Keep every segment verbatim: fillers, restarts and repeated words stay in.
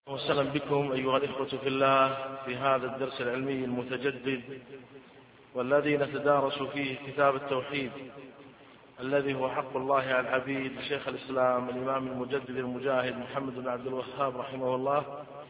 وسهلا بكم أيها الإخوة في الله في هذا الدرس العلمي المتجدد والذي نتدارس فيه كتاب التوحيد الذي هو حق الله على العبيد لشيخ الإسلام الإمام المجدد المجاهد محمد بن عبد الوهاب رحمه الله.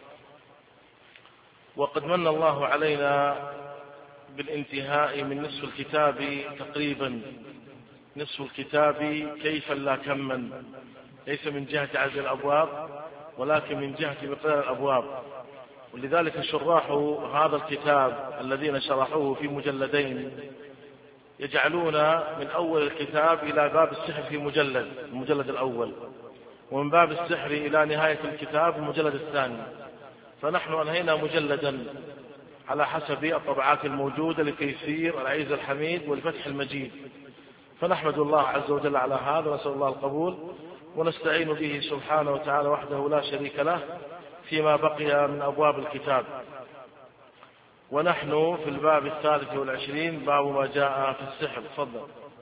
وقد من الله علينا بالانتهاء من نصف الكتاب تقريبا، نصف الكتاب كيفا لا كما، ليس من جهة عدد الأبواب ولكن من جهة مقدار الأبواب. ولذلك شراح هذا الكتاب الذين شرحوه في مجلدين يجعلون من أول الكتاب إلى باب السحر في مجلد المجلد الأول، ومن باب السحر إلى نهاية الكتاب المجلد الثاني. فنحن أنهينا مجلدا على حسب الطبعات الموجودة لتيسير العزيز الحميد والفتح المجيد، فنحمد الله عز وجل على هذا ونسأل الله القبول، ونستعين به سبحانه وتعالى وحده لا شريك له فيما بقي من أبواب الكتاب. ونحن في الباب الثالث والعشرين، باب ما جاء في السحر. تفضل.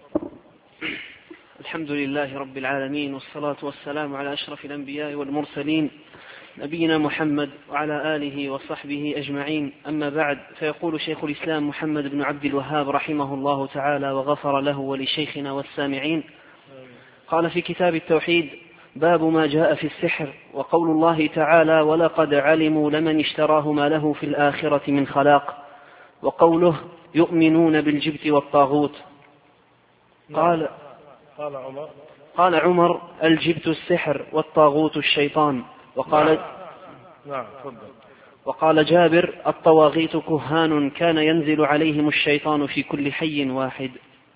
الحمد لله رب العالمين، والصلاة والسلام على أشرف الأنبياء والمرسلين نبينا محمد وعلى آله وصحبه أجمعين. أما بعد، فيقول شيخ الإسلام محمد بن عبد الوهاب رحمه الله تعالى وغفر له ولشيخنا والسامعين، قال في كتاب التوحيد: باب ما جاء في السحر. وقول الله تعالى: ولقد علموا لمن اشتراه ما له في الآخرة من خلاق. وقوله: يؤمنون بالجبت والطاغوت. قال قال عمر قال عمر: الجبت السحر والطاغوت الشيطان. وقال نعم. وقال جابر: الطواغيت كهان كان ينزل عليهم الشيطان في كل حي واحد.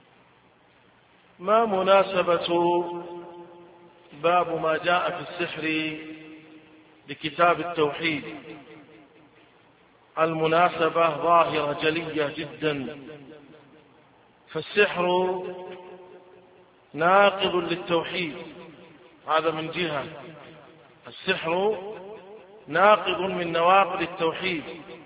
ما مناسبة باب ما جاء في السحر لكتاب التوحيد؟ المناسبة ظاهرة جلية جدا، فالسحر ناقض للتوحيد، هذا من جهة. السحر ناقض من نواقض التوحيد،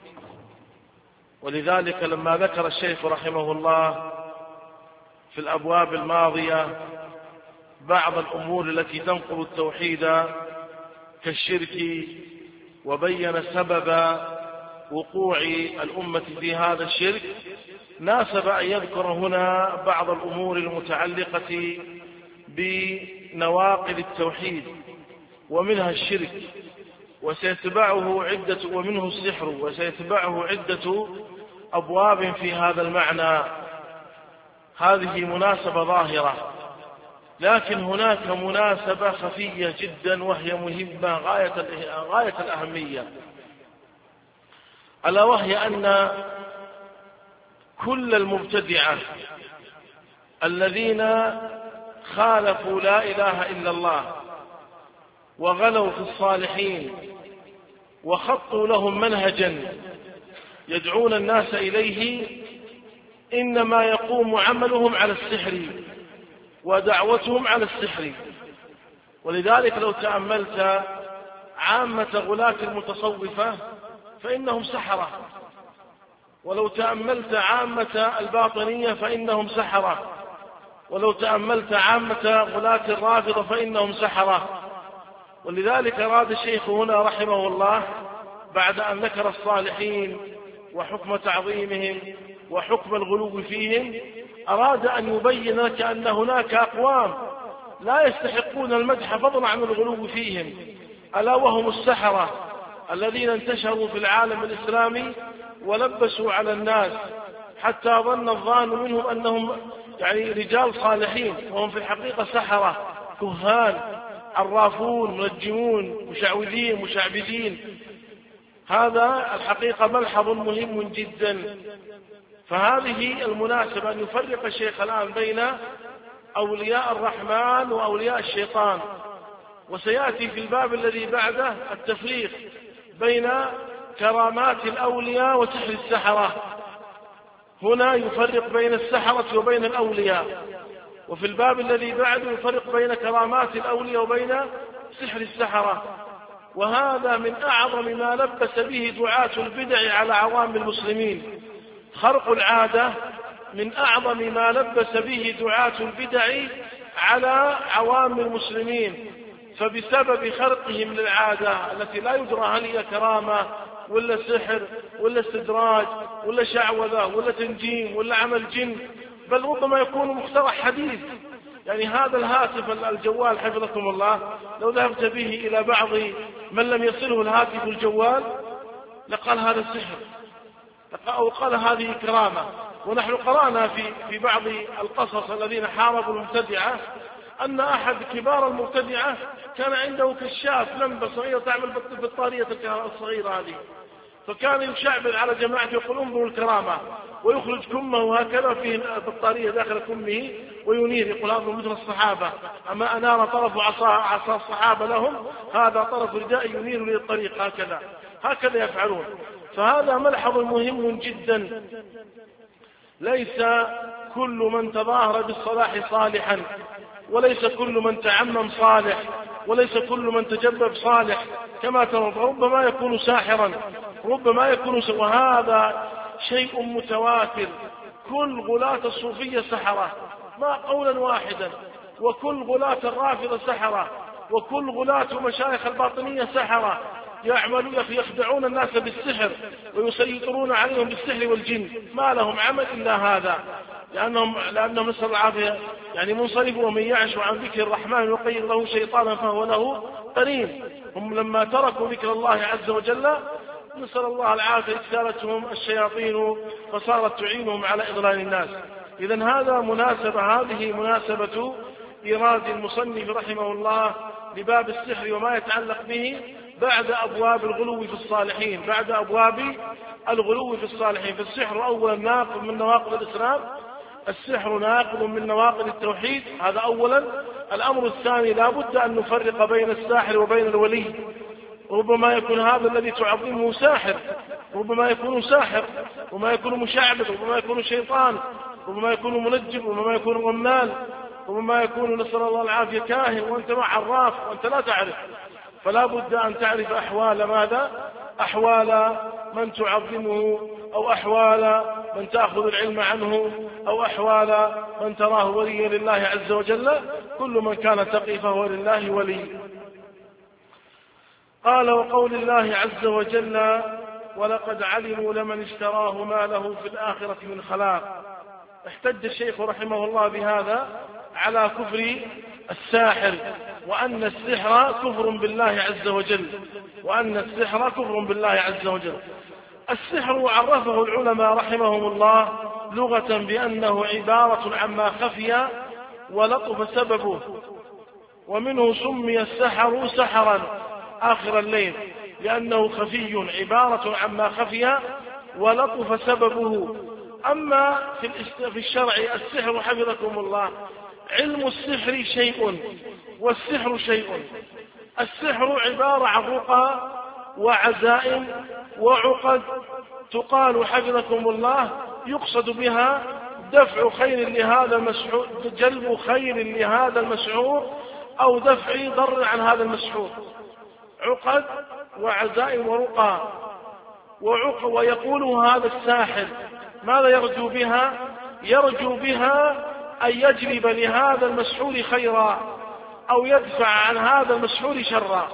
ولذلك لما ذكر الشيخ رحمه الله في الأبواب الماضية بعض الأمور التي تنقض التوحيد كالشرك، وبين سبب وقوع الأمة في هذا الشرك، ناسب أن يذكر هنا بعض الأمور المتعلقة بنواقض التوحيد، ومنها الشرك وسيتبعه عدة ومنه السحر وسيتبعه عدة أبواب في هذا المعنى. هذه مناسبة ظاهرة، لكن هناك مناسبة خفية جدا وهي مهمة غاية غاية الأهمية، ألا وهي أن كل المبتدعة الذين خالفوا لا إله إلا الله وغلوا في الصالحين وخطوا لهم منهجا يدعون الناس إليه، إنما يقوم عملهم على السحر ودعوتهم على السحر. ولذلك لو تأملت عامة غلاة المتصوفة فإنهم سحرة، ولو تأملت عامة الباطنية فإنهم سحرة، ولو تأملت عامة غلاة الرافضة فإنهم سحرة. ولذلك أراد الشيخ هنا رحمه الله بعد أن ذكر الصالحين وحكم تعظيمهم وحكم الغلو فيهم، أراد أن يبين لك أن هناك أقوام لا يستحقون المدح فضلا عن الغلو فيهم، ألا وهم السحرة الذين انتشروا في العالم الإسلامي ولبسوا على الناس حتى ظن الظان منهم أنهم يعني رجال صالحين، وهم في الحقيقة سحرة كهان عرافون منجمون مشعوذين مشعبذين. هذا الحقيقة ملحظ مهم جدا. فهذه المناسبة أن يفرق الشيخ الآن بين أولياء الرحمن وأولياء الشيطان، وسيأتي في الباب الذي بعده التفريق بين كرامات الأولياء وسحر السحرة. هنا يفرق بين السحرة وبين الأولياء، وفي الباب الذي بعده يفرق بين كرامات الأولياء وبين سحر السحرة. وهذا من أعظم ما لبس به دعاة البدع على عوام المسلمين. خرق العادة من أعظم ما لبس به دعاة البدع على عوام المسلمين، فبسبب خرقهم للعادة التي لا يدرى هل هي كرامة ولا سحر ولا استدراج ولا شعوذة ولا تنجيم ولا عمل جن، بل ربما يكون مخترع حديث. يعني هذا الهاتف الجوال حفظكم الله لو ذهبت به إلى بعض من لم يصله الهاتف الجوال لقال هذا سحر أو قال هذه كرامة. ونحن قرأنا في في بعض القصص الذين حاربوا المبتدعة أن أحد كبار المبتدعة كان عنده كشاف لمبة صغيرة تعمل بالبطارية الصغيرة هذه، فكان يشعبر على جماعة يقول انظروا الكرامة، ويخرج كمه هكذا فيه البطارية داخل كمه وينير، يقول هذا مثل الصحابة، أما أنار طرف عصا عصا الصحابة لهم هذا طرف رداء ينير لي الطريق، هكذا هكذا يفعلون. فهذا ملحظ مهم جدا، ليس كل من تظاهر بالصلاح صالحا، وليس كل من تعمم صالح، وليس كل من تجبب صالح كما ترى، ربما يكون ساحرا، ربما يكون س... وهذا شيء متواتر. كل غلاة الصوفية سحرة، ما قولا واحدا، وكل غلاة الرافضة سحرة، وكل غلاة مشايخ الباطنية سحرة، يعملون يخدعون الناس بالسحر ويسيطرون عليهم بالسحر والجن، ما لهم عمل إلا هذا، لأنهم لأنهم نسأل العافية يعني منصرفوا. ومن يعش عن ذكر الرحمن يقيض له شيطانا فهو له قرين. هم لما تركوا ذكر الله عز وجل نسأل الله العافية اجتالتهم الشياطين فصارت تعينهم على إضلال الناس. إذن هذا مناسبة هذه مناسبة إيراد المصنف رحمه الله لباب السحر وما يتعلق به بعد أبواب الغلو في الصالحين، بعد أبواب الغلو في الصالحين. فالسحر أولا ناقض من نواقض الإسلام، السحر ناقض من نواقض التوحيد، هذا أولا. الأمر الثاني لا بد أن نفرق بين الساحر وبين الولي. ربما يكون هذا الذي تعظمه ساحر، ربما يكون ساحر، ربما يكون مشعبذ، ربما يكون شيطان، ربما يكون منجم، ربما يكون رمال، ربما يكون نسأل الله العافية كاهن وأنت مع عراف وأنت لا تعرف. فلا بد أن تعرف أحوال ماذا؟ أحوال من تعظمه، أو أحوال من تأخذ العلم عنه، أو أحوال من تراه وليا لله عز وجل. كل من كان تقي فهو لله ولي. قال وقول الله عز وجل ولقد علموا لمن اشتراه ما له في الآخرة من خلاق. احتج الشيخ رحمه الله بهذا على كفر الساحر، وأن السحر كفر بالله عز وجل، وأن السحر كفر بالله عز وجل. السحر عرفه العلماء رحمهم الله لغة بأنه عبارة عما خفي ولطف سببه، ومنه سمي السحر سحرا آخر الليل لأنه خفي، عبارة عما خفي ولطف سببه. أما في الشرع السحر حفظكم الله علم السحر شيء والسحر شيء. السحر عبارة عن رقى وعزائم وعقد تقال حفظكم الله يقصد بها دفع خير لهذا المسحور، جلب خير لهذا المسحور أو دفع ضر عن هذا المسحور. عقد وعزائم ورقى وعقد. ويقول هذا الساحر ماذا يرجو بها؟ يرجو بها أن يجلب لهذا المسحور خيرا أو يدفع عن هذا المسحور شرا.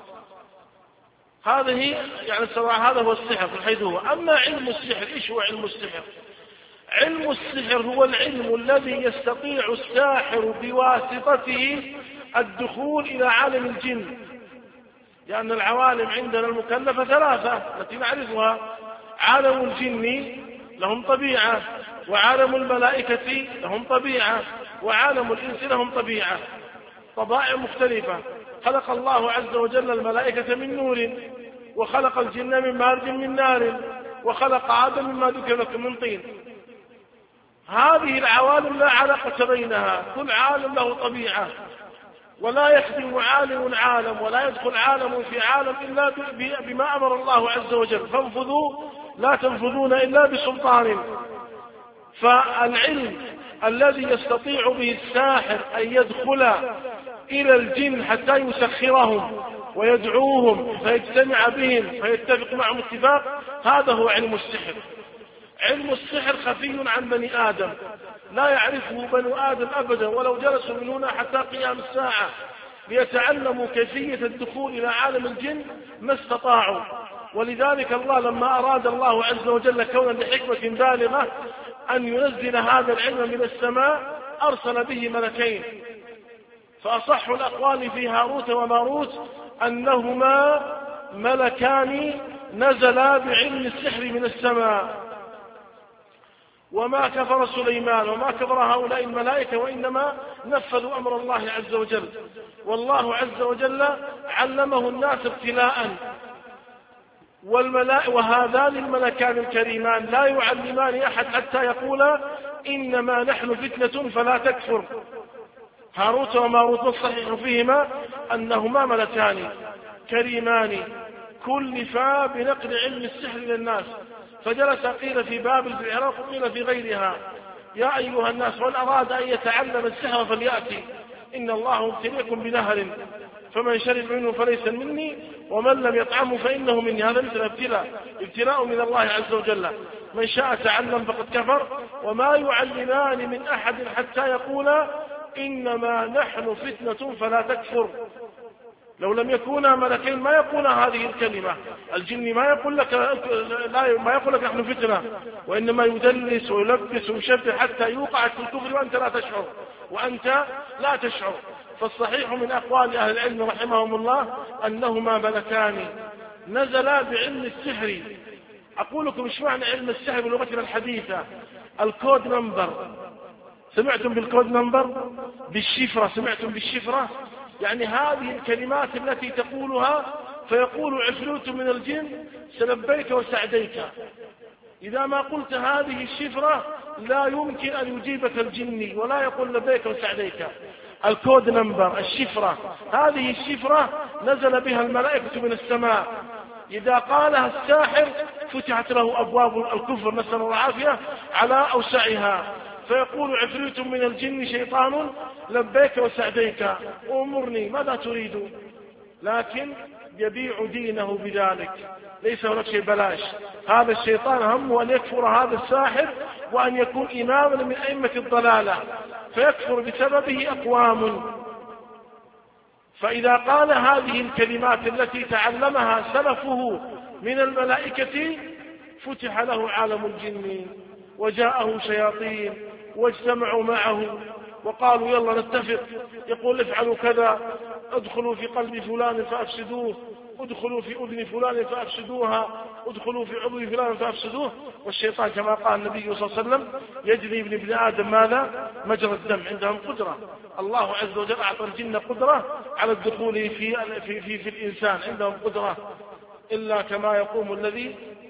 هذه يعني سواء هذا هو السحر في حيث هو. أما علم السحر، إيش هو علم السحر؟ علم السحر هو العلم الذي يستطيع الساحر بواسطته الدخول إلى عالم الجن، لأن العوالم عندنا المكلفة ثلاثة التي نعرفها: عالم الجن لهم طبيعة، وعالم الملائكة لهم طبيعة، وعالم الإنس لهم طبيعة، طبائع مختلفة. خلق الله عز وجل الملائكة من نور، وخلق الجن من مارج من نار، وخلق آدم مما ذكر لكم من طين. هذه العوالم لا علاقة بينها، كل عالم له طبيعة، ولا يخدم عالم عالم، ولا يدخل عالم في عالم إلا بما أمر الله عز وجل. فانفذوا لا تنفذون إلا بسلطان. فالعلم الذي يستطيع به الساحر أن يدخل إلى الجن حتى يسخرهم ويدعوهم فيجتمع بهم فيتفق معهم اتفاق، هذا هو علم السحر. علم السحر خفي عن بني آدم، لا يعرفه بنو آدم أبدا ولو جلسوا من هنا حتى قيام الساعة. ليتعلموا كيفية الدخول إلى عالم الجن ما استطاعوا. ولذلك الله لما أراد الله عز وجل كونا لحكمة بالغة أن ينزل هذا العلم من السماء أرسل به ملكين. فأصح الأقوال في هاروت وماروت أنهما ملكان نزلا بعلم السحر من السماء. وما كفر سليمان وما كفر هؤلاء الملائكة، وإنما نفذوا أمر الله عز وجل. والله عز وجل علمه الناس ابتلاء، وهذان الملكان الكريمان لا يعلمان أحد حتى يقولا إنما نحن فتنة فلا تكفر. هاروت وماروت الصحيح فيهما أنهما ملكان كريمان كلفا بنقل علم السحر للناس. فجلس قيل في بابل في العراق وقيل في غيرها: يا أيها الناس، من أراد أن يتعلم السحر فليأتي، إن الله مبتليكم بنهر فمن شرب منه فليس مني ومن لم يطعمه فإنه مني. هذا مثل ابتلاء ابتلاء من الله عز وجل. من شاء تعلم فقد كفر. وما يعلمان من أحد حتى يقولا إنما نحن فتنة فلا تكفر. لو لم يكونا ملكين ما يقول هذه الكلمة. الجن ما يقول لك لا ما يقول لك نحن فتنة، وإنما يدلس ويلبس ويشبه حتى يوقع في الكفر وأنت لا تشعر وأنت لا تشعر. فالصحيح من أقوال أهل العلم رحمهم الله أنهما ملكان نزلا بعلم السحر. أقول لكم إيش معنى علم السحر بلغتنا الحديثة؟ الكود نمبر. سمعتم بالكود نمبر؟ بالشفرة. سمعتم بالشفرة؟ يعني هذه الكلمات التي تقولها فيقول عفريت من الجن سلبيك وسعديك. إذا ما قلت هذه الشفرة لا يمكن أن يجيبك الجني ولا يقول لبيك وسعديك. الكود نمبر، الشفرة، هذه الشفرة نزل بها الملائكة من السماء. إذا قالها الساحر فتحت له أبواب الكفر نسأل الله العافية على أوسعها، فيقول عفريت من الجن شيطان لبيك وسعديك أمرني ماذا تريد. لكن يبيع دينه بذلك، ليس هناك شيء بلاش. هذا الشيطان همه أن يكفر هذا الساحر وأن يكون إماما من أئمة الضلالة، فيكفر بسببه أقوام. فإذا قال هذه الكلمات التي تعلمها سلفه من الملائكة فتح له عالم الجن وجاءه شياطين واجتمعوا معه وقالوا يلا نتفق. يقول افعلوا كذا، ادخلوا في قلب فلان فأفسدوه، ادخلوا في أذن فلان فأفسدوها، ادخلوا في عضو فلان فأفسدوه. والشيطان كما قال النبي صلى الله عليه وسلم يجري من ابن آدم ماذا؟ مجرى الدم. عندهم قدرة، الله عز وجل أعطى الجن قدرة على الدخول في, في, في, في الإنسان، عندهم قدرة. إلا كما يقوم الذي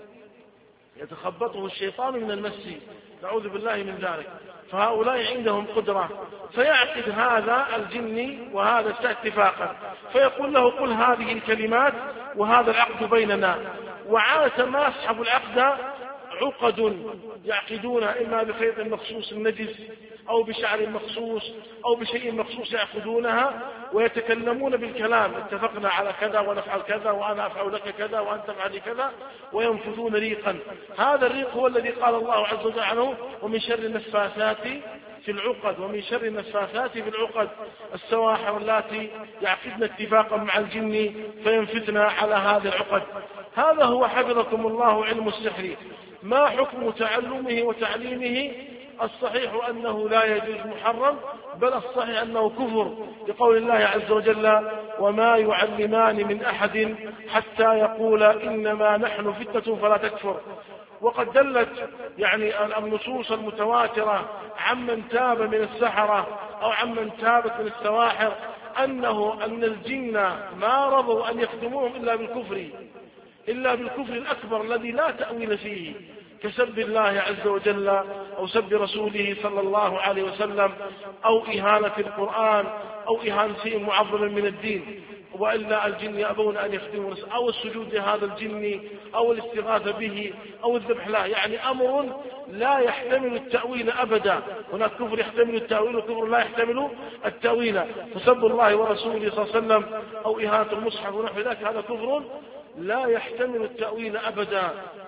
يتخبطه الشيطان من المس، نعوذ بالله من ذلك. فهؤلاء عندهم قدرة. فيعقد هذا الجني وهذا اتفاقا، فيقول له قل هذه الكلمات وهذا العقد بيننا. وعادة ما أصحاب العقد عقد يعقدونها إما بخيط مخصوص النجس أو بشعر مخصوص أو بشيء مخصوص يأخذونها ويتكلمون بالكلام، اتفقنا على كذا ونفعل كذا وأنا أفعل لك كذا وأنت تفعل كذا، وينفذون ريقا. هذا الريق هو الذي قال الله عز وجل عنه ومن شر النفاثات في العقد ومن شر النفاثات في العقد السواحر اللاتي يعقدن اتفاقا مع الجن فينفتنا على هذه العقد. هذا هو حفظكم الله علم السحر. ما حكم تعلمه وتعليمه؟ الصحيح أنه لا يجوز محرم، بل الصحيح أنه كفر، لقول الله عز وجل وما يعلمان من أحد حتى يقول إنما نحن فتنة فلا تكفر. وقد دلت يعني النصوص المتواترة عمن تاب من السحرة أو عمن تابت من السواحر أنه أن الجن ما رضوا أن يخدموهم إلا بالكفر إلا بالكفر الأكبر الذي لا تأويل فيه، كسب الله عز وجل أو سب رسوله صلى الله عليه وسلم أو إهانة القرآن أو إهانة شيء معظم من الدين. وإلا الجن يأبون أن يخدموا أو السجود لهذا الجن أو الاستغاثة به أو الذبح له، يعني أمر لا يحتمل التأويل أبدا. هناك كفر يحتمل التأويل وكفر لا يحتمل التأويل. فسب الله ورسوله صلى الله عليه وسلم أو إهانة المصحف ونحو ذلك هذا كفر لا يحتمل التأويل أبدا.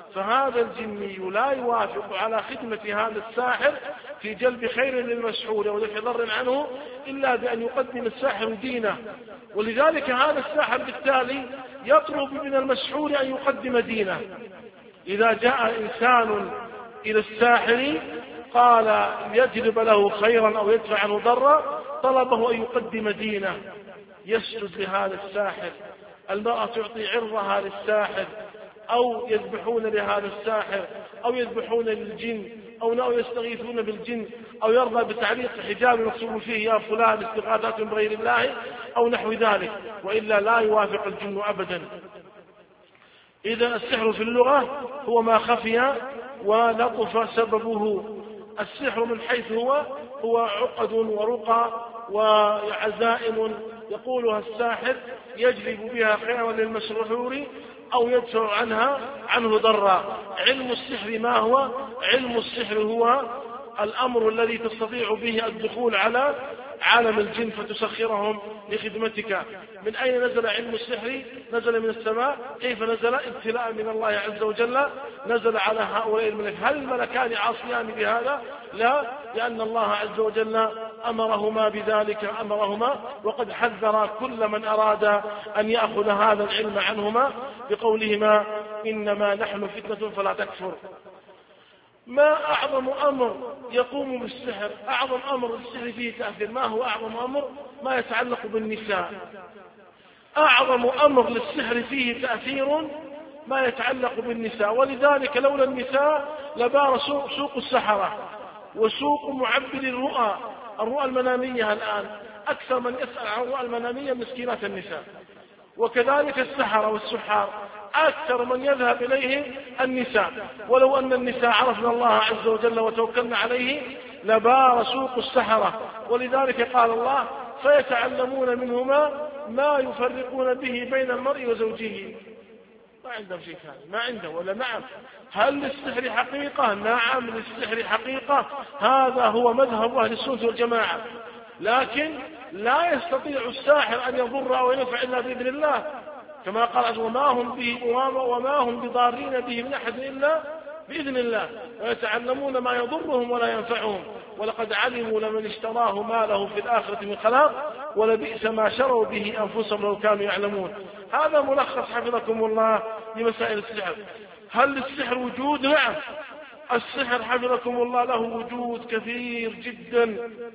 فهذا الجني لا يوافق على خدمة هذا الساحر في جلب خير للمسحور ودفع ضر عنه إلا بأن يقدم الساحر دينه. ولذلك هذا الساحر بالتالي يطلب من المسحور أن يقدم دينه. إذا جاء إنسان إلى الساحر قال يجلب له خيرا أو يدفع عنه ضرا، طلبه أن يقدم دينه، يسجد لهذا الساحر. المرأة تعطي عرضها للساحر، أو يذبحون لهذا الساحر، أو يذبحون للجن، أو يستغيثون بالجن، أو يرضى بتعليق حجاب مكتوب فيه يا فلان استغاثات بغير الله أو نحو ذلك، وإلا لا يوافق الجن أبدا. إذا السحر في اللغة هو ما خفي ولطف سببه. السحر من حيث هو هو عقد ورقى وعزائم يقولها الساحر يجلب بها خيرا للمسحور أو يدفع عنها عنه ضرا. علم السحر ما هو؟ علم السحر هو الأمر الذي تستطيع به الدخول على عالم الجن فتسخرهم لخدمتك. من أين نزل علم السحر؟ نزل من السماء. كيف نزل؟ ابتلاء من الله عز وجل نزل على هؤلاء الملك. هل الملكان عاصيان بهذا؟ لا، لأن الله عز وجل أمرهما بذلك، أمرهما وقد حذر كل من أراد أن يأخذ هذا العلم عنهما بقولهما إنما نحن فتنة فلا تكفر. ما أعظم أمر يقوم بالسحر؟ أعظم أمر السحر فيه تأثير. ما هو أعظم أمر؟ ما يتعلق بالنساء. أعظم أمر للسحر فيه تأثير ما يتعلق بالنساء. ولذلك لولا النساء لبار سوق, سوق السحرة وسوق معبد الرؤى، الرؤى المنامية. الآن أكثر من يسأل عن الرؤى المنامية مسكينات النساء، وكذلك السحرة والسحار أكثر من يذهب إليه النساء. ولو أن النساء عرفنا الله عز وجل وتوكلنا عليه لبار سوق السحرة. ولذلك قال الله فيتعلمون منهما ما يفرقون به بين المرء وزوجه. ما عندهم شيء ثاني، ما عنده ولا نعم. هل للسحر حقيقة؟ نعم للسحر حقيقة. هذا هو مذهب أهل السنة والجماعة. لكن لا يستطيع الساحر أن يضر أو ينفع إلا بإذن الله، كما قال وما هم به وما هم بضارين به من أحد إلا بإذن الله، ويتعلمون ما يضرهم ولا ينفعهم. ولقد علموا لمن اشتراه ما له في الآخرة من خلاق ولبئس ما شروا به أنفسهم لو كانوا يعلمون. هذا ملخص حفظكم الله لمسائل السحر. هل للسحر وجود؟ نعم، السحر حفظكم الله له وجود كثير جدا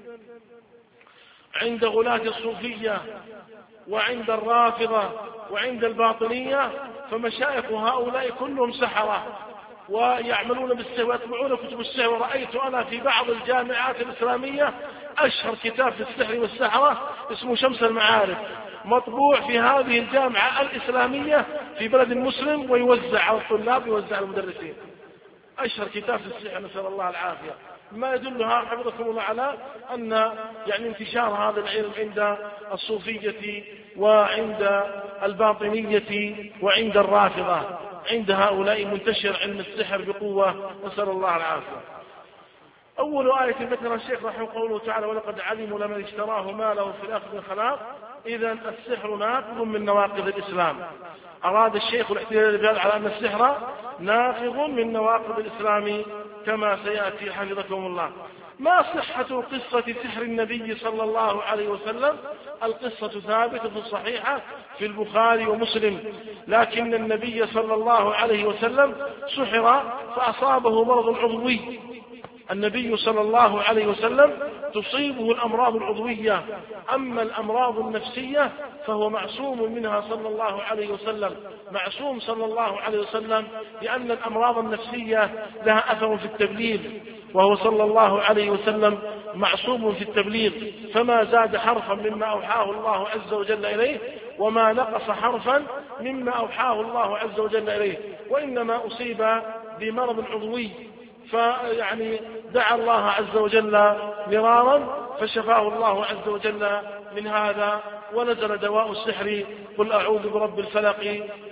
عند غلاة الصوفية وعند الرافضة وعند الباطنية. فمشايخ هؤلاء كلهم سحرة ويعملون بالسحر ويتبعون كتب السحر. ورأيت أنا في بعض الجامعات الإسلامية أشهر كتاب في السحر والسحرة اسمه شمس المعارف، مطبوع في هذه الجامعة الإسلامية في بلد مسلم ويوزع على الطلاب ويوزع على المدرسين. أشهر كتاب في السحر، نسأل الله العافية. ما يدلها حفظكم الله على أن يعني انتشار هذا العلم عند الصوفية وعند الباطنية وعند الرافضة. عند هؤلاء منتشر علم السحر بقوة، نسأل الله العافية. أول آية ذكر الشيخ رحمه قوله تعالى ولقد علموا لمن اشتراه ما له في الآخرة من خلاق. إذن السحر ناقض من نواقض الإسلام. أراد الشيخ الاحتجاج على أن السحر ناقض من نواقض الإسلام كما سيأتي حفظكم الله. ما صحة قصة سحر النبي صلى الله عليه وسلم؟ القصة ثابتة صحيحة في البخاري ومسلم، لكن النبي صلى الله عليه وسلم سحر فأصابه مرض عضوي. النبي صلى الله عليه وسلم تصيبه الأمراض العضوية، أما الأمراض النفسية فهو معصوم منها صلى الله عليه وسلم، معصوم صلى الله عليه وسلم، لأن الأمراض النفسية لها أثر في التبليغ، وهو صلى الله عليه وسلم معصوم في التبليغ، فما زاد حرفا مما أوحاه الله عز وجل إليه وما نقص حرفا مما أوحاه الله عز وجل إليه، وإنما أصيب بمرض عضوي فيعني دعا الله عز وجل مرارا فشفاه الله عز وجل من هذا، ونزل دواء السحر قل أعوذ برب الفلق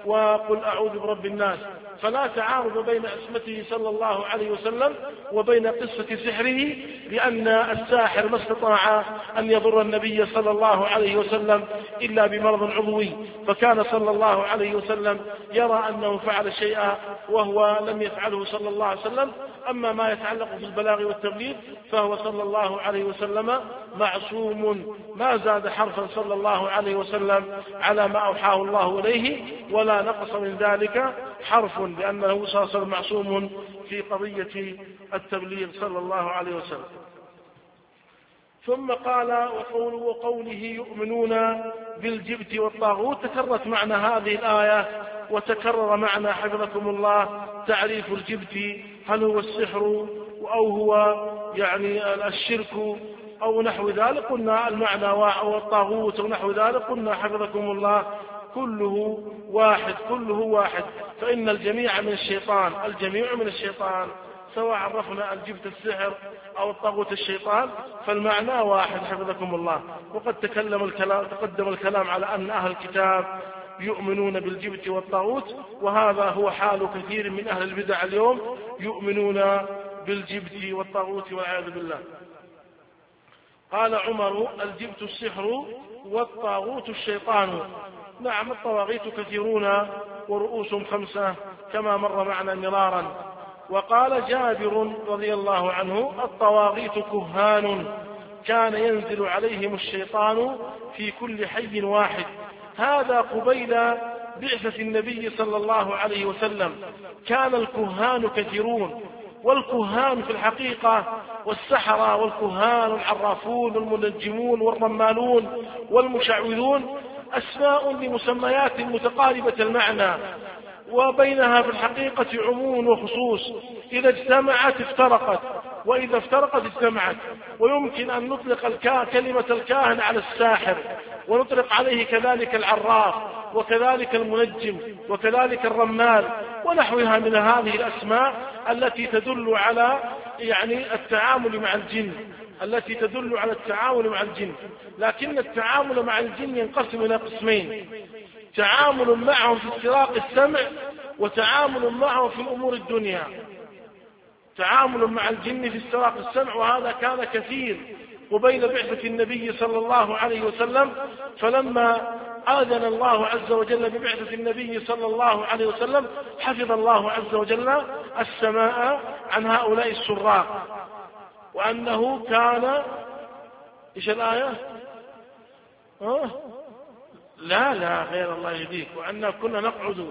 وقل أعوذ برب الناس، فلا تعارض بين اسمته صلى الله عليه وسلم وبين قصة سحره، لأن الساحر ما استطاع أن يضر النبي صلى الله عليه وسلم إلا بمرض عضوي، فكان صلى الله عليه وسلم يرى أنه فعل شيئا وهو لم يفعله صلى الله عليه وسلم. أما ما يتعلق في البلاغ والتبليغ فهو صلى الله عليه وسلم معصوم، ما زاد حرفا صلى الله عليه وسلم على ما أوحاه الله إليه ولا نقص من ذلك حرف، لأنه صلى الله عليه وسلم معصوم في قضية التبليغ صلى الله عليه وسلم. ثم قال وقول وقوله يؤمنون بالجبت والطاغوت، تكررت معنى هذه الآية وتكرر معنى حفظكم الله تعريف الجبت، هل هو السحر أو هو يعني الشرك أو نحو ذلك، قلنا المعنى أو الطاغوت أو نحو ذلك، قلنا حفظكم الله كله واحد كله واحد، فإن الجميع من الشيطان، الجميع من الشيطان، سواء عرفنا الجبت السحر أو الطاغوت الشيطان فالمعنى واحد حفظكم الله. وقد تكلم الكلام تقدم الكلام على أن أهل الكتاب يؤمنون بالجبت والطاغوت، وهذا هو حال كثير من أهل البدع اليوم، يؤمنون بالجبت والطاغوت والعياذ بالله. قال عمر الجبت السحر والطاغوت الشيطان. نعم الطواغيت كثيرون ورؤوسهم خمسة كما مر معنا مرارا. وقال جابر رضي الله عنه الطواغيت كهان كان ينزل عليهم الشيطان في كل حي واحد. هذا قبيل بعثة النبي صلى الله عليه وسلم، كان الكهان كثيرون، والكهان في الحقيقة والسحرة والكهان والعرافون والمنجمون والرمالون والمشعوذون أسماء لمسميات متقاربة المعنى، وبينها في الحقيقة عموم وخصوص، إذا اجتمعت افترقت وإذا افترقت اجتمعت. ويمكن أن نطلق الكا... كلمة الكاهن على الساحر، ونطلق عليه كذلك العراف وكذلك المنجم وكذلك الرمال ونحوها من هذه الأسماء التي تدل على يعني التعامل مع الجن التي تدل على التعامل مع الجن. لكن التعامل مع الجن ينقسم إلى قسمين: تعامل معهم في استراق السمع، وتعامل معهم في الأمور الدنيا. تعامل مع الجن في استراق السمع، وهذا كان كثير قبيل بعثة النبي صلى الله عليه وسلم، فلما آذن الله عز وجل ببعثة النبي صلى الله عليه وسلم حفظ الله عز وجل السماء عن هؤلاء السراق، وأنه كان إيش الآية؟ أه؟ لا لا غير الله يهديك، وأننا كنا نقعد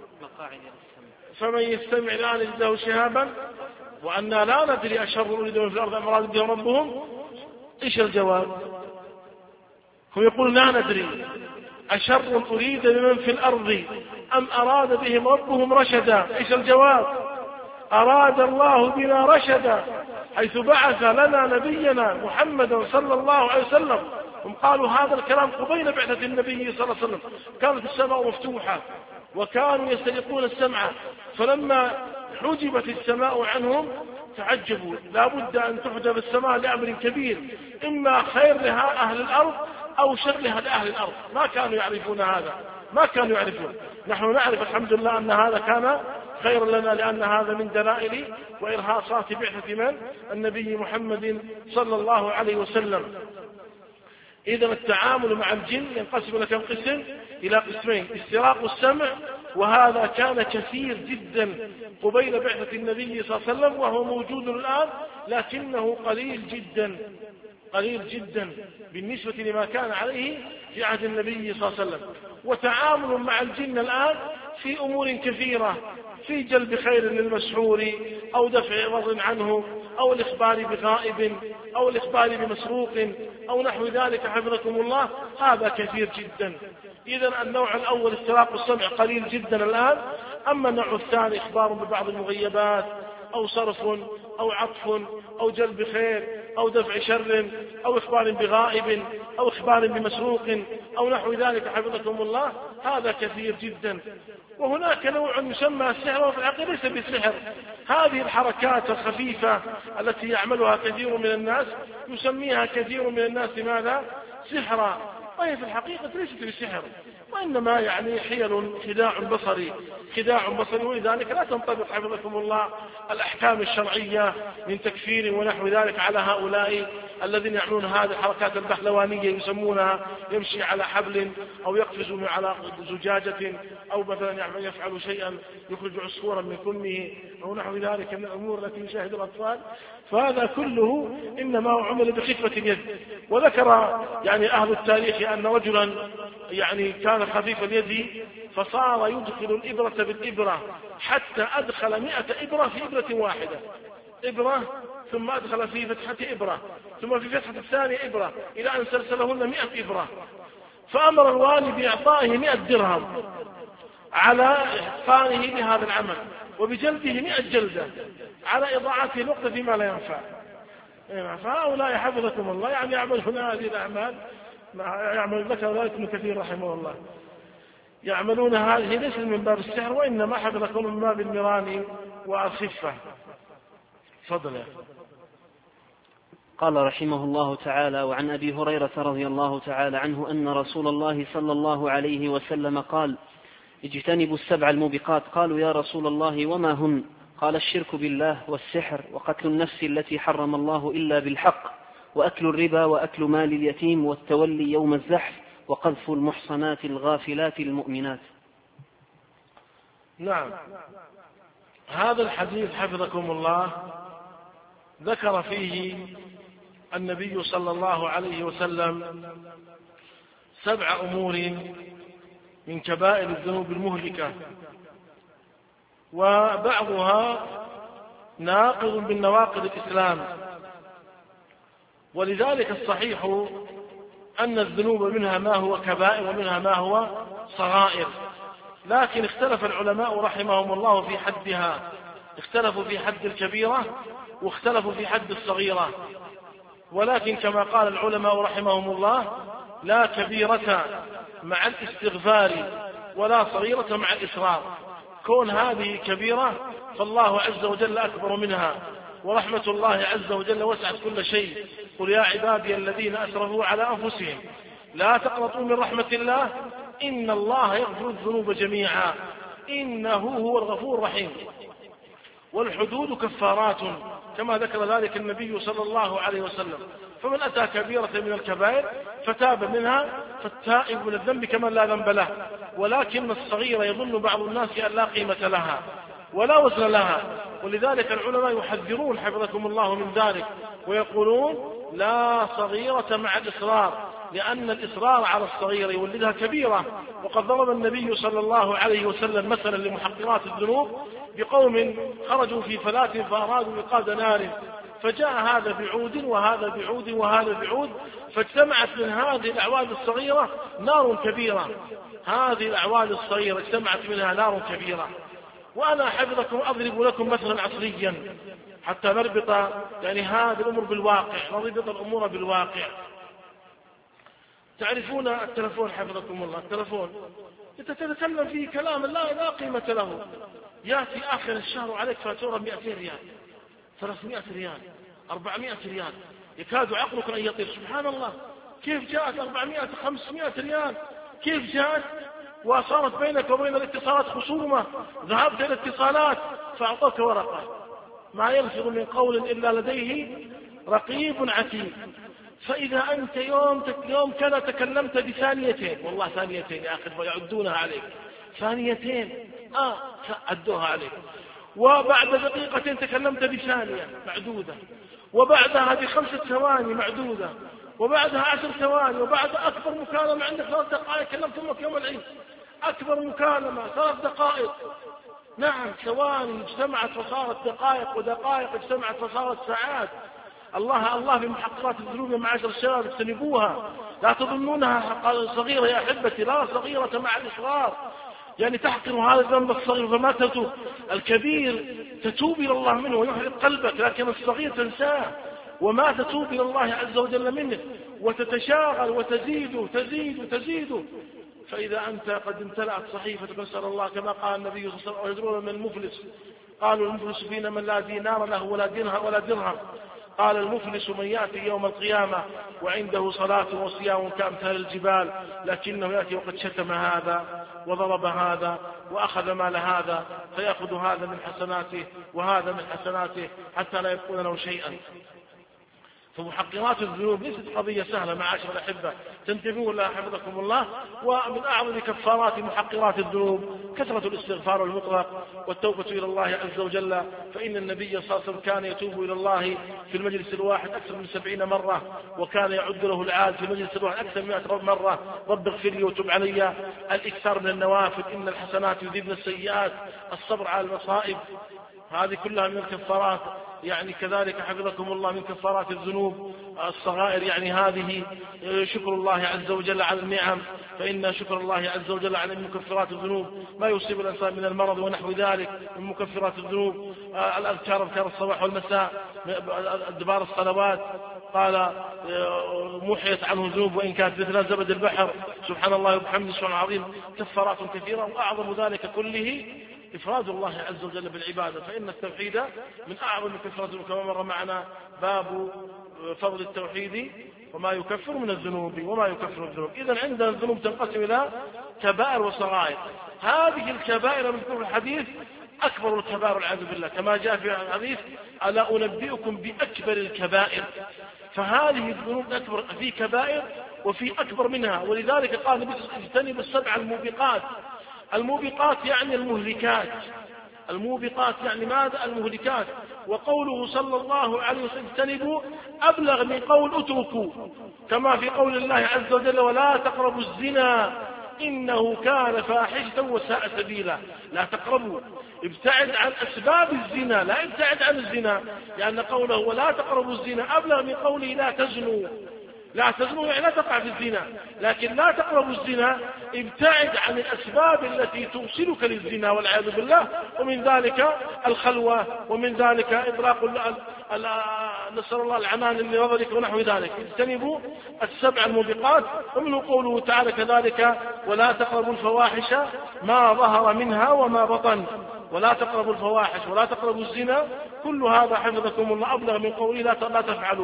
فمن يستمع الآن يجد له شهابا وأننا لا ندري أشر أريد من في الأرض أم أراد بهم ربهم. إيش الجواب؟ هم يقولون لا ندري أشر أريد بمن في الأرض أم أراد بهم ربهم رشدا. إيش الجواب؟ أراد الله بنا رشدا حيث بعث لنا نبينا محمدا صلى الله عليه وسلم. هم قالوا هذا الكلام قبيل بعثة النبي صلى الله عليه وسلم، كانت السماء مفتوحة وكانوا يسترقون السمع، فلما حجبت السماء عنهم تعجبوا، لا بد أن تحجب السماء لأمر كبير، إما خير لها أهل الأرض أو شر لها لأهل الأرض. ما كانوا يعرفون هذا، ما كانوا يعرفون. نحن نعرف الحمد لله أن هذا كان خير لنا، لأن هذا من دلائل وإرهاصات بعثة من النبي محمد صلى الله عليه وسلم. إذا التعامل مع الجن ينقسم إلى كم قسم؟ إلى قسمين: استراق السمع، وهذا كان كثير جدا قبيل بعثة النبي صلى الله عليه وسلم، وهو موجود الآن لكنه قليل جدا قليل جدا بالنسبة لما كان عليه في عهد النبي صلى الله عليه وسلم. وتعامل مع الجن الآن في أمور كثيرة، في جلب خير للمسحور أو دفع ضر عنه أو الإخبار بغائب أو الإخبار بمسروق أو نحو ذلك حفظكم الله، هذا كثير جدا. إذن النوع الأول استراق السمع قليل جدا الآن. أما النوع الثاني إخبار ببعض المغيبات أو صرف أو عطف أو جلب خير أو دفع شر أو إخبار بغائب أو إخبار بمسروق أو نحو ذلك حفظكم الله، هذا كثير جدا. وهناك نوع يسمى السحر، وفي الحقيقة ليس بسحر. هذه الحركات الخفيفة التي يعملها كثير من الناس يسميها كثير من الناس ماذا؟ سحرا، وهي في الحقيقة ليست بسحر، وإنما يعني حيل خداع بصري خداع بصري ولذلك لا تنطبق حفظكم الله الأحكام الشرعية من تكفير ونحو ذلك على هؤلاء الذين يعملون هذه الحركات البهلوانية يسمونها يمشي على حبل أو يقفز على زجاجة أو مثلا يفعل شيئا يخرج عصفورا من فمه أو نحو ذلك من الأمور التي يشاهد الأطفال. فهذا كله إنما عمل بخفة اليد. وذكر يعني أهل التاريخ أن رجلا يعني كان خفيف اليد فصار يدخل الإبرة بالإبرة حتى أدخل مئة إبرة في إبرة واحدة، إبرة ثم أدخل في فتحة إبرة ثم في فتحة الثانية إبرة إلى أن سلسلهن مئة إبرة. فأمر الوالي بإعطائه مئة درهم على إحقانه بهذا العمل وبجلده مئة جلدة على إضاعته نقطة فيما لا ينفع. فهؤلاء حفظكم الله يعني يعملون هذه الأعمال يعمل ذكر ذلك ابن كثير رحمه الله يعملون هذه ليس من باب السحر وإنما حفظكم من باب المران والخفة. تفضل يا قال رحمه الله تعالى: وعن أبي هريرة رضي الله تعالى عنه أن رسول الله صلى الله عليه وسلم قال: اجتنبوا السبع الموبقات. قالوا: يا رسول الله وما هن؟ قال: الشرك بالله والسحر وقتل النفس التي حرم الله إلا بالحق وأكل الربا وأكل مال اليتيم والتولي يوم الزحف وقذف المحصنات الغافلات المؤمنات. نعم، هذا الحديث حفظكم الله ذكر فيه النبي صلى الله عليه وسلم سبع أمور من كبائر الذنوب المهلكة وبعضها ناقض من نواقض الإسلام. ولذلك الصحيح أن الذنوب منها ما هو كبائر ومنها ما هو صغائر، لكن اختلف العلماء رحمهم الله في حدها، اختلفوا في حد الكبيرة واختلفوا في حد الصغيرة. ولكن كما قال العلماء رحمهم الله: لا كبيرة مع الاستغفار ولا صغيرة مع الإصرار. كون هذه كبيرة فالله عز وجل أكبر منها، ورحمة الله عز وجل وسعت كل شيء. قل يا عبادي الذين أسرفوا على أنفسهم لا تقنطوا من رحمة الله إن الله يغفر الذنوب جميعا إنه هو الغفور الرحيم. والحدود كفارات كما ذكر ذلك النبي صلى الله عليه وسلم. فمن أتى كبيرة من الكبائر فتاب منها فالتائب من الذنب كمن لا ذنب له. ولكن الصغيرة يظن بعض الناس أن لا قيمة لها ولا وزن لها، ولذلك العلماء يحذرون حفظكم الله من ذلك ويقولون: لا صغيرة مع الإصرار، لأن الإصرار على الصغيرة يولدها كبيرة. وقد ضرب النبي صلى الله عليه وسلم مثلا لمحقرات الذنوب بقوم خرجوا في فلاة فأرادوا إيقاد نار، فجاء هذا بعود وهذا بعود وهذا بعود، فاجتمعت من هذه الأعواد الصغيرة نار كبيرة. هذه الأعواد الصغيرة اجتمعت منها نار كبيرة. وأنا حفظكم أضرب لكم مثلا عصريا حتى نربط يعني هذه الأمور بالواقع، نربط الأمور بالواقع. تعرفون التلفون حفظكم الله، التلفون تتكلم فيه كلام لا لا قيمة له، يأتي آخر الشهر عليك فاتورة مئتين ريال، ثلاثمائة ريال، أربعمائة ريال، يكاد عقلك أن يطير. سبحان الله، كيف جاءت أربعمائة خمسمائة ريال؟ كيف جاءت؟ وصارت بينك وبين الاتصالات خصومة، ذهبت إلى الاتصالات فأعطوك ورقة ما يلفظ من قول إلا لديه رقيب عتيد. فإذا أنت يوم يوم كذا تكلمت بثانيتين، والله ثانيتين يا أخي يعدونها عليك، ثانيتين آه عدوها عليك، وبعد دقيقتين تكلمت بثانية معدودة، وبعدها بخمسة ثواني معدودة، وبعدها عشر ثواني، وبعد أكبر مكالمة عندك ثلاث دقائق كلمت أمك يوم العيد، أكبر مكالمة ثلاث دقائق. نعم، ثواني اجتمعت فصارت دقائق، ودقائق اجتمعت فصارت ساعات. الله الله في محققات الذنوب يا معاشر الشباب اجتنبوها، لا تظنونها صغيرة يا أحبتي، لا صغيرة مع الإصرار، يعني تحقر هذا الذنب الصغير فما تتوب. الكبير تتوب إلى الله منه ويحرق قلبك، لكن الصغير تنساه وما تتوب إلى الله عز وجل منه، وتتشاغل وتزيد وتزيد وتزيد. فإذا أنت قد امتلأت صحيفة نسأل الله كما قال النبي صلى الله عليه وسلم: يدرون من المفلس؟ قالوا: المفلس فينا من لا دينار له ولا درهم ولا درهم قال المفلس من يأتي يوم القيامة وعنده صلاة وصيام كأمثال الجبال، لكنه يأتي وقد شتم هذا وضرب هذا وأخذ مال هذا، فيأخذ هذا من حسناته وهذا من حسناته حتى لا يكون له شيئا. فمحقرات الذنوب ليست قضية سهلة معاشر الأحبة، تنتبهوا لها حفظكم الله. ومن أعظم كفارات محقرات الذنوب كثرة الاستغفار المطلق والتوبة إلى الله عز وجل، فإن النبي صلى الله عليه وسلم كان يتوب إلى الله في المجلس الواحد أكثر من سبعين مرة، وكان يعد له العاد في المجلس الواحد أكثر من مئة مرة: رب اغفر لي وتب علي. الإكثار من النوافل، إن الحسنات يذهبن السيئات، الصبر على المصائب، هذه كلها من الكفارات. يعني كذلك حفظكم الله من كفارات الذنوب الصغائر، يعني هذه شكر الله عز وجل على النعم، فإن شكر الله عز وجل على مكفرات الذنوب ما يصيب الإنسان من المرض ونحو ذلك من مكفرات الذنوب. الأذكار، أذكار الصباح والمساء، أدبار الصلوات، قال محيت عنه ذنوب وإن كانت مثل زبد البحر، سبحان الله وبحمده سبحان العظيم. كفارات كثيرة، وأعظم ذلك كله إفراد الله عز وجل بالعبادة، فإن التوحيد من أعظم كفارات، كما مر معنا باب فضل التوحيد وما يكفر من الذنوب وما يكفر الذنوب. إذن عندنا الذنوب تنقسم إلى كبائر وصغائر. هذه الكبائر من كل الحديث أكبر الكبائر والعياذ بالله، كما جاء في الحديث: ألا أنبئكم بأكبر الكبائر. فهذه الذنوب أكبر، في كبائر وفي أكبر منها، ولذلك قال النبي: اجتنبوا السبع الموبقات. الموبقات يعني المهلكات، الموبقات يعني ماذا؟ المهلكات. وقوله صلى الله عليه وسلم اجتنبوا أبلغ من قول اتركوا، كما في قول الله عز وجل: ولا تقربوا الزنا إنه كان فاحشة وساء سبيلا. لا تقربوا، ابتعد عن أسباب الزنا، لا ابتعد عن الزنا، لأن قوله ولا تقربوا الزنا أبلغ من قوله لا تزنوا. لا تزنوا يعني لا تقع في الزنا، لكن لا تقربوا الزنا ابتعد عن الأسباب التي توصلك للزنا والعياذ بالله، ومن ذلك الخلوة، ومن ذلك إطلاق نسأل الله العنان لنظرك ونحو ذلك. اجتنبوا السبع الموبقات. ومنه قوله تعالى كذلك: ولا تقربوا الفواحش ما ظهر منها وما بطن. ولا تقربوا الفواحش ولا تقربوا الزنا، كل هذا حفظكم الله أبلغ من قوله لا تفعلوا.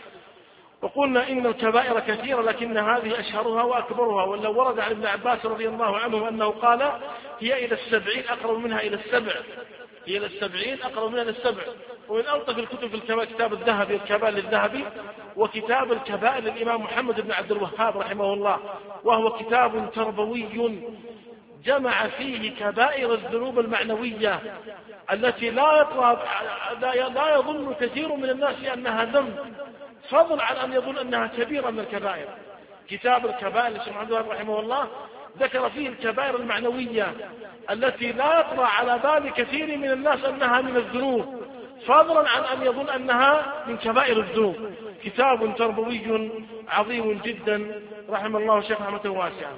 وقلنا إن الكبائر كثيرة، لكن هذه أشهرها وأكبرها. ولو ورد عن ابن عباس رضي الله عنه أنه قال: هي إلى السبعين أقرب منها إلى السبع، هي إلى السبعين أقرب منها إلى السبع. ومن ألطف الكتب في الكبائر كتاب الذهبي الكبائر للذهبي، وكتاب الكبائر للإمام محمد بن عبد الوهاب رحمه الله، وهو كتاب تربوي جمع فيه كبائر الذنوب المعنوية التي لا يطلب لا يظن كثير من الناس أنها ذنب، فضل عن أن يظن أنها كبيرة من الكبائر. كتاب الكبائر للشيخ محمد رحمه الله ذكر فيه الكبائر المعنوية التي لا يطلع على بال كثير من الناس أنها من الذنوب، فضلا عن أن يظن أنها من كبائر الذنوب. كتاب تربوي عظيم جدا رحم الله الشيخ رحمة واسعة.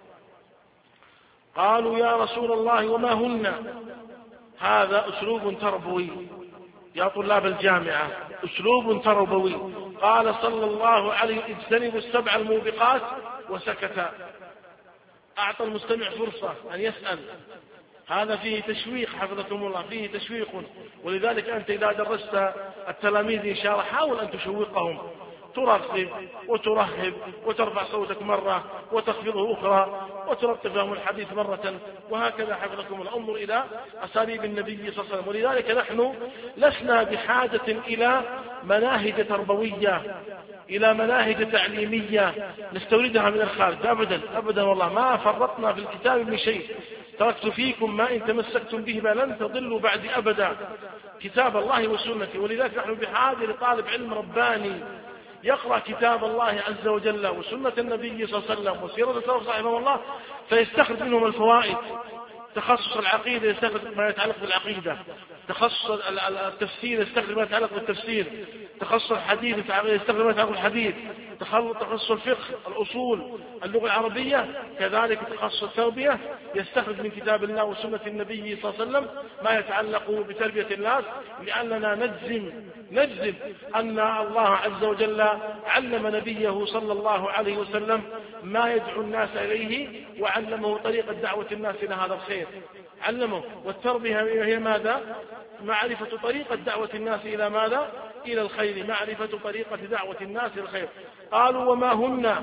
قالوا: يا رسول الله وما هن؟ هذا أسلوب تربوي يا طلاب الجامعة، أسلوب تربوي. قال صلى الله عليه وسلم: اجتنبوا السبع الموبقات، وسكت. أعطى المستمع فرصة أن يسأل. هذا فيه تشويق حفظكم الله، فيه تشويق. ولذلك أنت إذا درست التلاميذ إن شاء الله حاول أن تشوقهم، ترغب وترهب وترفع صوتك مرة وتخفضه أخرى وترتب لهم الحديث مرة، وهكذا حفظكم الله. انظر إلى أساليب النبي صلى الله عليه وسلم. ولذلك نحن لسنا بحاجة إلى مناهج تربوية، إلى مناهج تعليمية نستوردها من الخارج، أبدا أبدا والله ما فرطنا في الكتاب من شيء. تركت فيكم ما إن تمسكتم به ما لن تضلوا بعد أبدا، كتاب الله وسنته. ولذلك نحن بحاجة لطالب علم رباني يقرأ كتاب الله عز وجل وسنة النبي صلى الله عليه وسلم وسيرة السلف رحمه الله، فيستخرج منهم الفوائد. تخصص العقيدة يستخرج ما يتعلق بالعقيدة، تخصص التفسير يستخرج ما يتعلق بالتفسير، تخصص الحديث يستخرج ما يتعلق بالحديث، تخصص الفقه، الأصول، اللغة العربية، كذلك تخصص التربية يستخرج من كتاب الله وسنة النبي صلى الله عليه وسلم ما يتعلق بتربية الناس، لأننا نجزم نجزم أن الله عز وجل علم نبيه صلى الله عليه وسلم ما يدعو الناس إليه، وعلمه طريقة دعوة الناس إلى هذا الخير. علمه. والتربية هي ماذا؟ معرفة طريقة دعوة الناس إلى ماذا؟ إلى الخير، معرفة طريقة دعوة الناس إلى الخير. قالوا وما هن؟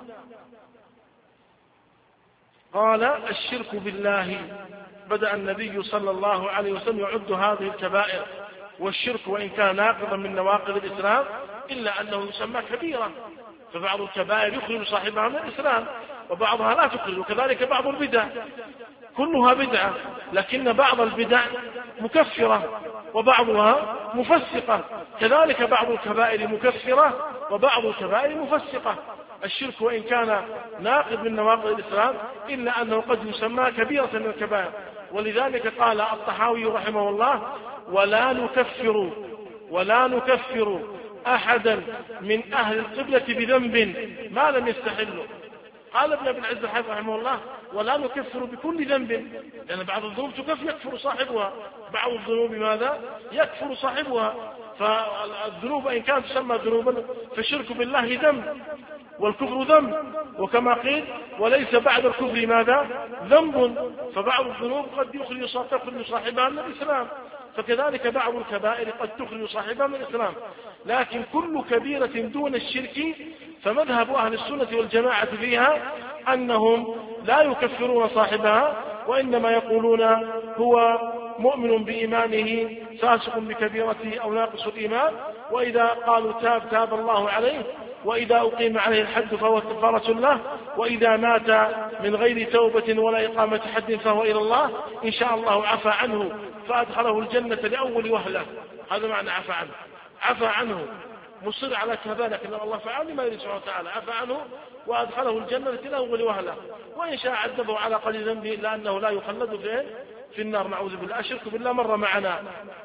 قال الشرك بالله. بدأ النبي صلى الله عليه وسلم يعد هذه الكبائر، والشرك وإن كان ناقضا من نواقض الإسلام إلا أنه يسمى كبيرة، فبعض الكبائر يخرج صاحبها من الإسلام وبعضها لا تخرج، وكذلك بعض البدع كلها بدعة، لكن بعض البدع مكفرة وبعضها مفسقة، كذلك بعض الكبائر مكفرة وبعض الكبائر مفسقة. الشرك وإن كان ناقض من نواقض الإسلام إلا أنه قد يسمى كبيرة من الكبائر. ولذلك قال الطحاوي رحمه الله ولا نكفر ولا نكفر أحدا من أهل القبلة بذنب ما لم يستحله. قال ابن أبي العز رحمه الله ولا نكفر بكل ذنب، لأن يعني بعض الذنوب تكفر يكفر صاحبها، بعض الذنوب ماذا؟ يكفر صاحبها. فالذنوب إن كانت تسمى ذنوبا فالشرك بالله ذنب والكفر ذنب، وكما قيل وليس بعد الكفر ماذا؟ ذنب. فبعض الذنوب قد يخرج صاحبها من الإسلام، فكذلك بعض الكبائر قد تخرج صاحبها من الإسلام. لكن كل كبيرة دون الشرك فمذهب أهل السنة والجماعة فيها أنهم لا يكفرون صاحبها، وإنما يقولون هو مؤمن بإيمانه فاسق بكبيرته أو ناقص الإيمان، وإذا قالوا تاب تاب الله عليه، وإذا أقيم عليه الحد فهو كفارة له، وإذا مات من غير توبة ولا إقامة حد فهو إلى الله إن شاء الله عفى عنه فأدخله الجنة لأول وهلة. هذا معنى عفى عنه، عفى عنه مصر على كذا، لكن الله فعل ما يريد سبحانه وتعالى، عفى عنه وأدخله الجنة لأول وهلة، وإن شاء عذبه على قدر ذنبه لأنه لا يخلد فيه في النار، نعوذ بالله. الشرك بالله مر معنا،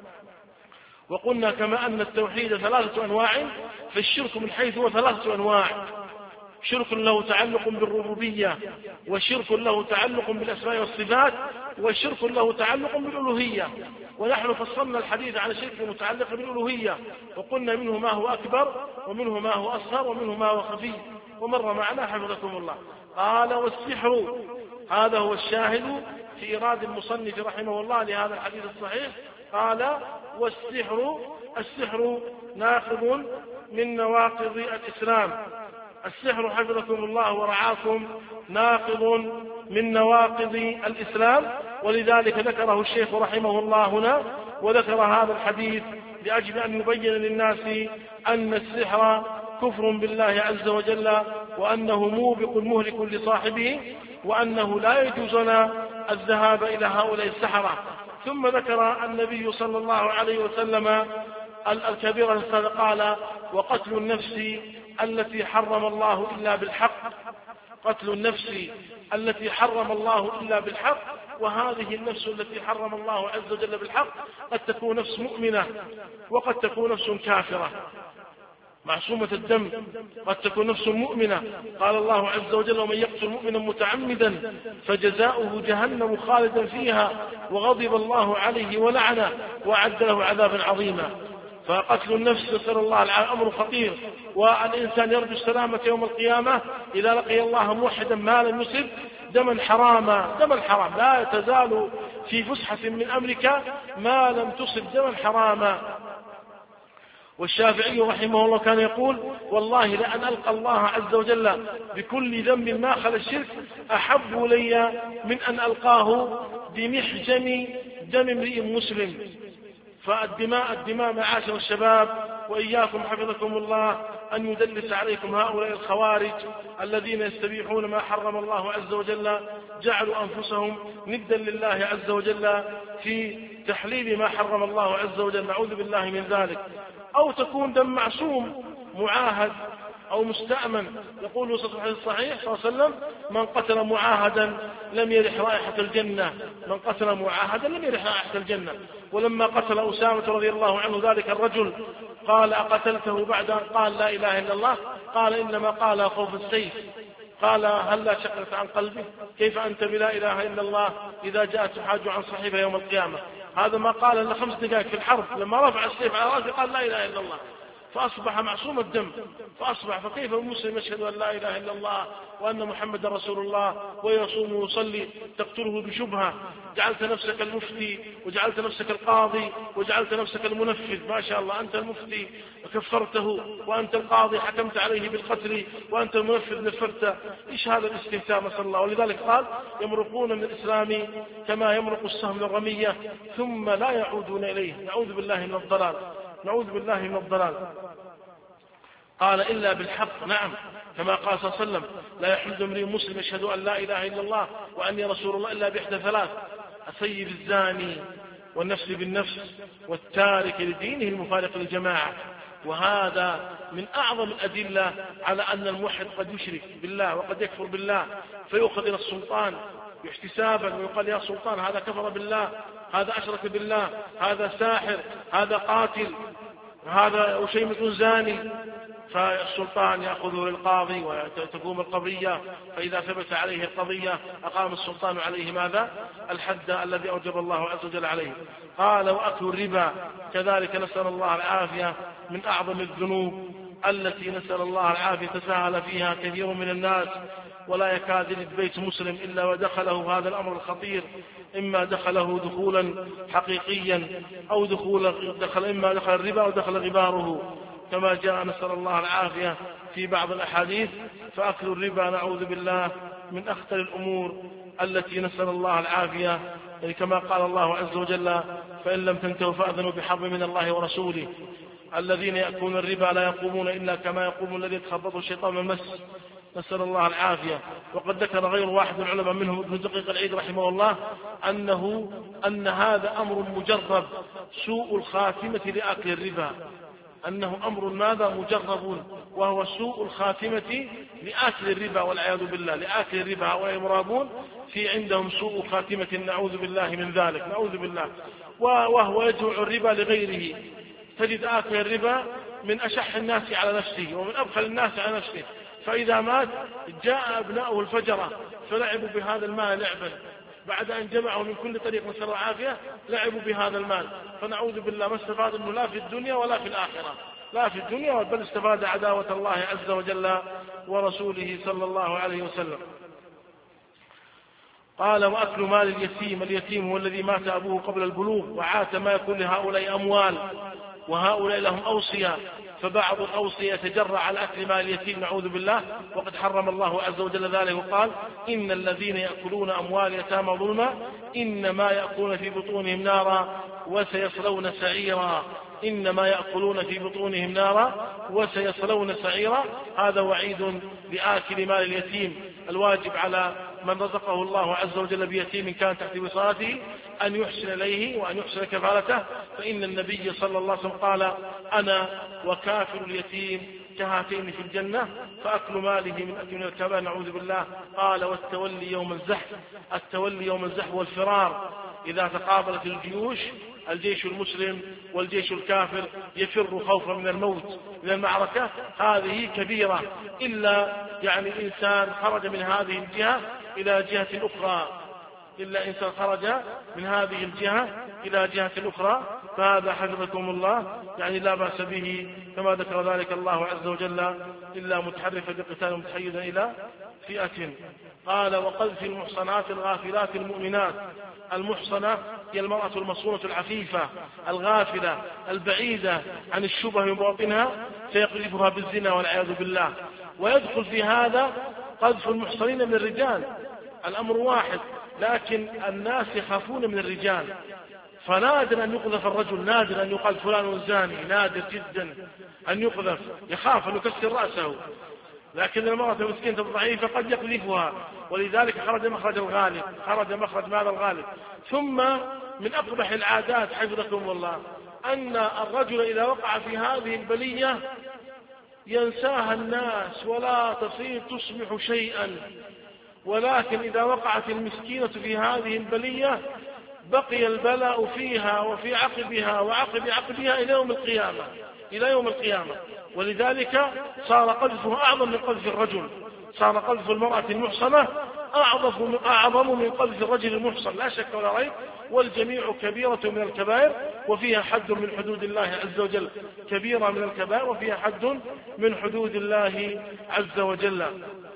وقلنا كما أن التوحيد ثلاثة أنواع فالشرك من حيث هو ثلاثة أنواع: شرك له تعلق بالربوبية، وشرك له تعلق بالأسماء والصفات، وشرك له تعلق بالألوهية. ونحن فصلنا الحديث عن الشرك المتعلق بالألوهية، وقلنا منه ما هو أكبر ومنه ما هو أصغر ومنه ما هو خفي، ومر معنا حفظكم الله. قال والسحر، هذا هو الشاهد في إيراد المصنف رحمه الله لهذا الحديث الصحيح. قال والسحر، السحر ناقض من نواقض الإسلام. السحر حفظكم الله ورعاكم ناقض من نواقض الإسلام، ولذلك ذكره الشيخ رحمه الله هنا، وذكر هذا الحديث لأجل أن يبين للناس أن السحر كفر بالله عز وجل، وأنه موبق مهلك لصاحبه، وأنه لا يجوز لنا الذهاب إلى هؤلاء السحرة. ثم ذكر النبي صلى الله عليه وسلم الكبيرة الثالثة، قال وقتل النفس التي حرم الله إلا بالحق، قتل النفس التي حرم الله إلا بالحق. وهذه النفس التي حرم الله عز وجل بالحق قد تكون نفس مؤمنة وقد تكون نفس كافرة معصومة الدم، قد تكون نفس مؤمنة. قال الله عز وجل ومن يقتل مؤمنا متعمدا فجزاؤه جهنم خالدا فيها وغضب الله عليه ولعنه وأعد له عذابا عظيما. فقتل النفس نسأل الله العافية أمر خطير، والإنسان يرجو السلامة يوم القيامة إذا لقي الله موحدا ما لم يصب دما حراما. دما حرام لا تزال في فسحة من أمرك ما لم تصب دما حراما. والشافعي رحمه الله كان يقول والله لأن ألقى الله عز وجل بكل ذنب ما خلا الشرك أحب لي من أن ألقاه بمحجم دم امرئ مسلم. فالدماء الدماء معاشر الشباب، وإياكم حفظكم الله أن يدلس عليكم هؤلاء الخوارج الذين يستبيحون ما حرم الله عز وجل، جعلوا أنفسهم ندا لله عز وجل في تحليل ما حرم الله عز وجل، نعوذ بالله من ذلك. أو تكون دم معصوم معاهد أو مستأمن، يقول صلى الله عليه الصحيح صلى الله عليه وسلم من قتل معاهدا لم يرح رائحة الجنة، من قتل معاهدا لم يرح رائحة الجنة. ولما قتل أسامة رضي الله عنه ذلك الرجل قال أقتلته بعد أن قال لا إله إلا الله؟ قال إنما قال خوف السيف. قال هل لا شقت عن قلبه؟ كيف أنت بلا إله إلا الله إذا جاءت حاج عن صحيفة يوم القيامة؟ هذا ما قال إلا خمس دقائق في الحرب، لما رفع السيف على رأسه قال لا إله إلا الله. فأصبح معصوم الدم، فأصبح فكيف المسلم يشهد أن لا إله إلا الله وأن محمد رسول الله ويصوم ويصلي تقتله بشبهة؟ جعلت نفسك المفتي وجعلت نفسك القاضي وجعلت نفسك المنفذ، ما شاء الله أنت المفتي وكفرته، وأنت القاضي حكمت عليه بالقتل، وأنت المنفذ نفرته. إيش هذا الاستهتار؟ نسأل الله. ولذلك قال يمرقون من الإسلام كما يمرق السهم من الرمية ثم لا يعودون إليه. نعوذ بالله من الضلال، نعوذ بالله من الضلال. قال إلا بالحق، نعم، كما قال صلى الله عليه وسلم لا يحل امرئ مسلم يشهد أن لا إله إلا الله وأني رسول الله إلا بإحدى ثلاث: السيد الزاني والنفس بالنفس والتارك لدينه المفارق للجماعة. وهذا من أعظم الأدلة على أن الموحد قد يشرك بالله وقد يكفر بالله، فيؤخذ إلى السلطان احتسابا ويقال يا سلطان هذا كفر بالله، هذا أشرك بالله، هذا ساحر، هذا قاتل، هذا وشيمة زاني. فالسلطان يأخذه للقاضي وتقوم القضية، فإذا ثبت عليه القضية أقام السلطان عليه ماذا؟ الحد الذي أوجب الله عز وجل عليه. قال وأكل الربا كذلك نسأل الله العافية من أعظم الذنوب التي نسأل الله العافية تساهل فيها كثير من الناس، ولا يكاد يجد بيت مسلم إلا ودخله هذا الأمر الخطير، إما دخله دخولا حقيقيا أو دخول دخل إما دخل الربا أو دخل غباره، كما جاء نسأل الله العافية في بعض الأحاديث. فأكل الربا نعوذ بالله من أخطر الأمور التي نسأل الله العافية، يعني كما قال الله عز وجل فإن لم تنتهوا فأذنوا بحرب من الله ورسوله. الذين يأكلون الربا لا يقومون إلا كما يقوم الذي يتخبطه الشيطان من المس، نسأل الله العافية. وقد ذكر غير واحد من العلماء منهم ابن دقيق العيد رحمه الله أنه أن هذا أمر مجرب سوء الخاتمة لأكل الربا، أنه أمر ماذا مجرب، وهو سوء الخاتمة لآكل الربا والعياذ بالله. لآكل الربا ويمرابون في عندهم سوء خاتمة، نعوذ بالله من ذلك، نعوذ بالله. وهو يدعو الربا لغيره. تجد آكل الربا من أشح الناس على نفسه ومن أبخل الناس على نفسه، فإذا مات جاء أبناؤه الفجرة فلعبوا بهذا المال لعبا، بعد أن جمعوا من كل طريق نسأل الله العافية لعبوا بهذا المال. فنعوذ بالله ما استفاد منه لا في الدنيا ولا في الآخرة، لا في الدنيا بل استفاد عداوة الله عز وجل ورسوله صلى الله عليه وسلم. قال وأكل مال اليتيم، اليتيم هو الذي مات أبوه قبل البلوغ وعات ما يكون لهؤلاء أموال، وهؤلاء لهم أوصية، فبعض الأوصية يتجرع على أكل مال اليتيم نعوذ بالله، وقد حرم الله عز وجل ذلك وقال إن الذين يأكلون أموال يتامى ظلما إنما يأكلون في بطونهم نارا وسيصلون سعيرا، إنما يأكلون في بطونهم نارا وسيصلون سعيرا. هذا وعيد لآكل مال اليتيم. الواجب على من رزقه الله عز وجل بيتيم كان تحت وصايته أن يحسن إليه وأن يحسن كفالته، فإن النبي صلى الله عليه وسلم قال أنا وكافل اليتيم كهاتين في الجنة، فأكل ماله من أكل الكبائر نعوذ بالله. قال والتولي يوم الزحف، التولي يوم الزحف والفرار، إذا تقابلت الجيوش الجيش المسلم والجيش الكافر يفر خوفا من الموت من المعركة، هذه كبيرة، إلا يعني إنسان خرج من هذه الجهة إلى جهة أخرى، إلا إنسان خرج من هذه الجهة إلى جهة أخرى، فهذا حفظكم الله يعني لا بأس به، كما ذكر ذلك الله عز وجل إلا متحرفا بقتال متحيزا إلى فئة. قال وقذف المحصنات الغافلات المؤمنات. المحصنة هي المرأة المصونة العفيفة الغافلة البعيدة عن الشبه وباطنها، سيقذفها بالزنا والعياذ بالله. ويدخل في هذا قذف المحصنين من الرجال، الأمر واحد، لكن الناس يخافون من الرجال، فنادر أن يقذف الرجل، نادر أن يقال فلان زاني، نادر جدا أن يقذف، يخاف أن يكسر رأسه، لكن المرأة المسكينة الضعيفة قد يقذفها، ولذلك خرج مخرج الغالب، خرج مخرج ماذا الغالب. ثم من أقبح العادات حفظكم الله أن الرجل إذا وقع في هذه البلية ينساها الناس ولا تصير تصبح شيئا، ولكن إذا وقعت المسكينة في هذه البلية بقي البلاء فيها وفي عقبها وعقب عقبها إلى يوم القيامة، إلى يوم القيامة. ولذلك صار قذفه أعظم من قذف الرجل، صار قذف المرأة المحصنة أعظم, أعظم من قذف الرجل المحصن لا شك ولا ريب، والجميع كبيرة من الكبائر وفيها حد من حدود الله عز وجل، كبيرة من الكبائر وفيها حد من حدود الله عز وجل.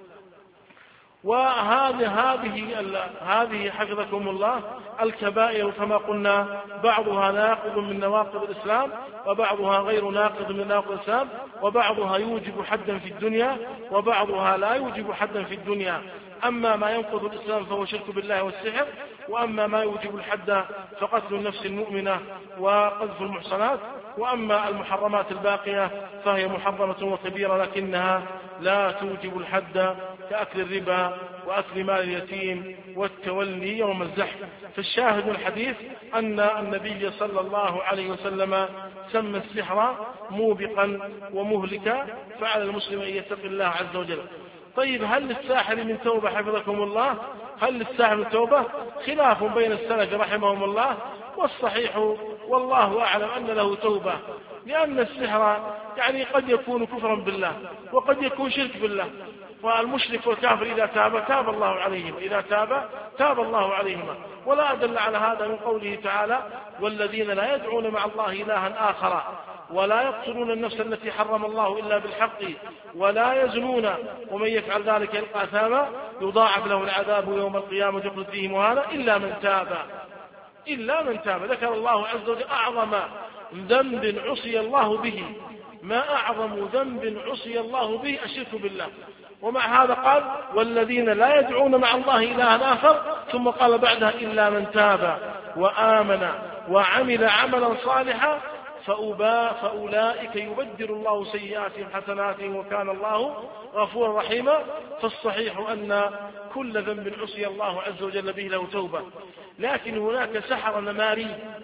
وهذه هذه هذه حفظكم الله الكبائر كما قلنا بعضها ناقض من نواقض الإسلام وبعضها غير ناقض من نواقض الإسلام، وبعضها يوجب حدا في الدنيا وبعضها لا يوجب حدا في الدنيا. أما ما ينقض الإسلام فهو شرك بالله والسحر، وأما ما يوجب الحد فقتل النفس المؤمنة وقذف المحصنات، وأما المحرمات الباقية فهي محرمة وكبيرة لكنها لا توجب الحد كأكل الربا وأكل مال اليتيم والتولي يوم الزحف. فالشاهد من الحديث أن النبي صلى الله عليه وسلم سمى السحر موبقا ومهلكا، فعلى المسلم أن يتقي الله عز وجل. طيب هل للساحر من توبة حفظكم الله؟ هل للساحر من توبة؟ خلاف بين السلف رحمهم الله، والصحيح والله أعلم أن له توبة، لأن السحر يعني قد يكون كفرا بالله وقد يكون شرك بالله، والمشرك والكافر إذا تاب تاب الله عليهم، إذا تاب تاب الله عليهما. ولا أدل على هذا من قوله تعالى: والذين لا يدعون مع الله إلها آخر ولا يقتلون النفس التي حرم الله إلا بالحق ولا يزنون ومن يفعل ذلك يلقى أثاما يضاعف له العذاب يوم القيامة يخلد فيه مهانا إلا من تاب إلا من تاب. ذكر الله عز وجل أعظم ذنب عصي الله به، ما أعظم ذنب عصي الله به الشرك بالله، ومع هذا قال: والذين لا يدعون مع الله إلها آخر، ثم قال بعدها: إلا من تاب وآمن وعمل عملا صالحا فأولئك يبدل الله سيئاتهم حسنات وكان الله غفورا رحيما. فالصحيح أن كل ذنب عصي الله عز وجل به له توبة، لكن هناك سحر نماري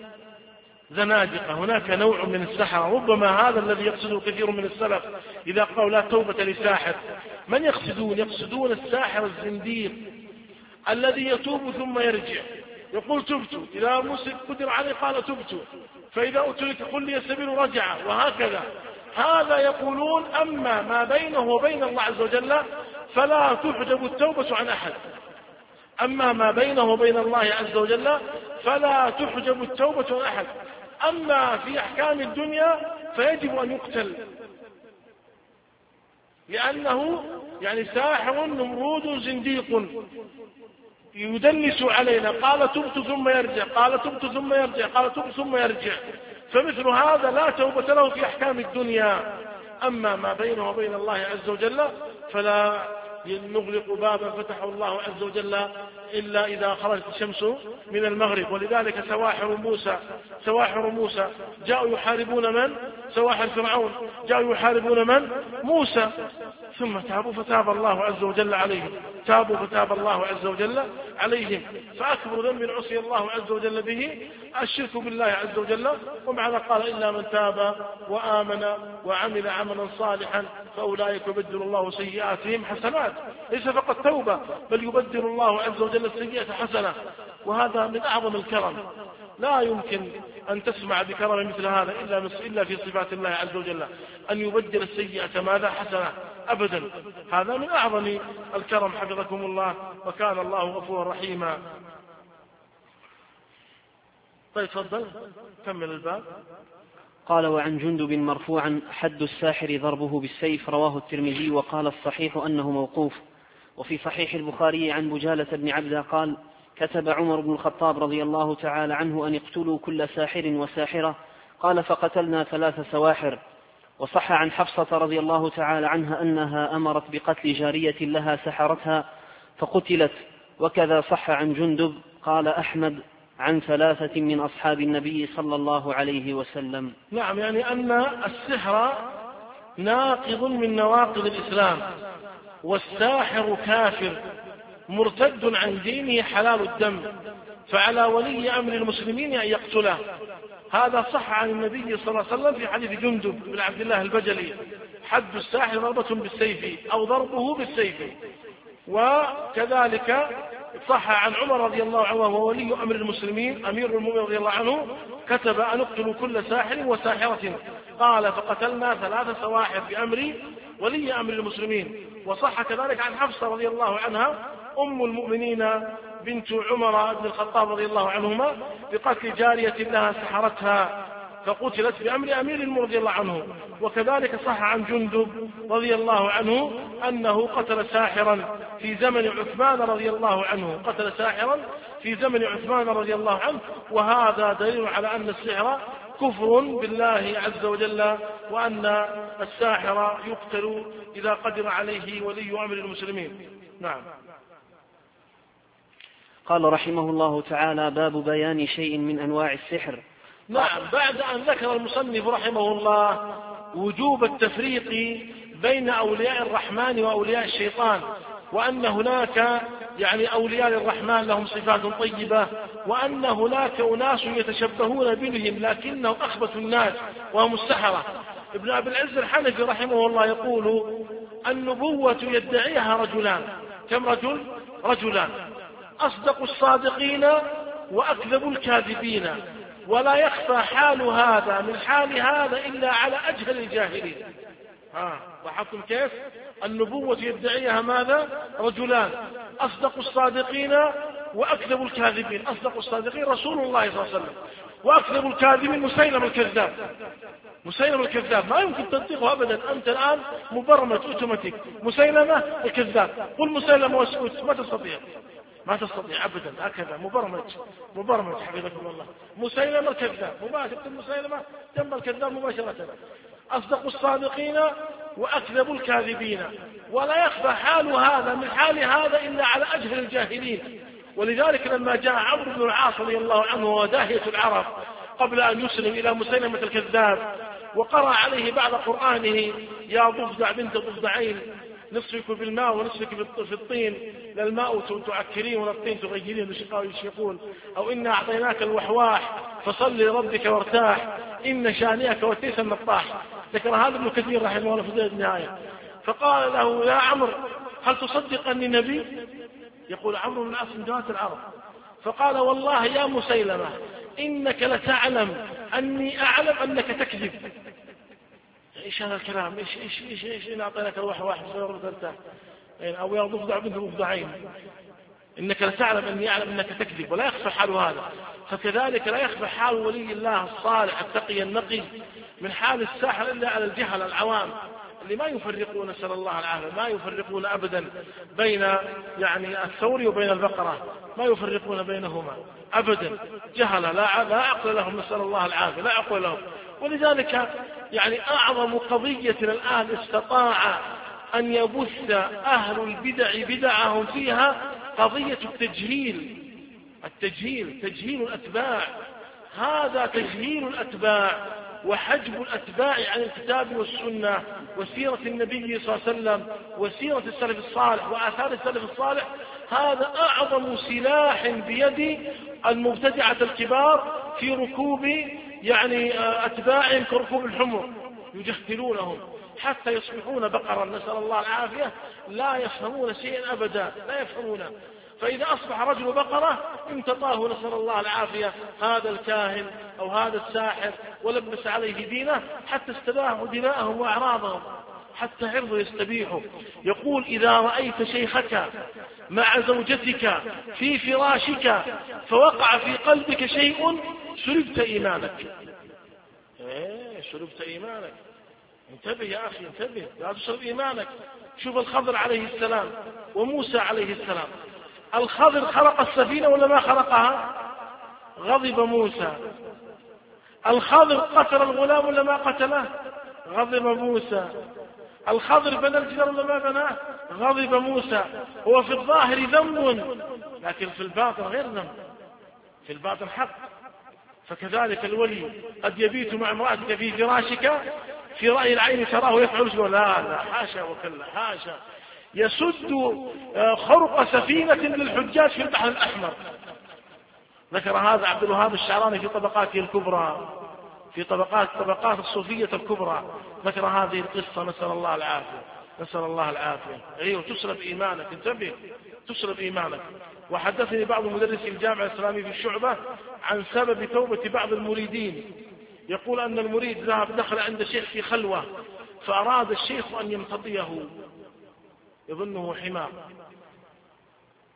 زنادقة، هناك نوع من السحر ربما هذا الذي يقصده كثير من السلف إذا قالوا لا توبة لساحر. من يقصدون؟ يقصدون الساحر الزنديق الذي يتوب ثم يرجع، يقول تبت، إذا مسك قدر عليه قال تبت، فإذا أترك قل لي السبيل رجع، وهكذا. هذا يقولون أما ما بينه وبين الله عز وجل فلا تحجب التوبة عن أحد، أما ما بينه وبين الله عز وجل فلا تحجب التوبة عن أحد. أما في أحكام الدنيا فيجب أن يقتل، لأنه يعني ساحر نمرود زنديق يدنس علينا، قال تبت ثم يرجع، قال تبت ثم يرجع، قال تبت ثم يرجع، فمثل هذا لا توبة له في أحكام الدنيا. أما ما بينه وبين الله عز وجل فلا نغلق بابا فتحه الله عز وجل إلا إذا خرجت الشمس من المغرب. ولذلك سواحر موسى سواحر موسى جاءوا يحاربون من؟ سواحر فرعون جاءوا يحاربون من؟ موسى، ثم تابوا فتاب الله عز وجل عليهم، تابوا فتاب الله عز وجل عليهم. فأكبر ذنب عصي الله عز وجل به الشرك بالله عز وجل. ومعنى قال: إلا من تاب وآمن وعمل عملا صالحا فأولئك يبدل الله سيئاتهم حسنات. ليس فقط توبة بل يبدل الله عز وجل السيئة حسنة، وهذا من أعظم الكرم. لا يمكن أن تسمع بكرم مثل هذا إلا في صفات الله عز وجل، أن يبدل السيئة ماذا؟ حسنة، أبدا. هذا من أعظم الكرم حفظكم الله، وكان الله غفورا رحيما. طيب تفضل كمل الباب. قال: وعن جندب مرفوعا: حد الساحر ضربه بالسيف، رواه الترمذي، وقال الصحيح أنه موقوف. وفي صحيح البخاري عن بجالة بن عبدة قال: كتب عمر بن الخطاب رضي الله تعالى عنه أن يقتلوا كل ساحر وساحرة، قال: فقتلنا ثلاث سواحر. وصح عن حفصة رضي الله تعالى عنها أنها أمرت بقتل جارية لها سحرتها فقتلت. وكذا صح عن جندب، قال أحمد، عن ثلاثة من أصحاب النبي صلى الله عليه وسلم. نعم، يعني أن السحر ناقض من نواقض الإسلام، والساحر كافر مرتد عن دينه حلال الدم، فعلى ولي أمر المسلمين أن يقتله. هذا صح عن النبي صلى الله عليه وسلم في حديث جندب بن عبد الله البجلي: حد الساحر ضربة بالسيف أو ضربه بالسيف. وكذلك صح عن عمر رضي الله عنه وهو ولي أمر المسلمين أمير المؤمنين رضي الله عنه: كتب أن اقتلوا كل ساحر وساحرة، قال: فقتلنا ثلاث سواحر بأمر ولي أمر المسلمين. وصح كذلك عن حفصة رضي الله عنها أم المؤمنين بنت عمر بن الخطاب رضي الله عنهما بقتل جارية لها سحرتها فقتلت بأمر أمير المؤمنين رضي الله عنه. وكذلك صح عن جندب رضي الله عنه أنه قتل ساحرا في زمن عثمان رضي الله عنه، قتل ساحرا في زمن عثمان رضي الله عنه. وهذا دليل على أن السحر كفر بالله عز وجل، وأن الساحر يقتل إذا قدر عليه ولي أمر المسلمين. نعم. قال رحمه الله تعالى: باب بيان شيء من أنواع السحر. نعم. بعد أن ذكر المصنف رحمه الله وجوب التفريق بين أولياء الرحمن وأولياء الشيطان، وأن هناك يعني أولياء الرحمن لهم صفات طيبة، وأن هناك أناس يتشبهون بهم لكنهم أخبث الناس وهم السحرة. ابن أبي العز الحنفي رحمه الله يقول: النبوة يدعيها رجلان. كم رجل؟ رجلان: أصدق الصادقين وأكذب الكاذبين، ولا يخفى حال هذا من حال هذا إلا على أجهل الجاهلين. ها لاحظتم كيف؟ النبوة يدعيها ماذا؟ رجلان: أصدق الصادقين وأكذب الكاذبين. أصدق الصادقين رسول الله صلى الله عليه وسلم، وأكذب الكاذبين مسيلمة الكذاب. مسيلمة الكذاب ما يمكن تصديقه أبدا، أنت الآن مبرمج أوتوماتيك. مسيلمة الكذاب، قل مسيلمة واسكت، ما تستطيع ما تستطيع أبدا، هكذا مبرمج مبرمج حفظكم الله. مسيلمة الكذاب مباشرة، مسيلمة جنب الكذاب مباشرة. أصدق الصادقين وأكذب الكاذبين، ولا يخفى حال هذا من حال هذا إلا على أجهل الجاهلين. ولذلك لما جاء عمرو بن العاص رضي الله عنه وداهية العرب قبل أن يسلم إلى مسيلمة الكذاب، وقرأ عليه بعد قرآنه: يا ضفدع بنت ضفدعين، نصفك بالماء ونصفك في الطين، لا الماء تعكرين ولا الطين تغيرين يشيقون، أو إنا أعطيناك الوحواح فصل لربك وارتاح، إن شانئك وتيس النطاح. ذكر هذا ابن كثير رحمه الله في النهاية. فقال له: يا عمرو هل تصدق أني نبي؟ يقول عمرو بن العاص من جهات العرب. فقال: والله يا مسيلمة إنك لتعلم أني أعلم أنك تكذب. إيش هذا الكلام؟ إيش إيش إيش إيش إن أعطيناك الوحواح فارتاح، أو يا ضفدع بنت ضفدعين، إنك لتعلم أني أعلم أنك تكذب. ولا يخفى حال هذا. فكذلك لا يخفى حال ولي الله الصالح التقي النقي من حال الساحر إلا على الجهل العوام اللي ما يفرقون، نسأل الله العافية، ما يفرقون أبدا بين يعني الثور وبين البقرة، ما يفرقون بينهما أبدا، جهل لا لا عقل لهم، نسأل الله العافية، لا عقل لهم. ولذلك يعني أعظم قضية الآن استطاع أن يبث أهل البدع بدعهم فيها قضية التجهيل. التجهيل تجهيل الأتباع، هذا تجهيل الأتباع وحجب الأتباع عن الكتاب والسنة وسيرة النبي صلى الله عليه وسلم وسيرة السلف الصالح وآثار السلف الصالح. هذا أعظم سلاح بيد المبتدعة الكبار في ركوب يعني أتباعهم كركوب الحمر، يجهلونهم حتى يصبحون بقرا، نسأل الله العافية، لا يفهمون شيئا أبدا، لا يفهمون. فإذا أصبح رجل بقرة امتطاه، نسأل الله العافية، هذا الكاهن أو هذا الساحر ولبس عليه دينه حتى استباحوا دماءهم وأعراضهم، حتى عرضه يستبيحوا. يقول: إذا رأيت شيخك مع زوجتك في فراشك فوقع في قلبك شيء شربت إيمانك. إيه شربت إيمانك، انتبه يا أخي، انتبه، لا تشرب إيمانك. شوف الخضر عليه السلام وموسى عليه السلام. الخضر خلق السفينة ولا ما خلقها؟ غضب موسى. الخضر قتل الغلام ولا ما قتله؟ غضب موسى. الخضر بنى الجدار ولا ما بناه؟ غضب موسى. هو في الظاهر ذنب لكن في الباطن غير ذنب، في الباطن حق. فكذلك الولي قد يبيت مع امرأتك في فراشك في رأي العين تراه يفعل شيئا، لا لا حاشا وكلا حاشا، يسد خرق سفينة للحجاج في البحر الأحمر. ذكر هذا عبد الوهاب الشعراني في طبقاته الكبرى، في طبقات طبقات الصوفية الكبرى، ذكر هذه القصة، نسأل الله العافية، نسأل الله العافية. أيوه تسلب إيمانك، انتبه، تسلب إيمانك. وحدثني بعض مدرسي الجامعة الإسلامية في الشعبة عن سبب توبة بعض المريدين. يقول أن المريد ذهب دخل عند شيخ في خلوة، فأراد الشيخ أن يمتطيه، يظنه حمار،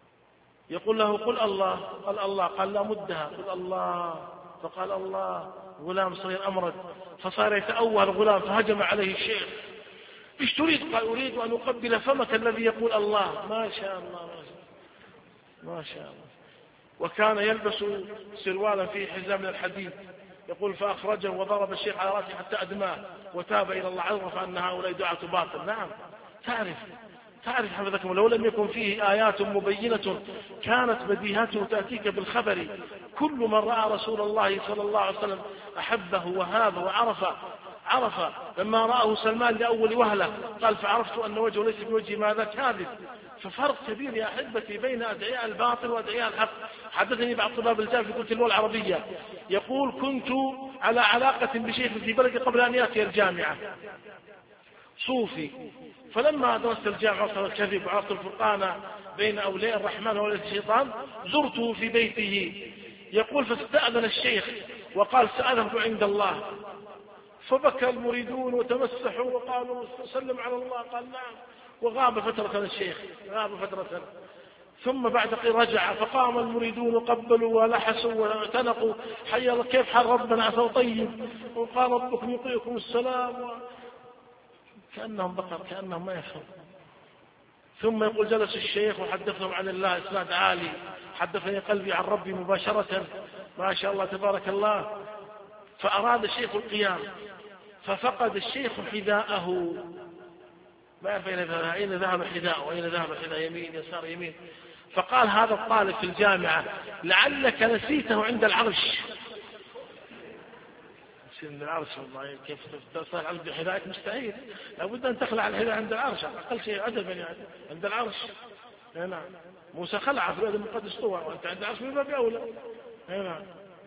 يقول له قل الله، قال الله، قال لا مدها، قل الله، فقال الله. غلام صغير أمرد، فصار يتأوه الغلام، فهجم عليه الشيخ: ايش تريد؟ قال أريد أن أقبل فمك الذي يقول الله. ما شاء الله ما شاء الله, ما شاء الله. وكان يلبس سروالا فيه حزام من الحديد. يقول فأخرجه وضرب الشيخ على رأسه حتى أدماه وتاب إلى الله، عرف أن هؤلاء دعاة باطل. نعم، تعرف تعرف حفظكم، لو لم يكن فيه آيات مبينة كانت بديهته تأتيك بالخبر. كل من رأى رسول الله صلى الله عليه وسلم أحبه وهابه وعرف عرف لما رآه سلمان لأول وهلة قال فعرفت أن وجهه ليس بوجه ماذا كاذب. ففرق كبير يا أحبتي بين أدعياء الباطل وأدعياء الحق. حدثني بعض طلاب الجامعة في كلية اللغة العربية يقول كنت على علاقة بشيخ في بلدي قبل أن يأتي الجامعة صوفي، فلما درست الجامعة وصل الكذب وعرفت الفرقان بين أولياء الرحمن وأولياء الشيطان زرته في بيته. يقول فاستأذن الشيخ وقال سأذهب عند الله، فبكى المريدون وتمسحوا وقالوا سلم على الله، قال نعم، وغاب فترة الشيخ، غاب فترة. ثم بعد قليل رجع فقام المريدون وقبلوا ولحسوا واعتنقوا حي الله كيف حال ربنا عسى طيب، وقال ربكم يطيعكم السلام و... كأنهم بقر كأنهم ما يفهم. ثم يقول جلس الشيخ وحدثهم عن الله إسناد عالي، حدثني قلبي عن ربي مباشرة، ما شاء الله تبارك الله. فأراد الشيخ القيام ففقد الشيخ حذاءه، ما يعرف أين ذهب حذاءه وأين ذهب حذاء، يمين يسار يمين. فقال هذا الطالب في الجامعة لعلك نسيته عند العرش. عند العرش والله كيف تصل عند حذائك؟ مستحيل، لابد أن تخلع الحذاء عند العرش، أقل شيء عجبا يعني عند العرش. نعم، موسى خلع في الأرض المقدس طوى، وأنت عند العرش من باب أولى. نعم.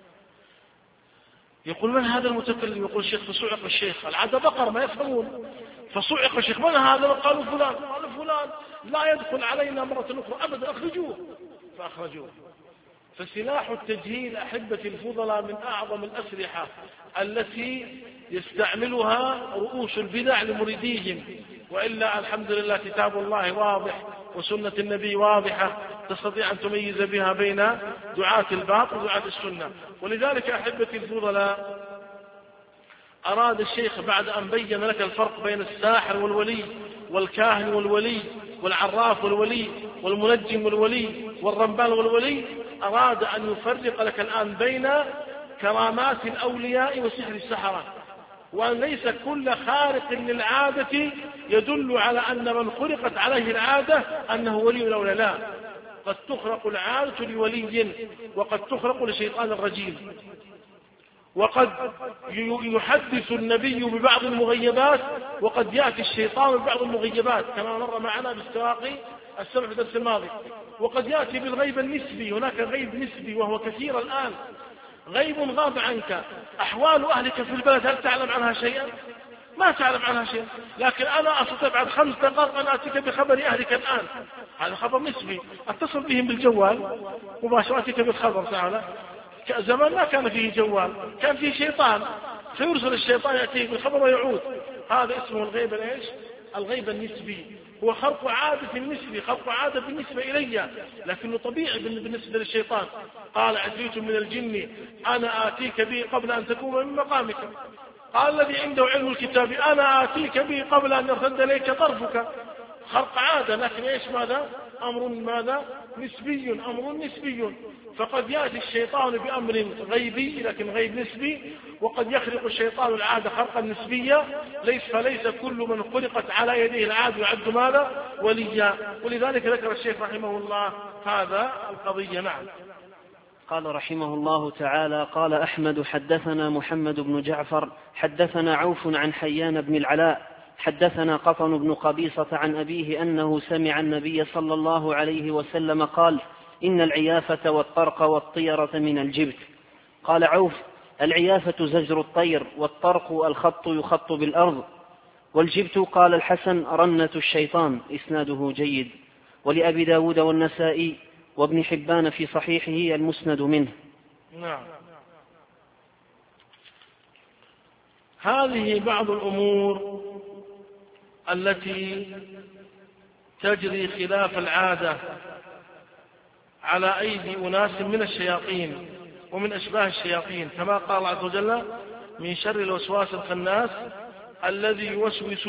يقول من هذا المتكلم؟ يقول الشيخ. فصعق الشيخ، العادة بقر ما يفهمون. فصعق الشيخ من هذا؟ قالوا فلان. قالوا فلان لا يدخل علينا مرة أخرى أبدا، أخرجوه. فأخرجوه. فسلاح التجهيل أحبتي الفضلاء من أعظم الأسلحة التي يستعملها رؤوس البدع لمريديهم، وإلا الحمد لله كتاب الله واضح وسنة النبي واضحة تستطيع أن تميز بها بين دعاة الباطل ودعاة السنة. ولذلك أحبتي الفضلاء أراد الشيخ بعد أن بين لك الفرق بين الساحر والولي والكاهن والولي والعراف والولي والمنجم والولي والرمبان والولي، أراد أن يفرق لك الآن بين كرامات الأولياء وسحر السحرة، وأن ليس كل خارق للعادة يدل على أن من خلقت عليه العادة أنه ولي أو لا. قد تخرق العادة لولي وقد تخرق لشيطان الرجيم، وقد يحدث النبي ببعض المغيبات وقد يأتي الشيطان ببعض المغيبات كما مر معنا بالسواقي السبع في الدرس الماضي. وقد يأتي بالغيب النسبي، هناك غيب نسبي وهو كثير الآن، غيب غاب عنك. أحوال أهلك في البلد هل تعلم عنها شيئا؟ ما تعلم عنها شيئا، لكن أنا أستطيع بعد خمس دقائق أن أتيك بخبر أهلك الآن، هذا خبر نسبي، أتصل بهم بالجوال مباشرة أتيك بالخبر تعالى. زمان ما كان فيه جوال، كان فيه شيطان، فيرسل الشيطان يأتيه بالخبر ويعود. هذا اسمه الغيب الإيش؟ الغيب النسبي، هو خلق عادة نسبي، خلق عادة بالنسبة إلي لكنه طبيعي بالنسبة للشيطان. قال عفريت من الجن أنا آتيك به قبل أن تقوم من مقامك. قال الذي عنده علم الكتاب أنا آتيك به قبل أن يرتد إليك طرفك. خلق عادة، لكن إيش ماذا؟ أمر ماذا؟ نسبي، أمر نسبي. فقد يأتي الشيطان بأمر غيبي لكن غيب نسبي، وقد يخلق الشيطان العادة خلقا نسبيا، ليس فليس كل من خلقت على يديه العادة يعد ماذا؟ وليا. ولذلك ذكر الشيخ رحمه الله هذا القضية. نعم. قال رحمه الله تعالى: قال أحمد حدثنا محمد بن جعفر حدثنا عوف عن حيان بن العلاء حدثنا قطن بن قبيصة عن أبيه أنه سمع النبي صلى الله عليه وسلم قال: إن العيافة والطرق والطيرة من الجبت. قال عوف: العيافة زجر الطير، والطرق الخط يخط بالأرض، والجبت قال الحسن رنة الشيطان. إسناده جيد. ولأبي داود والنسائي وابن حبان في صحيحه المسند منه. نعم. هذه بعض الأمور التي تجري خلاف العادة على أيدي أناس من الشياطين ومن أشباه الشياطين، كما قال الله عز وجل: من شر الوسواس الخناس الذي يوسوس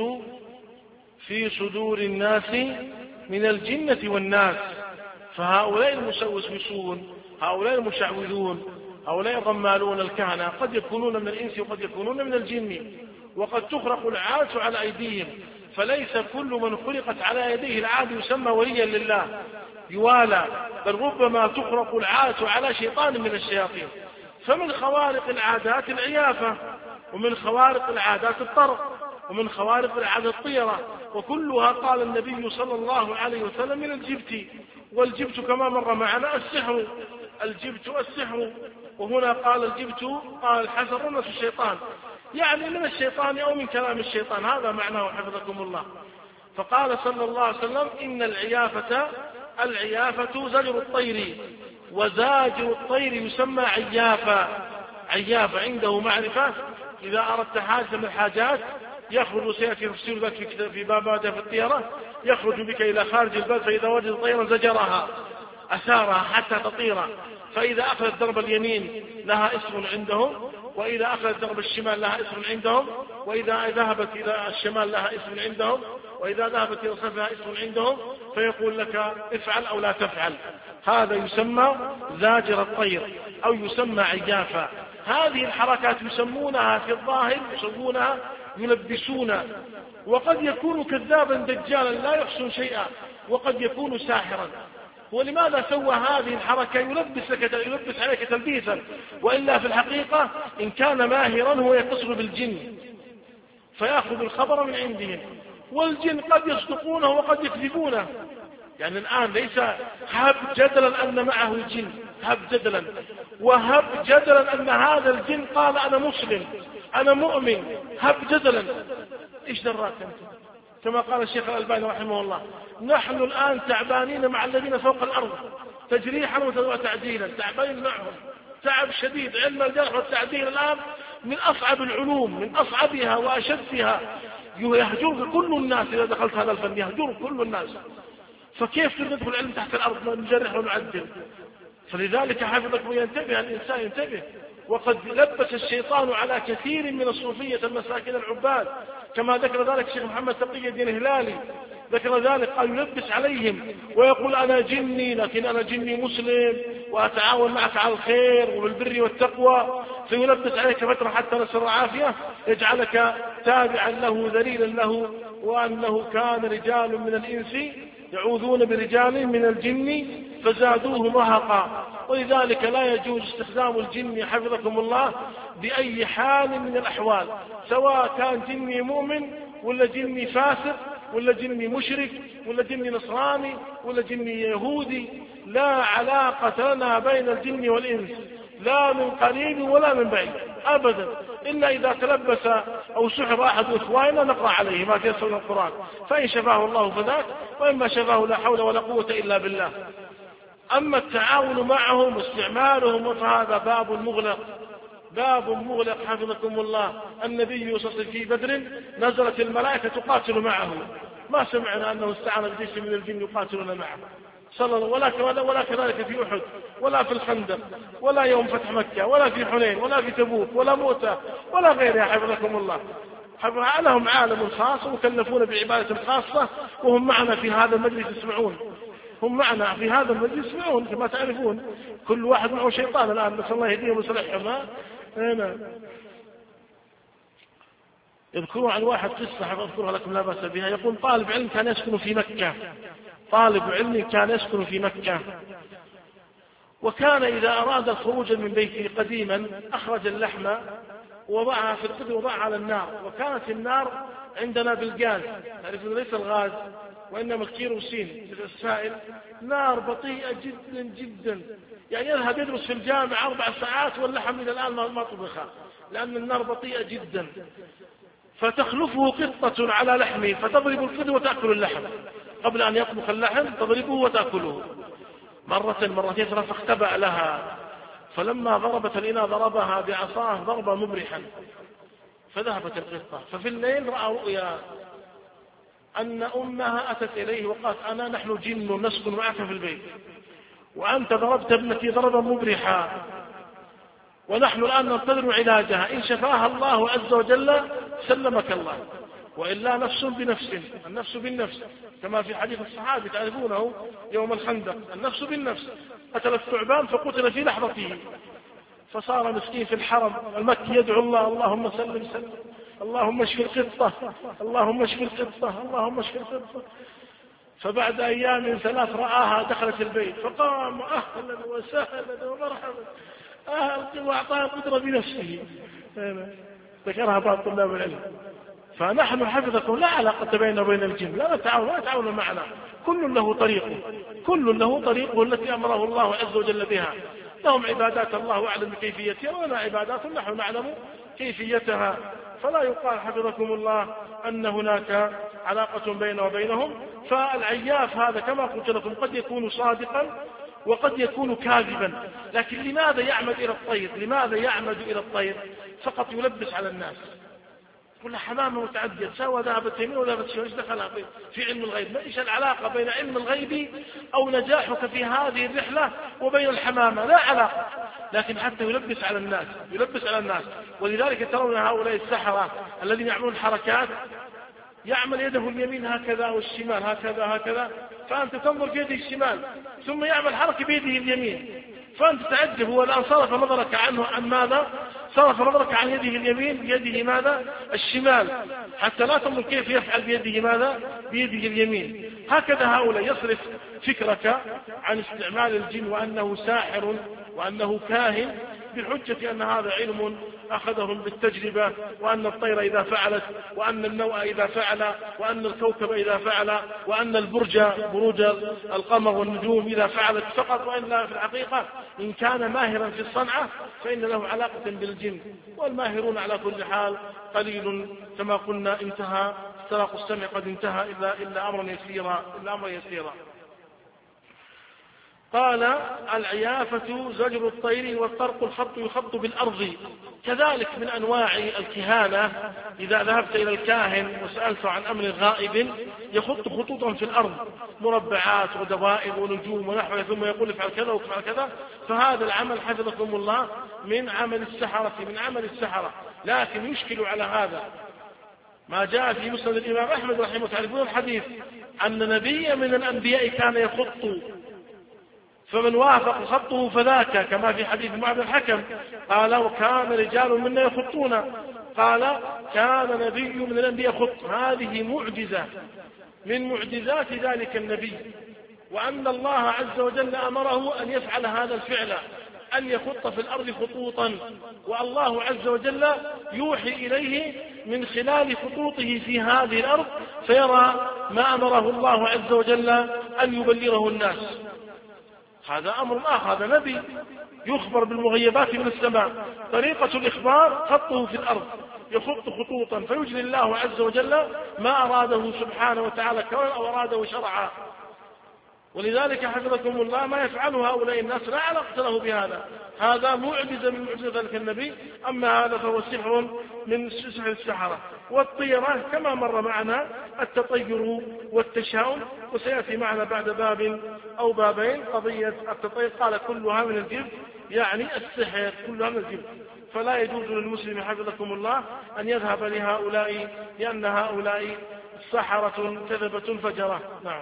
في صدور الناس من الجنة والناس. فهؤلاء الموسوسون، هؤلاء المشعوذون، هؤلاء الرمالون الكهنة قد يكونون من الإنس وقد يكونون من الجن، وقد تخرق العادة على أيديهم، فليس كل من خلقت على يديه العادة يسمى وليا لله يوالى، بل ربما تخرق العادة على شيطان من الشياطين. فمن خوارق العادات العيافة، ومن خوارق العادات الطرق، ومن خوارق العادات الطيرة، وكلها قال النبي صلى الله عليه وسلم من الجبت. والجبت كما مر معنا السحر، الجبت السحر، وهنا قال الجبت قال الحسن رمز الشيطان، يعني من الشيطان أو من كلام الشيطان، هذا معناه حفظكم الله. فقال صلى الله عليه وسلم: إن العيافة العيافة زجر الطير، وزاجر الطير يسمى عيافة. عيافة عنده معرفة، إذا أردت حاجة من الحاجات يخرج، سيأتي تفسير ذلك في باب في الطيرة، يخرج بك إلى خارج البلد، فإذا وجد طيرا زجرها أسارها حتى تطير، فإذا أخذت درب اليمين لها اسم عندهم، وإذا أخذت درب الشمال لها اسم عندهم، وإذا ذهبت إلى الشمال لها اسم عندهم، وإذا ذهبت إلى الصف لها اسم عندهم، فيقول لك افعل أو لا تفعل. هذا يسمى زاجر الطير أو يسمى عيافة. هذه الحركات يسمونها في الظاهر يسمونها يلبسون، وقد يكون كذابا دجالا لا يحسن شيئا، وقد يكون ساحرا. ولماذا سوى هذه الحركة؟ يلبس لك يلبس عليك تلبيسا، وإلا في الحقيقة إن كان ماهرا هو يتصل بالجن فيأخذ الخبر من عندهم، والجن قد يصدقونه وقد يكذبونه. يعني الآن ليس هب جدلا أن معه الجن، هب جدلا، وهب جدلا أن هذا الجن قال أنا مسلم أنا مؤمن، هب جدلا. إيش دراك أنت؟ كما قال الشيخ الألباني رحمه الله: نحن الآن تعبانين مع الذين فوق الأرض تجريحا وتعديلا، تعبانين معهم تعب شديد. علم الجرح والتعديل الآن من أصعب العلوم، من أصعبها وأشدها، يهجر كل الناس. إذا دخلت هذا الفن يهجر كل الناس، فكيف ندخل العلم تحت الأرض نجرح ونعدل؟ فلذلك حفظكم ينتبه الإنسان، ينتبه. وقد لبس الشيطان على كثير من الصوفية المساكين العباد، كما ذكر ذلك الشيخ محمد تقي الدين الهلالي، ذكر ذلك قال يلبس عليهم ويقول أنا جني، لكن أنا جني مسلم وأتعاون معك على الخير وبالبر والتقوى، فيلبس عليك فترة حتى نسأل العافية، يجعلك تابعا له ذليلا له، وأنه كان رجال من الإنس يعوذون برجال من الجن فزادوهم رهقا. ولذلك لا يجوز استخدام الجن حفظكم الله بأي حال من الأحوال، سواء كان جني مؤمن ولا جني فاسق ولا جني مشرك ولا جني نصراني ولا جني يهودي. لا علاقة لنا بين الجن والإنس، لا من قريب ولا من بعيد أبدا، إلا إذا تلبس أو سحر أحد إخواننا نقرأ عليه ما تيسر من القرآن، فإن شفاه الله فذاك، وإما شفاه لا حول ولا قوة إلا بالله. أما التعاون معهم واستعمالهم فهذا باب مغلق، باب مغلق حفظكم الله. النبي صلى الله عليه وسلم في بدر نزلت الملائكة تقاتل معه، ما سمعنا أنه استعان بجيش من الجن يقاتلون معه صلى الله، ولا ولا كذلك في أحد ولا في الخندق ولا يوم فتح مكة ولا في حنين ولا في تبوك ولا موتى ولا غيرها حفظكم الله. لهم عالم خاص ومكلفون بعبادة خاصة، وهم معنا في هذا المجلس يسمعون، هم معنا في هذا المجلس يسمعون كما تعرفون، كل واحد معه شيطان الآن، نسأل الله يهديهم ويصلحهم. هنا يذكروا عن واحد قصة أذكرها لكم لا بأس بها. يقول طالب علم كان يسكن في مكة، طالب علم كان يسكن في مكة، وكان إذا أراد الخروج من بيته قديما أخرج اللحم ووضعها في القدر ووضعها على النار، وكانت النار عندنا بالغاز، تعرفون ليس الغاز وإنما الكيروسين السائل، نار بطيئة جدا جدا، يعني يذهب يدرس في الجامعة أربع ساعات واللحم إلى الآن ما طبخها لأن النار بطيئة جدا، فتخلفه قطة على لحمه فتضرب القدر وتأكل اللحم قبل أن يطبخ اللحم، تضربه وتأكله. مرة مرتين فاختبأ لها، فلما ضربت الإناء ضربها بعصاه ضربا مبرحا فذهبت القطة. ففي الليل رأى رؤيا أن أمها أتت إليه وقالت أنا نحن جن نسكن معك في البيت، وأنت ضربت ابنتي ضربا مبرحا، ونحن الآن ننتظر علاجها، إن شفاها الله عز وجل سلمك الله، وإلا نفس بنفس، النفس بالنفس كما في حديث الصحابي تعرفونه يوم الخندق، النفس بالنفس، قتل الثعبان فقتل في لحظته، فصار مسكين في الحرم المكي يدعو الله اللهم سلم سلم، اللهم اشف القطة، اللهم اشف القطة، اللهم اشف القطة. فبعد أيام ثلاث رآها دخلت البيت فقام أهلا وسهلا ومرحبا أهلا، وأعطاها قدرة بنفسه. ذكرها بعض طلاب العلم. فنحن حفظكم لا علاقة بيننا وبين الجن، لا نتعاون لا نتعاون معنا، كل له طريقه، كل له طريقه التي أمره الله عز وجل بها. لهم عبادات الله أعلم بكيفيتها، ولنا عبادات نحن نعلم كيفيتها، فلا يقال حفظكم الله أن هناك علاقة بيننا وبينهم. فالعياف هذا كما قلت لكم قد يكون صادقا وقد يكون كاذبا، لكن لماذا يعمد إلى الطير؟ لماذا يعمد إلى الطير؟ فقط يلبس على الناس، كل حمامة متعدية سواء ذهبت يمين ولا ذهبت شمال، ايش دخلها في علم الغيب؟ ما ايش العلاقة بين علم الغيب أو نجاحك في هذه الرحلة وبين الحمامة؟ لا علاقة، لكن حتى يلبس على الناس، يلبس على الناس. ولذلك ترون هؤلاء السحرة الذين يعملون حركات، يعمل يده اليمين هكذا والشمال هكذا هكذا، فأنت تنظر في يده الشمال ثم يعمل حركة بيده اليمين، فأنت تعجب، هو الآن صرف نظرك عنه عن ماذا؟ صرف نظرك عن يده اليمين بيده ماذا؟ الشمال، حتى لا تنظر كيف يفعل بيده ماذا؟ بيده اليمين. هكذا هؤلاء يصرف فكرك عن استعمال الجن وأنه ساحر وأنه كاهن بحجة أن هذا علم أخذهم بالتجربة، وأن الطير إذا فعلت، وأن النوء إذا فعل، وأن الكوكب إذا فعل، وأن البرج بروج القمر والنجوم إذا فعلت فقط، وإلا في الحقيقة إن كان ماهرا في الصنعة فإن له علاقة بالجن، والماهرون على كل حال قليل. كما قلنا انتهى استراق السمع قد انتهى إلا, إلا أمرا يسيرا إلا أمرا يسيرا. قال العيافة زجر الطير، والطرق الخط يخط بالأرض. كذلك من أنواع الكهانة إذا ذهبت إلى الكاهن وسألت عن أمر غائب يخط خطوطا في الأرض، مربعات ودوائر ونجوم ونحوها، ثم يقول افعل كذا وافعل كذا. فهذا العمل حفظكم الله من عمل السحرة، من عمل السحرة. لكن يشكل على هذا ما جاء في مسند الإمام أحمد رحمه الله. تعرفون الحديث أن نبي من الأنبياء كان يخط فمن وافق خطه فذاك، كما في حديث معاذ بن الحكم قال وكان رجال منا يخطون، قال كان نبي من الأنبياء يخط. هذه معجزة من معجزات ذلك النبي، وأن الله عز وجل أمره أن يفعل هذا الفعل، أن يخط في الأرض خطوطا، والله عز وجل يوحي إليه من خلال خطوطه في هذه الأرض فيرى ما أمره الله عز وجل أن يبلغه الناس. هذا أمر آخر، هذا نبي يخبر بالمغيبات من السماء. طريقة الإخبار خطه في الأرض، يخط خطوطا فيجري الله عز وجل ما أراده سبحانه وتعالى كون أو أراده شرعا. ولذلك حفظكم الله ما يفعله هؤلاء الناس لا علاقة له بهذا، هذا معجزة من معجزة ذلك النبي، أما هذا فهو سحر من سحر السحرة. والطيرة كما مر معنا التطير والتشاؤم، وسيأتي معنا بعد باب أو بابين قضية التطير، قال كلها من الجبت، يعني السحر كلها من الجبت. فلا يجوز للمسلم حفظكم الله أن يذهب لهؤلاء، لأن هؤلاء سحرة كذبة فجرة. نعم.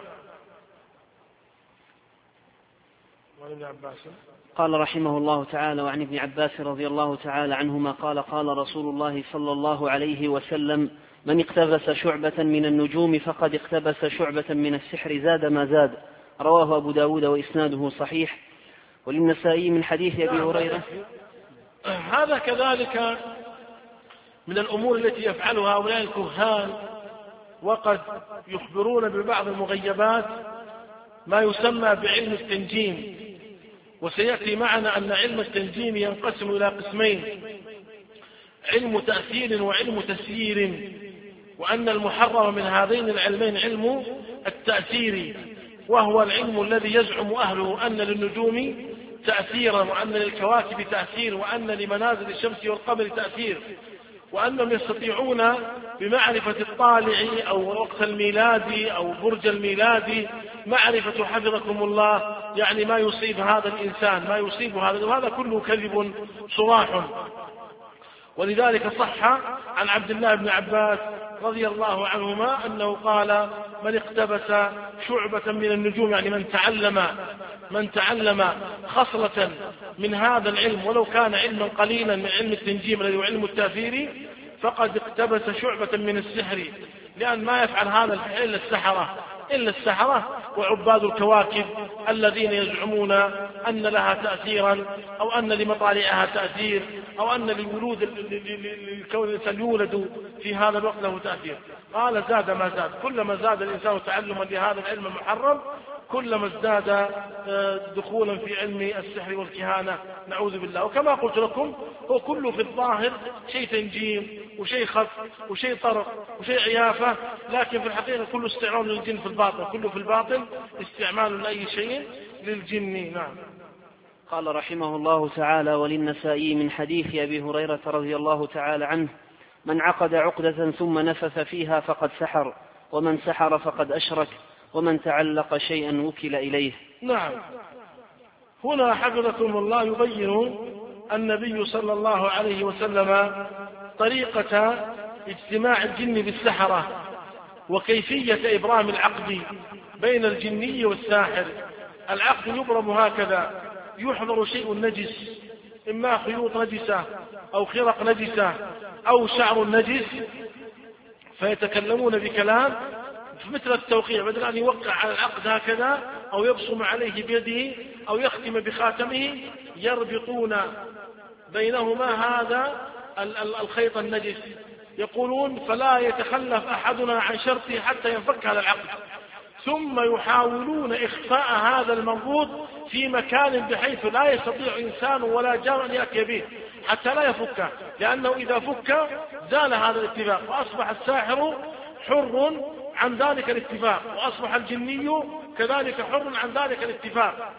قال رحمه الله تعالى: وعن ابن عباس رضي الله تعالى عنهما قال قال رسول الله صلى الله عليه وسلم: من اقتبس شعبة من النجوم فقد اقتبس شعبة من السحر زاد ما زاد. رواه أبو داود وإسناده صحيح. وللنسائي من حديث أبي هريرة. هذا كذلك من الأمور التي يفعلها هؤلاء الكهان، وقد يخبرون ببعض المغيبات ما يسمى بعلم التنجيم. وسيأتي معنا أن علم التنجيم ينقسم إلى قسمين: علم تأثير وعلم تسيير، وأن المحرم من هذين العلمين علم التأثير، وهو العلم الذي يزعم أهله أن للنجوم تأثيرا، وأن للكواكب تأثير، وأن لمنازل الشمس والقمر تأثير، وأنهم يستطيعون بمعرفة الطالع أو وقت الميلادي أو برج الميلادي، معرفة حفظكم الله يعني ما يصيب هذا الإنسان، ما يصيب هذا، وهذا كله كذب صراح. ولذلك صح عن عبد الله بن عباس رضي الله عنهما أنه قال: من اقتبس شعبة من النجوم، يعني من تعلم من تعلم خصلة من هذا العلم ولو كان علما قليلا من علم التنجيم الذي هو علم التأثير، فقد اقتبس شعبة من السحر، لأن ما يفعل هذا إلا السحرة إلا السحرة وعباد الكواكب الذين يزعمون أن لها تأثيرا، أو أن لمطالعها تأثير، أو أن لولود الكون الإنسان يولد في هذا الوقت له تأثير. قال: زاد ما زاد، كلما زاد الإنسان تعلما لهذا العلم المحرم كلما ازداد دخولا في علم السحر والكهانة، نعوذ بالله. وكما قلت لكم هو كله في الظاهر شيء تنجيم وشيء خف وشيء طرق وشيء عيافة، لكن في الحقيقة كله استعمال للجن في الباطن، كله في الباطن استعمال لأي شيء للجن. نعم. قال رحمه الله تعالى: وللنسائي من حديث أبي هريرة رضي الله تعالى عنه: من عقد عقدة ثم نفث فيها فقد سحر، ومن سحر فقد أشرك، ومن تعلق شيئا وكل إليه. نعم. هنا حفظكم الله يبين النبي صلى الله عليه وسلم طريقة اجتماع الجن بالسحرة وكيفية إبرام العقد بين الجني والساحر. العقد يبرم هكذا: يحضر شيء نجس، إما خيوط نجسة أو خرق نجسة أو شعر نجس، فيتكلمون بكلام مثل التوقيع، بدل أن يوقع على العقد هكذا أو يبصم عليه بيده أو يختم بخاتمه، يربطون بينهما هذا الخيط النجس. يقولون: فلا يتخلف أحدنا عن شرطه حتى ينفك هذا العقد، ثم يحاولون إخفاء هذا المنقوض في مكان بحيث لا يستطيع إنسان ولا جار أن يأتي به حتى لا يفكه، لأنه إذا فك زال هذا الاتفاق، وأصبح الساحر حر عن ذلك الاتفاق، وأصبح الجني كذلك حر عن ذلك الاتفاق.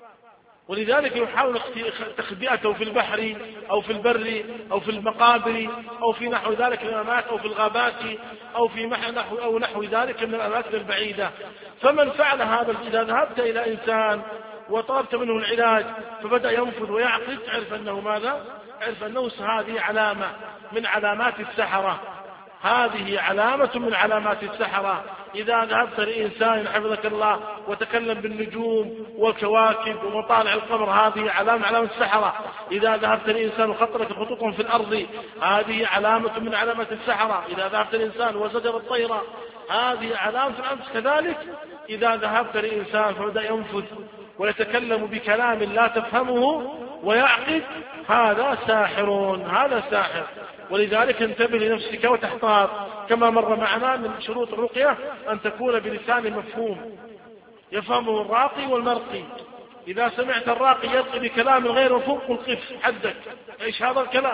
ولذلك يحاول تخبئته في البحر أو في البر أو في المقابر أو في نحو ذلك من الأماكن، أو في الغابات أو في نحو أو نحو ذلك من الأماكن البعيدة. فمن فعل هذا، إذا ذهبت إلى إنسان وطلبت منه العلاج فبدأ ينفذ ويعقد، تعرف أنه ماذا؟ تعرف أنه هذه علامة من علامات السحرة، هذه علامة من علامات السحرة. إذا ذهبت لإنسان حفظك الله وتكلم بالنجوم والكواكب ومطالع القمر، هذه علامة علامة السحرة. إذا ذهبت لإنسان وخطرك خطوط في الأرض، هذه علامة من علامات السحرة. إذا ذهبت لإنسان وزجر الطيرة، هذه علامة الأمس. كذلك إذا ذهبت لإنسان فبدأ ينفذ ويتكلم بكلام لا تفهمه ويعقد، هذا ساحر، هذا ساحر. ولذلك انتبه لنفسك وتحتاط، كما مر معنا من شروط الرقية أن تكون بلسان مفهوم يفهمه الراقي والمرقي. إذا سمعت الراقي يرقي بكلام غير مفهوم قل قف حدك، ايش هذا الكلام؟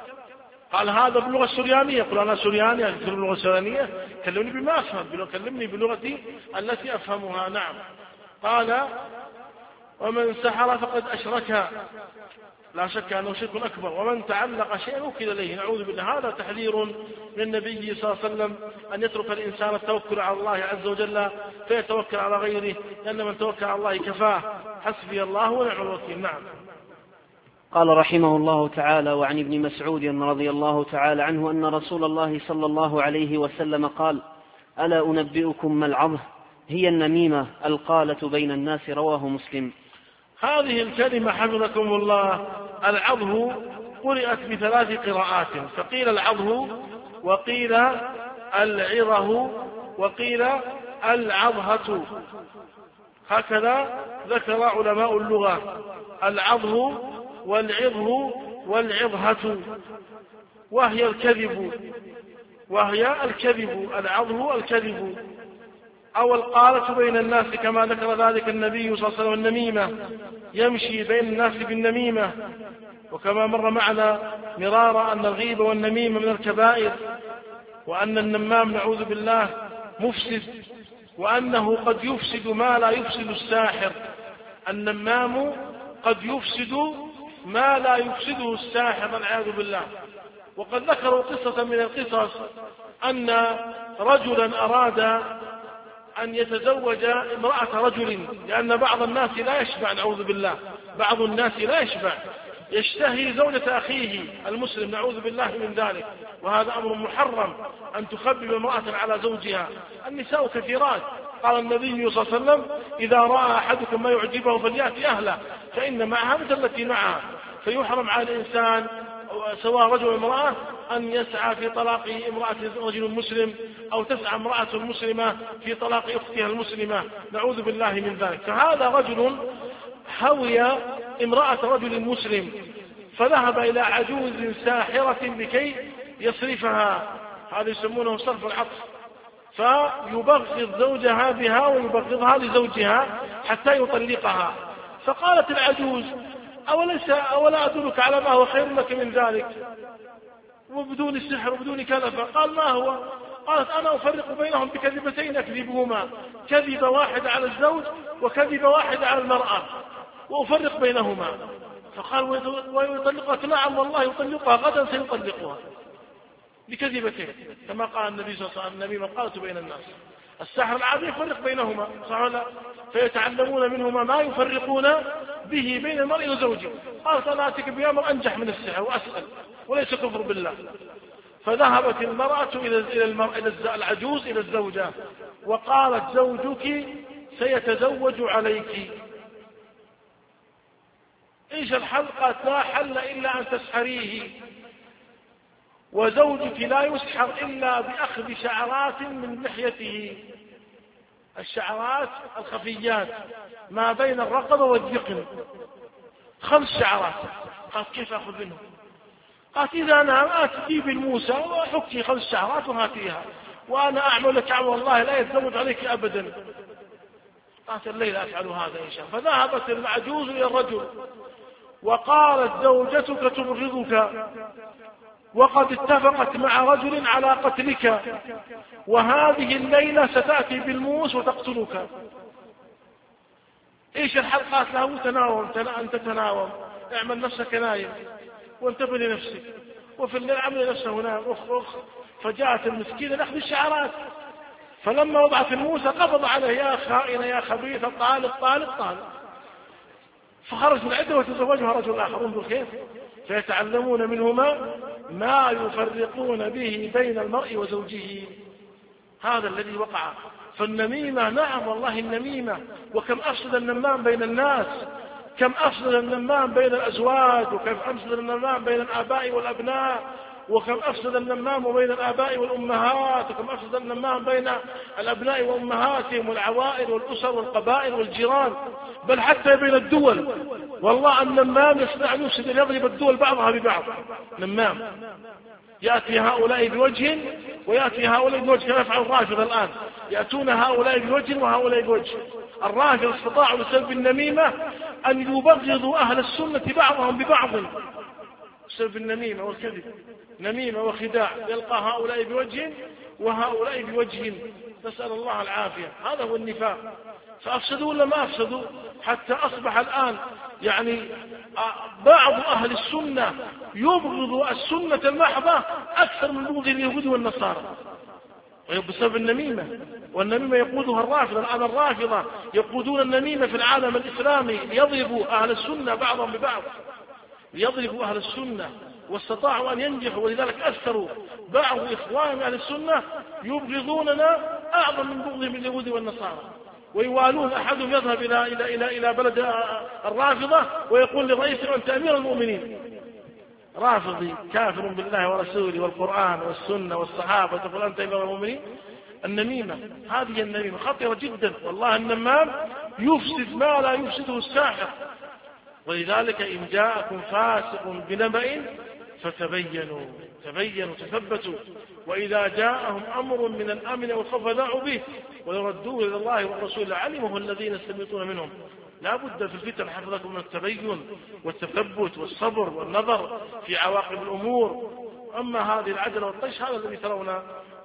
قال هذا باللغة السريانية، قل أنا سرياني أذكر اللغة السريانية، كلمني بما أفهم، كلمني بلغتي التي أفهمها. نعم. قال: ومن سحر فقد أشرك، لا شك أنه شرك أكبر. ومن تعلق شيئا وكل إليه، نعوذ بالله. هذا تحذير من النبي صلى الله عليه وسلم أن يترك الإنسان التوكل على الله عز وجل فيتوكل على غيره، لأن من توكل على الله كفاه، حسبي الله ونعم الوكيل. نعم. قال رحمه الله تعالى: وعن ابن مسعود رضي الله تعالى عنه أن رسول الله صلى الله عليه وسلم قال: ألا أنبئكم ما العظه؟ هي النميمة القالة بين الناس. رواه مسلم. هذه الكلمة حفظكم الله العظه قرأت بثلاث قراءات، فقيل العظه وقيل العظه وقيل العظهة، هكذا ذكر علماء اللغة: العظه والعظه والعظهة، وهي الكذب، وهي الكذب، العظه الكذب أو القالة بين الناس، كما ذكر ذلك النبي صلى الله عليه وسلم: النميمة، يمشي بين الناس بالنميمة. وكما مر معنا مرارا أن الغيبة والنميمة من الكبائر، وأن النمام نعوذ بالله مفسد، وأنه قد يفسد ما لا يفسد الساحر. النمام قد يفسد ما لا يفسده الساحر والعياذ بالله. وقد ذكروا قصة من القصص أن رجلا أراد أن يتزوج امرأة رجل، لأن بعض الناس لا يشبع، نعوذ بالله، بعض الناس لا يشبع، يشتهي زوجة أخيه المسلم، نعوذ بالله من ذلك، وهذا أمر محرم أن تخبب امرأة على زوجها. النساء كثيرات، قال النبي صلى الله عليه وسلم: إذا رأى أحدكم ما يعجبه فليأتي أهله فإن معها مثل التي معها. فيحرم على الإنسان سواء رجل أو امرأة أن يسعى في طلاق امرأة رجل مسلم، أو تسعى امرأة مسلمة في طلاق أختها المسلمة، نعوذ بالله من ذلك. فهذا رجل هوي امرأة رجل مسلم، فذهب إلى عجوز ساحرة لكي يصرفها، هذا يسمونه صرف العطف، فيبغض زوجها بها ويبغضها لزوجها حتى يطلقها. فقالت العجوز: أوليس أولا أدلك على ما هو خير لك من ذلك وبدون السحر وبدون كذا؟ فقال: ما هو؟ قالت: أنا أفرق بينهم بكذبتين أكذبهما، كذبة واحدة على الزوج وكذبة واحدة على المرأة، وأفرق بينهما. فقال: ويطلقك؟ نعم والله يطلقها، غدا سيطلقها بكذبتين، كما قال النبي صلى الله عليه وسلم: النبي من قالت بين الناس. السحر العادي يفرق بينهما، صح ولا؟ فيتعلمون منهما ما يفرقون به بين المرء وزوجه. قالت: أنا أتيك بأمر أنجح من السحر وأسأل وليس كفر بالله. فذهبت المرأة إلى العجوز إلى الزوجة وقالت: زوجك سيتزوج عليك، إيش الحل؟ قالت: لا حل إلا أن تسحريه، وزوجك لا يسحر إلا بأخذ شعرات من لحيته، الشعرات الخفيات ما بين الرقبة والذقن، خمس شعرات. قالت: كيف أخذ منه؟ قالت: إذا أنا آتي بالموسى وحكي خمس شعرات وهاتيها، وأنا أعمل لك عمل الله لا يتزوج عليك أبدا. قالت: الليلة أفعل هذا إن شاء الله. فذهبت العجوز إلى الرجل وقالت: زوجتك تبغضك، وقد اتفقت مع رجل على قتلك، وهذه الليلة ستأتي بالموس وتقتلك، إيش الحل؟ قالت له: تناوم، أنت تناوم، اعمل نفسك نايم وانتبه لنفسك، وفي الليل عمل نفسه نام، أخ أخ. فجاءت المسكينة نأخذ الشعرات، فلما وضعت الموسى قبض عليه: يا خائنة يا خبيثة، طالق طالق طالق. فخرج من العدة وتزوجها رجل آخر. انظر كيف فيتعلمون منهما ما يفرقون به بين المرء وزوجه. هذا الذي وقع. فالنميمة، نعم والله النميمة، وكم أفسد النمام بين الناس، كم أفسد النمام بين الأزواج، وكم أفسد النمام بين الآباء والأبناء، وكم أفسد النمام بين الآباء والأمهات، وكم أفسد النمام بين الأبناء وأمهاتهم والعوائل والأسر والقبائل والجيران، بل حتى بين الدول. والله النمام يصنع يفسد، يضرب الدول بعضها ببعض. نمام يأتي هؤلاء بوجه ويأتي هؤلاء بوجه، كما يفعل الرافضة الآن، يأتون هؤلاء بوجه وهؤلاء بوجه. الرافضة استطاعوا بسبب النميمة أن يبغضوا أهل السنة بعضهم ببعض بسبب النميمة والكذب، نميمة وخداع، يلقى هؤلاء بوجه وهؤلاء بوجه، نسأل الله العافية. هذا هو النفاق. فأفسدوا ولا ما أفسدوا؟ حتى أصبح الآن يعني بعض أهل السنة يبغض السنة المحضة أكثر من بغض اليهود والنصارى بسبب النميمة. والنميمة يقودها الرافضة. الآن الرافضة يقودون النميمة في العالم الإسلامي ليضربوا أهل السنة بعضهم ببعض، ليضربوا أهل السنة، واستطاعوا أن ينجحوا. ولذلك أثروا بعض إخوان أهل السنة يبغضوننا أعظم من بغضهم اليهود والنصارى، ويوالون. أحدهم يذهب إلى إلى إلى إلى بلد الرافضة ويقول لرئيسه: أنت أمير المؤمنين. رافضي كافر بالله ورسوله والقرآن والسنة والصحابة، تقول أنت أمير المؤمنين؟ النميمة هذه النميمة خطيرة جدا. والله النمام يفسد ما لا يفسده الساحر. ولذلك إن جاءكم فاسق بنبأ فتبينوا تبينوا تثبتوا، وإذا جاءهم أمر من الأمن والخوف ذاعوا به ويردوه إلى الله والرسول لعلمه الذين يستنبطون منهم. لا بد في الفتن حفظكم من التبين والتثبت والصبر والنظر في عواقب الأمور. أما هذه العجلة والطيش هذا الذي ترون.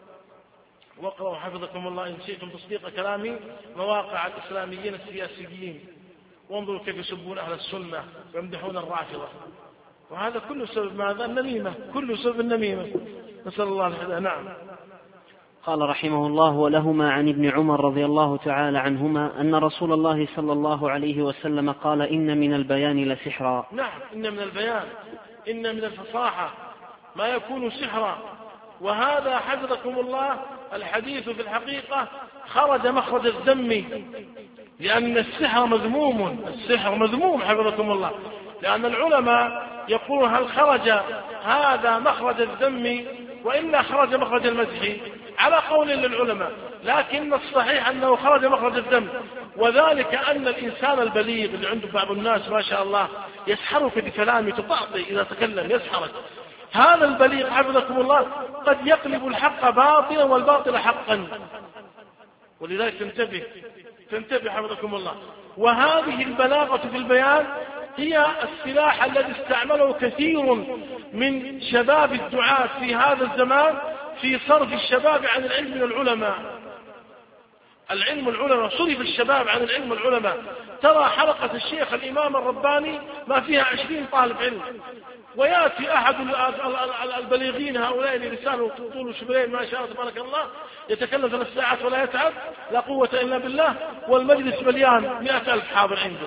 واقرأوا حفظكم الله إن شئتم تصديق كلامي مواقع الإسلاميين السياسيين، وانظروا كيف يسبون أهل السنة ويمدحون الرافضة. وهذا كله سبب ماذا؟ النميمة، كله سبب النميمة. نسأل الله الهداية. نعم. قال رحمه الله: ولهما عن ابن عمر رضي الله تعالى عنهما أن رسول الله صلى الله عليه وسلم قال: إن من البيان لسحرا. نعم، إن من البيان، إن من الفصاحة ما يكون سحرا. وهذا حفظكم الله الحديث في الحقيقة خرج مخرج الذم، لأن السحر مذموم، السحر مذموم حفظكم الله، لأن العلماء يقولون هل خرج هذا مخرج الذم وإلا خرج مخرج المدح، على قول للعلماء، لكن الصحيح أنه خرج مخرج الذم، وذلك أن الإنسان البليغ اللي عنده بعض الناس ما شاء الله يسحرك بكلامه، تطأطئ إذا تكلم يسحرك، هذا البليغ حفظكم الله قد يقلب الحق باطلا والباطل حقا، ولذلك تنتبه تنتبه حفظكم الله. وهذه البلاغة في البيان هي السلاح الذي استعمله كثير من شباب الدعاة في هذا الزمان في صرف الشباب عن العلم من العلماء. العلم العلماء صرف الشباب عن العلم العلماء. ترى حلقة الشيخ الإمام الرباني ما فيها عشرين طالب علم، ويأتي أحد البليغين هؤلاء لسانه طول شبرين ما شاء الله تبارك الله يتكلم ثلاث ساعات ولا يتعب، لا قوة إلا بالله، والمجلس مليان مئة ألف حاضر عنده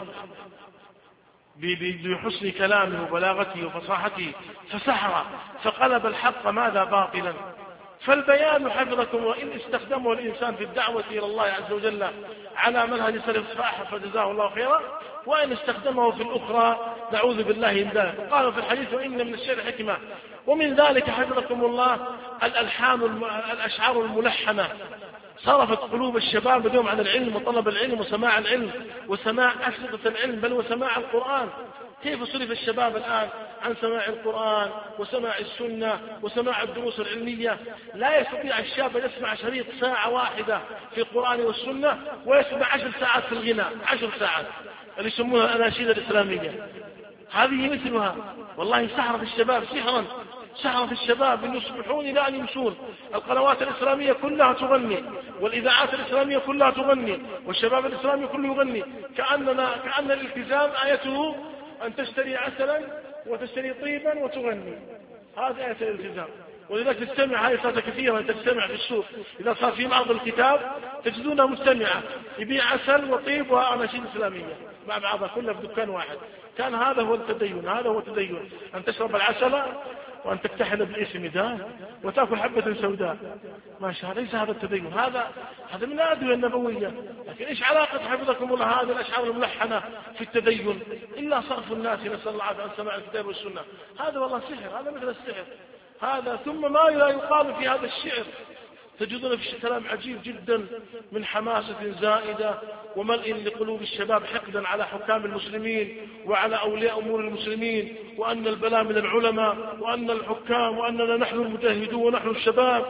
بحسن كلامه وبلاغته وفصاحته، فسحر فقلب الحق ماذا باطلا. فالبيان حفظكم، وإن استخدمه الإنسان في الدعوة إلى الله عز وجل على منهج سلف الصالح فجزاه الله خيرا، وإن استخدمه في الأخرى نعوذ بالله من ذلك. قال في الحديث: وإن من الشعر حكمة. ومن ذلك حفظكم الله الألحان الأشعار الملحنة صرفت قلوب الشباب اليوم عن العلم وطلب العلم وسماع العلم وسماع أشرطة العلم بل وسماع القرآن. كيف صرف الشباب الآن عن سماع القرآن وسماع السنة وسماع الدروس العلمية؟ لا يستطيع الشاب أن يسمع شريط ساعة واحدة في القرآن والسنة ويسمع عشر ساعات في الغناء، عشر ساعات اللي يسمونها الأناشيد الإسلامية. هذه مثلها والله سحر في الشباب، سحرا سحر في الشباب أن يصبحون إلى أن يمسون. القنوات الإسلامية كلها تغني، والإذاعات الإسلامية كلها تغني، والشباب الإسلامي كله يغني، كأننا كأن الالتزام آيته أن تشتري عسلا وتشتري طيبا وتغني، هذه آية الالتزام. ولذلك تستمع هذه صارت كثيرا، تستمع في السوق إذا صار في معرض الكتاب تجدونها مستمعة، يبيع عسل وطيب وأناشيد إسلامية مع بعضها كلها في دكان واحد. كان هذا هو التدين، هذا هو التدين، أن تشرب العسل وأن تكتحل بالاسم ده وتأكل حبة سوداء، ما شاء الله. ليس هذا التدين، هذا هذا من الأدوية النبوية. لكن إيش علاقة حفظكم الله هذه الأشعار الملحنة في التدين إلا صرف الناس نسأل الله عن سماع الكتاب والسنة؟ هذا والله سحر، هذا مثل السحر هذا. ثم ما لا يقال في هذا الشعر تجدون في كلام عجيب جدا من حماسة زائدة وملء لقلوب الشباب حقدا على حكام المسلمين وعلى أولياء أمور المسلمين، وأن البلاء من العلماء وأن الحكام وأننا نحن المجاهدون ونحن الشباب.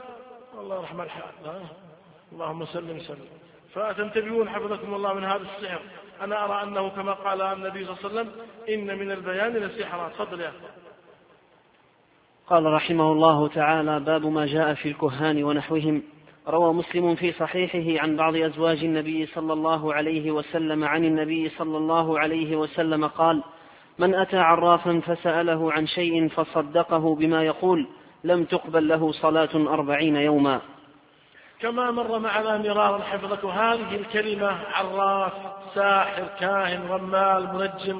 الله رحمة الحال، اللهم سلم سلم. فتنتبهون حفظكم الله من هذا السحر. أنا أرى أنه كما قال النبي صلى الله عليه وسلم: إن من البيان لسحرا. تفضل يا أخي. قال رحمه الله تعالى: باب ما جاء في الكهان ونحوهم. روى مسلم في صحيحه عن بعض أزواج النبي صلى الله عليه وسلم عن النبي صلى الله عليه وسلم قال: من أتى عرافا فسأله عن شيء فصدقه بما يقول لم تقبل له صلاة أربعين يوما. كما مر معنا مرارا حفظك هذه الكلمة: عراف، ساحر، كاهن، رمال، منجم،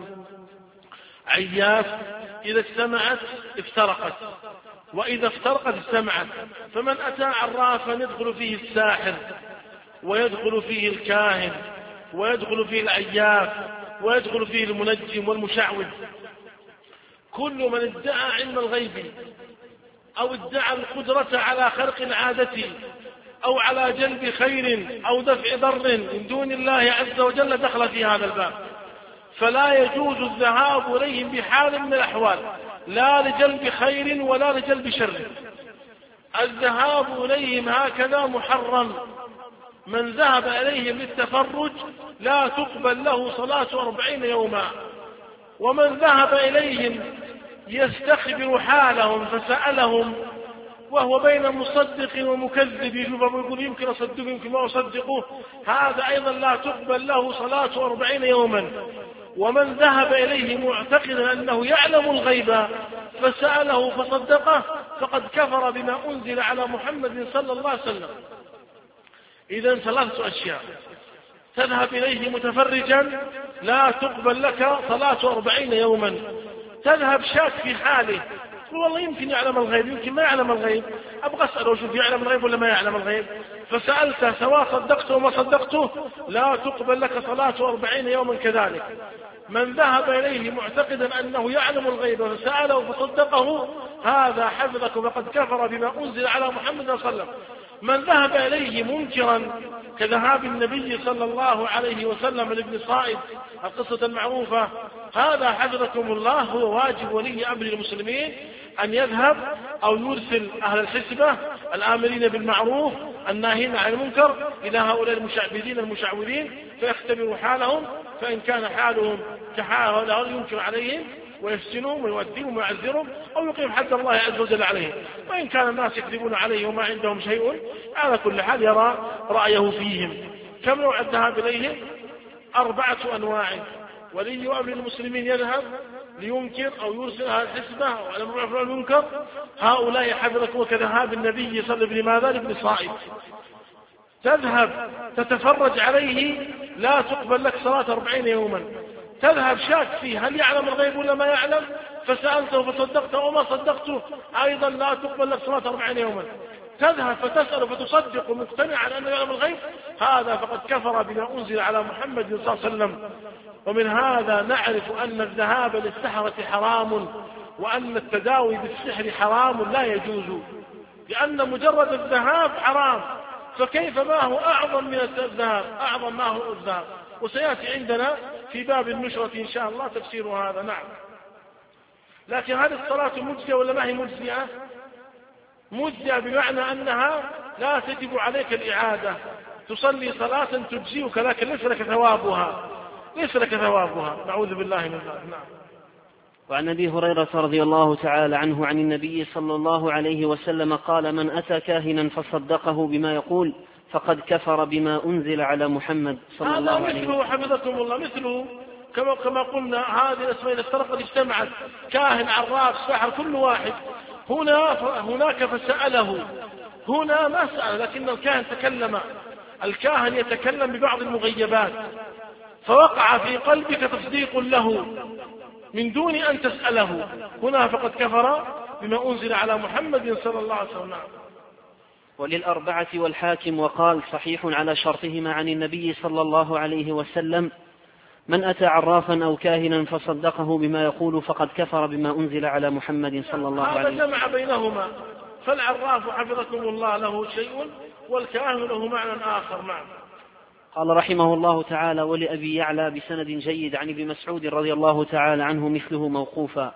عياف، إذا اجتمعت افترقت، وإذا افترقت اجتمعت. فمن أتى عرافا يدخل فيه الساحر ويدخل فيه الكاهن ويدخل فيه العياف ويدخل فيه المنجم والمشعوذ. كل من ادعى علم الغيب أو ادعى القدرة على خرق العادة أو على جلب خير أو دفع ضر من دون الله عز وجل دخل في هذا الباب. فلا يجوز الذهاب إليهم بحال من الأحوال، لا لجلب خير ولا لجلب شر. الذهاب إليهم هكذا محرم. من ذهب إليهم للتفرج لا تقبل له صلاة أربعين يوما. ومن ذهب إليهم يستخبر حالهم فسألهم وهو بين مصدق ومكذب يقول يمكن أصدقه يمكن ما أصدقه، هذا أيضا لا تقبل له صلاة أربعين يوما. ومن ذهب إليه معتقدا أنه يعلم الغيب فسأله فصدقه فقد كفر بما أنزل على محمد صلى الله عليه وسلم. إذن ثلاثة أشياء: تذهب إليه متفرجا لا تقبل لك صلاة أربعين يوما. تذهب شاك في حاله، والله يمكن يعلم الغيب يمكن ما يعلم الغيب، أبغى أسأله شوف يعلم الغيب ولا ما يعلم الغيب، فسألته سواء صدقته وما صدقته لا تقبل لك صلاة أربعين يوما كذلك. من ذهب إليه معتقدا أنه يعلم الغيب فسأله فصدقه هذا حفظك فقد كفر بما أنزل على محمد صلى الله عليه وسلم. من ذهب إليه منكرا كذهاب النبي صلى الله عليه وسلم لابن صائد القصة المعروفة، هذا حفظكم الله هو واجب ولي أمر المسلمين أن يذهب أو يرسل أهل الحسبة الآمرين بالمعروف الناهين عن المنكر إلى هؤلاء المشعبذين المشعوذين فيختبروا حالهم، فإن كان حالهم كحال هؤلاء ينكر عليهم ويفتنهم ويؤدبهم ويعذرهم أو يقيم حد الله عز وجل عليهم. وإن كان الناس يكذبون عليه وما عندهم شيء على كل حال يرى رأيه فيهم. كم نوع الذهاب إليهم؟ أربعة أنواع. ولي أمر المسلمين يذهب لينكر أو يرسل أهل الحسبة أو على المعروف والمنكر، هؤلاء حفظكم كذهاب النبي صلى الله عليه وسلم لابن صائد. تذهب تتفرج عليه لا تقبل لك صلاة أربعين يوما. تذهب شاك فيه هل يعلم الغيب ولا ما يعلم فسألته فصدقته وما صدقته أيضا لا تقبل لك صلاة أربعين يوما. تذهب فتسأل فتصدق مقتنعا أنه يعلم الغيب، هذا فقد كفر بما أنزل على محمد صلى الله عليه وسلم. ومن هذا نعرف أن الذهاب للسحرة حرام وأن التداوي بالسحر حرام لا يجوز، لأن مجرد الذهاب حرام، فكيف ما هو أعظم من الذهاب، أعظم ما هو الذهاب. وسيأتي عندنا في باب النشرة إن شاء الله تفسير هذا. نعم. لكن هذه الصلاة مجزية ولا ما هي مجزية؟ مجزية بمعنى أنها لا تجب عليك الإعادة، تصلي صلاة تجزيك لكن ليس لك ثوابها، ليس لك ثوابها، نعوذ بالله من ذلك. نعم. وعن أبي هريرة رضي الله تعالى عنه عن النبي صلى الله عليه وسلم قال: من أتى كاهنا فصدقه بما يقول فقد كفر بما أنزل على محمد صلى الله عليه وسلم. هذا مثله حفظكم الله، مثله كما كما قلنا هذه الأسماء إذا افترقت اجتمعت، كاهن عراف ساحر كل واحد. هنا هناك فسأله، هنا ما سأل لكن الكاهن تكلم. الكاهن يتكلم ببعض المغيبات فوقع في قلبك تصديق له من دون أن تسأله، هنا فقد كفر بما أنزل على محمد صلى الله عليه وسلم. وللأربعة والحاكم وقال صحيح على شرطهما عن النبي صلى الله عليه وسلم: من أتى عرافا أو كاهنا فصدقه بما يقول فقد كفر بما أنزل على محمد صلى الله عليه وسلم. هذا جمع بينهما، فالعراف حفظكم الله له شيء والكاهن له معنى آخر. معه. قال رحمه الله تعالى: ولأبي يعلى بسند جيد عن ابن مسعود رضي الله تعالى عنه مثله موقوفا.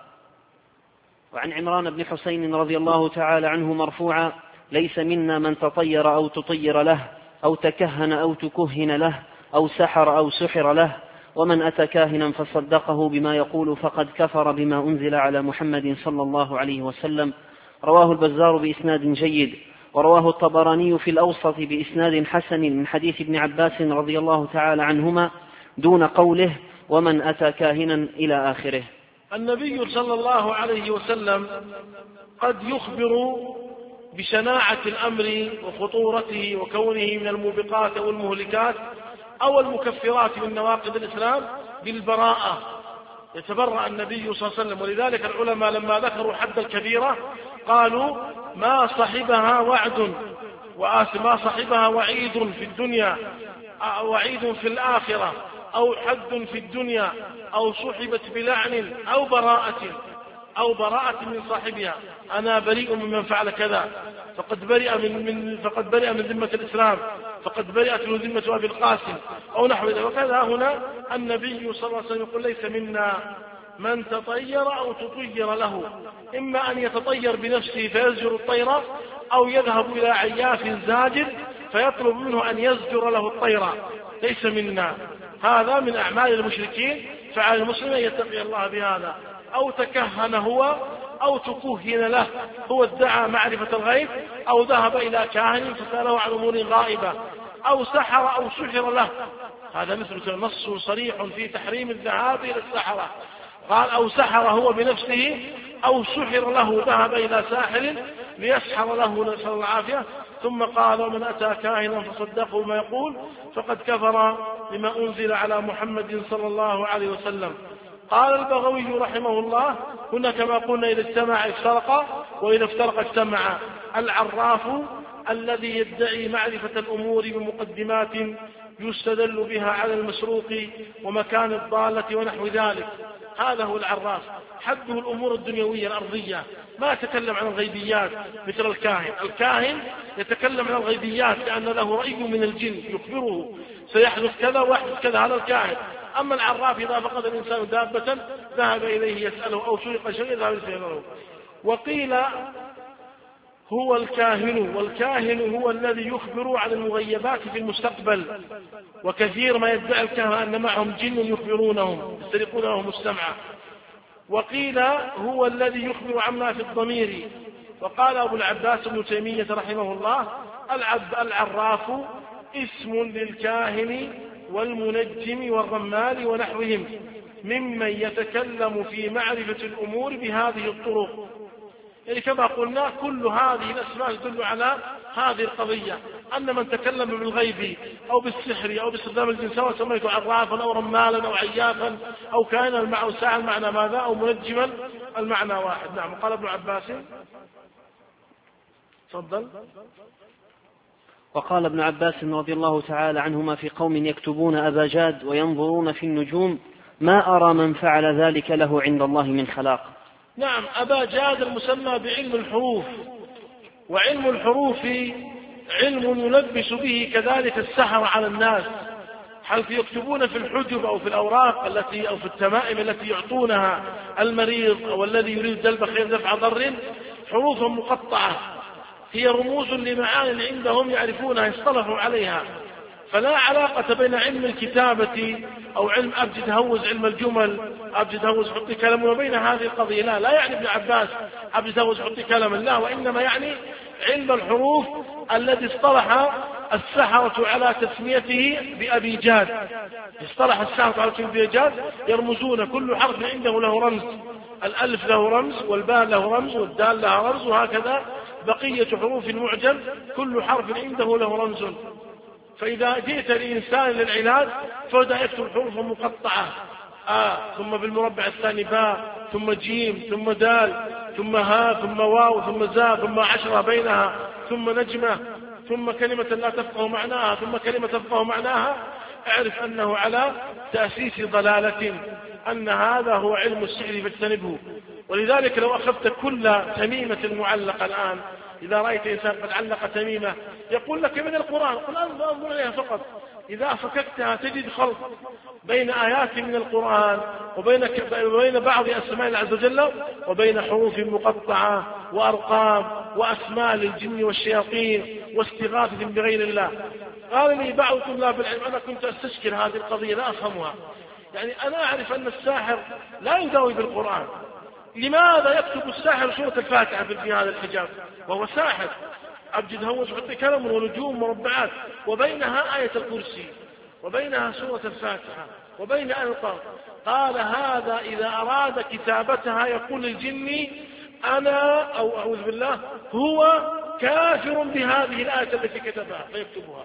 وعن عمران بن حسين رضي الله تعالى عنه مرفوعا: ليس منا من تطير أو تطير له أو تكهن أو تكهن له أو سحر أو سحر له، ومن أتى كاهنا فصدقه بما يقول فقد كفر بما أنزل على محمد صلى الله عليه وسلم. رواه البزار بإسناد جيد، ورواه الطبراني في الأوسط بإسناد حسن من حديث ابن عباس رضي الله تعالى عنهما دون قوله ومن أتى كاهنا إلى آخره. النبي صلى الله عليه وسلم قد يخبر بشناعة الأمر وخطورته وكونه من الموبقات أو المهلكات أو المكفرات من نواقض الإسلام بالبراءة، يتبرأ النبي صلى الله عليه وسلم. ولذلك العلماء لما ذكروا حد الكبيرة قالوا ما صحبها وعد وما صحبها وعيد في الدنيا وعيد في الآخرة أو حد في الدنيا أو صحبت بلعن أو براءة أو براءة من صاحبها، أنا بريء ممن فعل كذا فقد برئ من, من فقد برئ من ذمة الإسلام، فقد برئت من ذمة أبي القاسم أو نحو ذلك. وكذا هنا النبي صلى الله عليه وسلم يقول ليس منا من تطير أو تطير له، إما أن يتطير بنفسه فيزجر الطيرة أو يذهب إلى عياف زاجر فيطلب منه أن يزجر له الطيرة، ليس منا. هذا من أعمال المشركين، فعلى المسلم يتقي الله بهذا. أو تكهن هو أو تكهن له، هو ادعى معرفة الغيب أو ذهب إلى كاهن فسأله عن أمور غائبة، أو سحر أو سحر له، هذا مثل نص صريح في تحريم الذهاب إلى السحرة. قال أو سحر هو بنفسه أو سحر له ذهب إلى ساحر ليسحر له نسأل العافية، ثم قال ومن أتى كاهنا فصدقه ما يقول فقد كفر بما أنزل على محمد صلى الله عليه وسلم. قال البغوي رحمه الله هنا كما قلنا إذا اجتمع افترق وإذا افترق اجتمع. العراف الذي يدعي معرفة الأمور بمقدمات يستدل بها على المسروق ومكان الضالة ونحو ذلك، هذا هو العراف. حده الأمور الدنيوية الأرضية، ما يتكلم عن الغيبيات مثل الكاهن. الكاهن يتكلم عن الغيبيات لأن له رأي من الجن يخبره سيحدث كذا ويحدث كذا، هذا الكاهن. أما العراف إذا فقد الإنسان دابة ذهب إليه يسأله أو سرق شيء ذهب يسأله. وقيل هو الكاهن، والكاهن هو الذي يخبر عن المغيبات في المستقبل، وكثير ما يدعي الكهنة أن معهم جن يخبرونهم يسترقون لهم السمع. وقيل هو الذي يخبر عما في الضمير. وقال أبو العباس ابن تيمية رحمه الله العراف اسم للكاهن والمنجم والرمال ونحوهم ممن يتكلم في معرفة الأمور بهذه الطرق. يعني كما قلنا كل هذه الأسماء تدل على هذه القضية، أن من تكلم بالغيب أو بالسحر أو باستخدام الجن سواء سميته عرافا أو رمالا أو عيافا أو كائنا المعنى ساعة المعنى ماذا أو منجما المعنى واحد. نعم. قال ابن عباس تفضل. وقال ابن عباس رضي الله تعالى عنهما في قوم يكتبون أباجاد وينظرون في النجوم ما أرى من فعل ذلك له عند الله من خلاق. نعم. أباجاد المسمى بعلم الحروف، وعلم الحروف علم يلبس به كذلك السحر على الناس، حيث يكتبون في الحجب أو في الأوراق التي أو في التمائم التي يعطونها المريض أو الذي يريد جلب خير دفع ضر حروفا مقطعة هي رموز لمعان عندهم يعرفونها يصطلحوا عليها، فلا علاقة بين علم الكتابة أو علم أبجد هوز علم الجمل أبجد هوز حطي كلام وبين هذه القضية. لا لا يعني ابن عباس أبجد هوز حطي كلام الله، وإنما يعني علم الحروف الذي اصطلح السحرة على تسميته بأبي جاد. اصطلح السحرة على تسميته بأبي جاد يرمزون كل حرف عنده له رمز، الألف له رمز والباء له رمز والدال له رمز، وهكذا بقية حروف المعجم كل حرف عنده له رمز. فإذا جئت لإنسان للعلاج فبدأ يكتب حروف مقطعة آ ثم بالمربع الثاني باء ثم جيم ثم دال ثم ها ثم واو ثم زا ثم عشرة بينها ثم نجمة ثم كلمة لا تفقه معناها ثم كلمة تفقه معناها، اعرف أنه على تأسيس ضلالة، أن هذا هو علم السحر فاجتنبه. ولذلك لو أخذت كل تميمة معلقة الآن، إذا رأيت إنسان قد علق تميمة يقول لك من القرآن، قل أنظر عليها فقط، إذا فككتها تجد خلط بين آيات من القرآن وبين وبين بعض أسماء الله عز وجل وبين حروف مقطعة وأرقام وأسماء للجن والشياطين واستغاثة بغير الله. قال لي بعض طلاب العلم أنا كنت أستشكل هذه القضية لا أفهمها، يعني أنا أعرف أن الساحر لا يداوي بالقرآن، لماذا يكتب الساحر سورة الفاتحة في هذا الحجاب وهو ساحر؟ أبجد هوس حط كلم ونجوم مربعات وبينها آية الكرسي وبينها سورة الفاتحة وبين ألقى. قال هذا إذا أراد كتابتها يقول الجن أنا أو أعوذ بالله هو كافر بهذه الآية التي كتبها فيكتبها،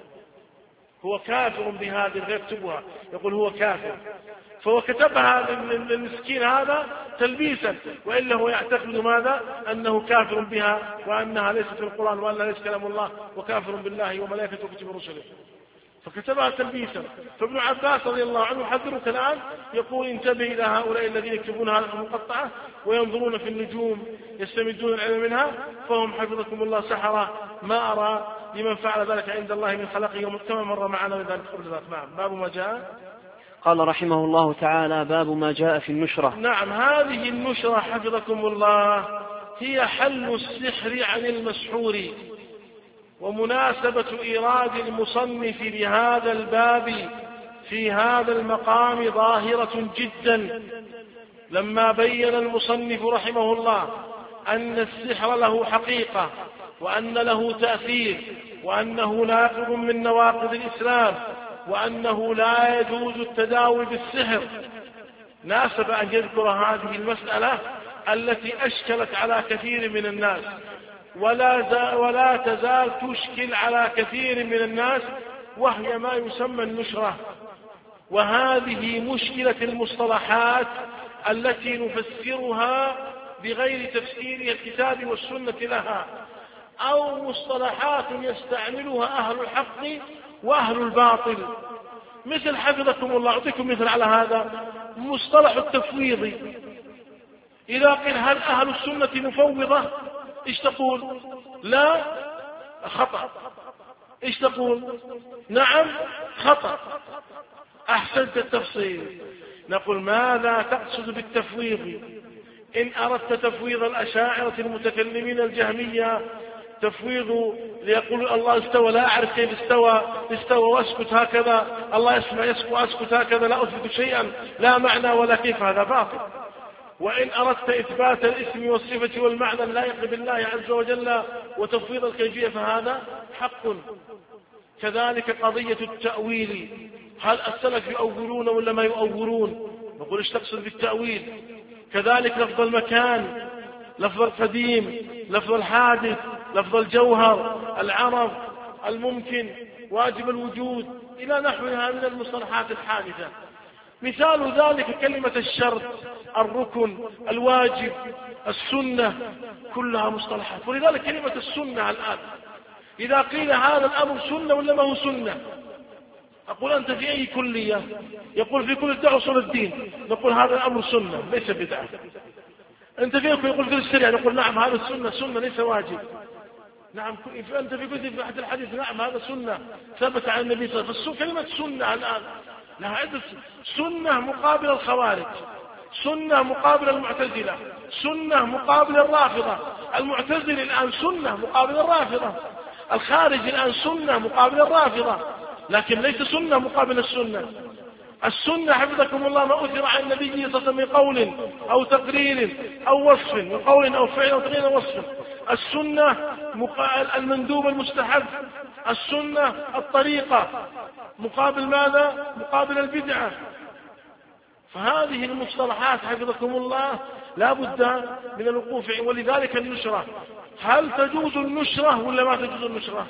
هو كافر بهذه فيكتبها، يقول هو كافر، فهو كتبها للمسكين هذا تلبيسا، وإلا هو يعتقد ماذا؟ أنه كافر بها وأنها ليست في القرآن وأنها ليس كلام الله وكافر بالله وملائكته وكتب رسله، فكتبها تلبيسا. فابن عباس رضي الله عنه يحذرك الآن يقول انتبه إلى هؤلاء الذين يكتبون هذه المقطعة وينظرون في النجوم يستمدون العلم منها، فهم حفظكم الله سحرة ما أرى لمن فعل ذلك عند الله من خلقه يوم كما مر معنا ذلك قبل ذلك. نعم. باب ما جاء. قال رحمه الله تعالى باب ما جاء في النشرة. نعم. هذه النشرة حفظكم الله هي حل السحر عن المسحور، ومناسبة إيراد المصنف لهذا الباب في هذا المقام ظاهرة جدا، لما بين المصنف رحمه الله أن السحر له حقيقة وأن له تأثير وأنه ناقض من نواقض الإسلام وأنه لا يجوز التداوي بالسحر. ناسب أن يذكر هذه المسألة التي أشكلت على كثير من الناس ولا, ولا تزال تشكل على كثير من الناس، وهي ما يسمى النشرة. وهذه مشكلة المصطلحات التي نفسرها بغير تفسير الكتاب والسنة لها، أو مصطلحات يستعملها أهل الحق وأهل الباطل. مثل حفظكم الله، أعطيكم مثل على هذا، مصطلح التفويض. إذا قيل هل أهل السنة مفوضة؟ إيش تقول؟ لا، خطأ. إيش تقول؟ نعم، خطأ. أحسنت التفصيل. نقول ماذا تقصد بالتفويض؟ إن أردت تفويض الأشاعرة المتكلمين الجهمية، تفويض ليقول الله استوى، لا أعرف كيف استوى، استوى واسكت هكذا، الله يسمع يسكت واسكت هكذا، لا أثبت شيئا لا معنى ولا كيف، هذا باطل. وإن أردت إثبات الاسم والصفة والمعنى اللائق بالله عز وجل وتفويض الكيفية فهذا حق. كذلك قضية التأويل، هل السلف يؤولون ولا ما يؤولون؟ نقول ايش تقصد بالتأويل؟ كذلك لفظ المكان، لفظ القديم، لفظ الحادث، لفظ الجوهر، العرض، الممكن، واجب الوجود، إلى نحوها من المصطلحات الحادثة. مثال ذلك كلمة الشرط، الركن، الواجب، السنة، كلها مصطلحات. ولذلك كلمة السنة الآن إذا قيل هذا الأمر سنة ولا ما هو سنة، أقول أنت في أي كلية؟ يقول في كل الدعوة أصول الدين. نقول هذا الأمر سنة ليس بدعة. أنت في يقول في الشريعة، نقول نعم هذا السنة سنة ليس واجب. نعم أنت في كل في أحد الحديث، نعم هذا سنة ثبت عن النبي صلى الله عليه وسلم. كلمة سنة الآن لها عدة، سنة مقابل الخوارج، سنة مقابل المعتزلة، سنة مقابل الرافضة. المعتزلة الآن سنة مقابل الرافضة، الخارج الآن سنة مقابل الرافضة، لكن ليس سنة مقابل السنة. السنة حفظكم الله ما أثر عن النبي صلى الله عليه وسلم من قول أو تقرير أو وصف، من قول أو فعل أو تقرير أو وصف. السنة المندوب المستحب، السنة الطريقة مقابل ماذا؟ مقابل البدعة. فهذه المصطلحات حفظكم الله لا بد من الوقوف. ولذلك النشرة، هل تجوز النشرة ولا ما تجوز النشرة؟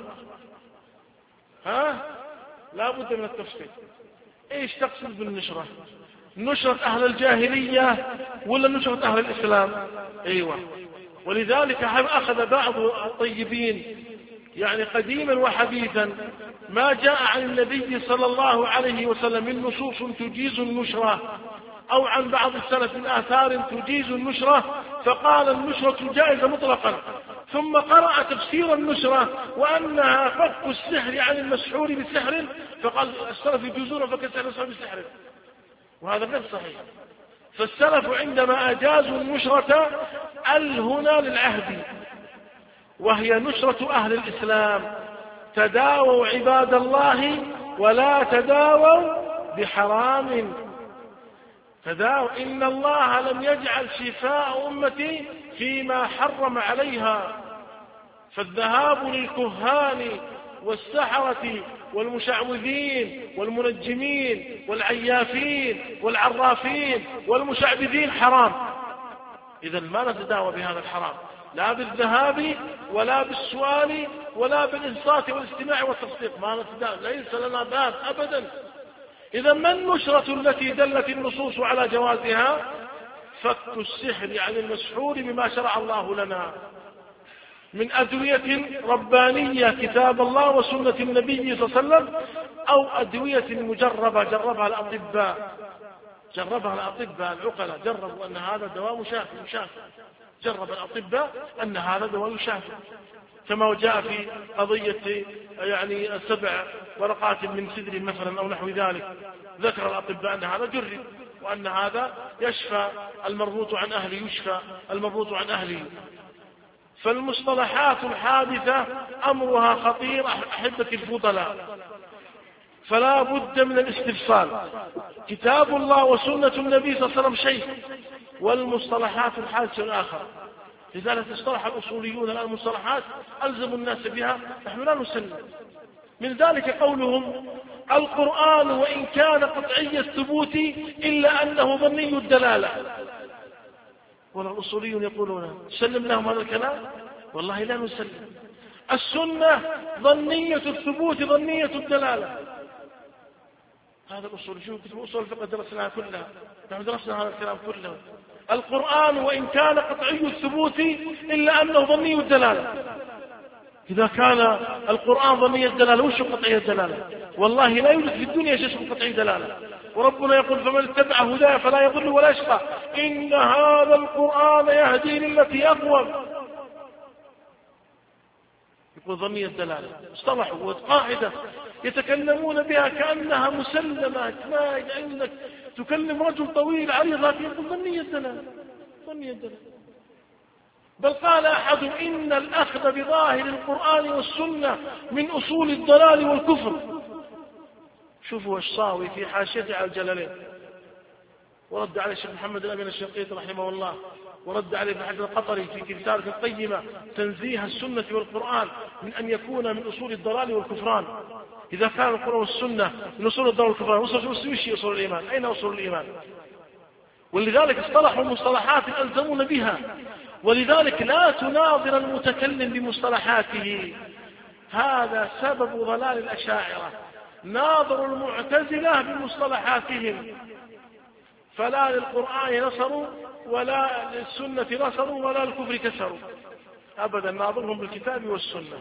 ها؟ لا بد من التفصيل. ايش تقصد بالنشرة؟ نشرة أهل الجاهلية ولا نشرة أهل الإسلام؟ ايوه. ولذلك أخذ بعض الطيبين يعني قديما وحديثا ما جاء عن النبي صلى الله عليه وسلم من نصوص تجيز النشرة، أو عن بعض السلف من آثار تجيز النشرة، فقال النشرة جائزة مطلقا، ثم قرأ تفسير النشرة وأنها فك السحر عن المسحور بسحر، فقال السلف يجوزون فك السحر المسحور بسحر، وهذا غير صحيح. فالسلف عندما أجازوا النشرة ال هنا للعهد، وهي نشرة أهل الإسلام. تداووا عباد الله ولا تداووا بحرام. تداووا، إن الله لم يجعل شفاء أمتي فيما حرم عليها. فالذهاب للكهان والسحرة والمشعوذين والمنجمين والعيافين والعرافين والمشعبذين حرام. إذا ما نتداوى بهذا الحرام، لا بالذهاب ولا بالسؤال ولا بالإنصات والاستماع والتصديق، ما نتداوى، ليس لنا باب أبدا. إذا ما النشرة التي دلت النصوص على جوازها؟ فك السحر عن المسحور بما شرع الله لنا من أدوية ربانية كتاب الله وسنة النبي صلى الله عليه وسلم، أو أدوية مجربة جربها الأطباء، جربها الأطباء العقلاء، جربوا أن هذا دواء مشافي مشافي جرب الأطباء أن هذا دواء مشافي، كما جاء في قضية يعني سبع ورقات من سدر مثلا أو نحو ذلك، ذكر الأطباء أن هذا جرب وأن هذا يشفى، المربوط عن أهله يشفى، المربوط عن أهله. فالمصطلحات الحادثة أمرها خطير أحبة الفضلاء، فلا بد من الاستفصال. كتاب الله وسنة النبي صلى الله عليه وسلم شيء، والمصطلحات الحادثة الآخر. لذلك اصطلح الأصوليون الآن المصطلحات ألزموا الناس بها، نحن لا نسلم. من ذلك قولهم القرآن وإن كان قطعي الثبوت إلا أنه ظني الدلالة. والأصوليون يقولون سلم لهم هذا الكلام؟ والله لا نسلم. السنة ظنية الثبوت ظنية الدلالة. هذا الأصول، شوف كتب أصول الفقه درسناها كلها، نحن درسنا هذا الكلام كله. القرآن وإن كان قطعي الثبوت إلا أنه ظني الدلالة. إذا كان القرآن ظني الدلالة وش قطعي الدلالة؟ والله لا يوجد في الدنيا شيء اسمه قطعي دلالة. وربنا يقول فمن اتبع هداه فلا يضل ولا يشقى إن هذا القرآن يهدي للتي أقوم. يقول ظني الدلالة، اصطلحوا وقاعدة يتكلمون بها كأنها مسلمة، ما انك تكلم رجل طويل عريض لكن يقول ظني الدلالة ظني الدلالة. بل قال أحد إن الأخذ بظاهر القرآن والسنة من أصول الضلال والكفر. شوفوا الصاوي في حاشيته على الجلالين ورد عليه الشيخ محمد الأمين الشنقيطي رحمه الله، ورد عليه ابن حجر القطري في كتابه القيمة تنزيه السنة والقرآن من أن يكون من أصول الضلال والكفران. إذا كان القرآن والسنة من أصول الضلال والكفران وش أصول الإيمان؟ أين أصول الإيمان؟ ولذلك اصطلحوا مصطلحات ألزمون بها، ولذلك لا تناظر المتكلم بمصطلحاته، هذا سبب ضلال الأشاعرة. ناظروا المعتزلة بمصطلحاتهم، فلا للقرآن نصروا ولا للسنة نصروا ولا للكفر كسروا أبدا، ناظرهم بالكتاب والسنة.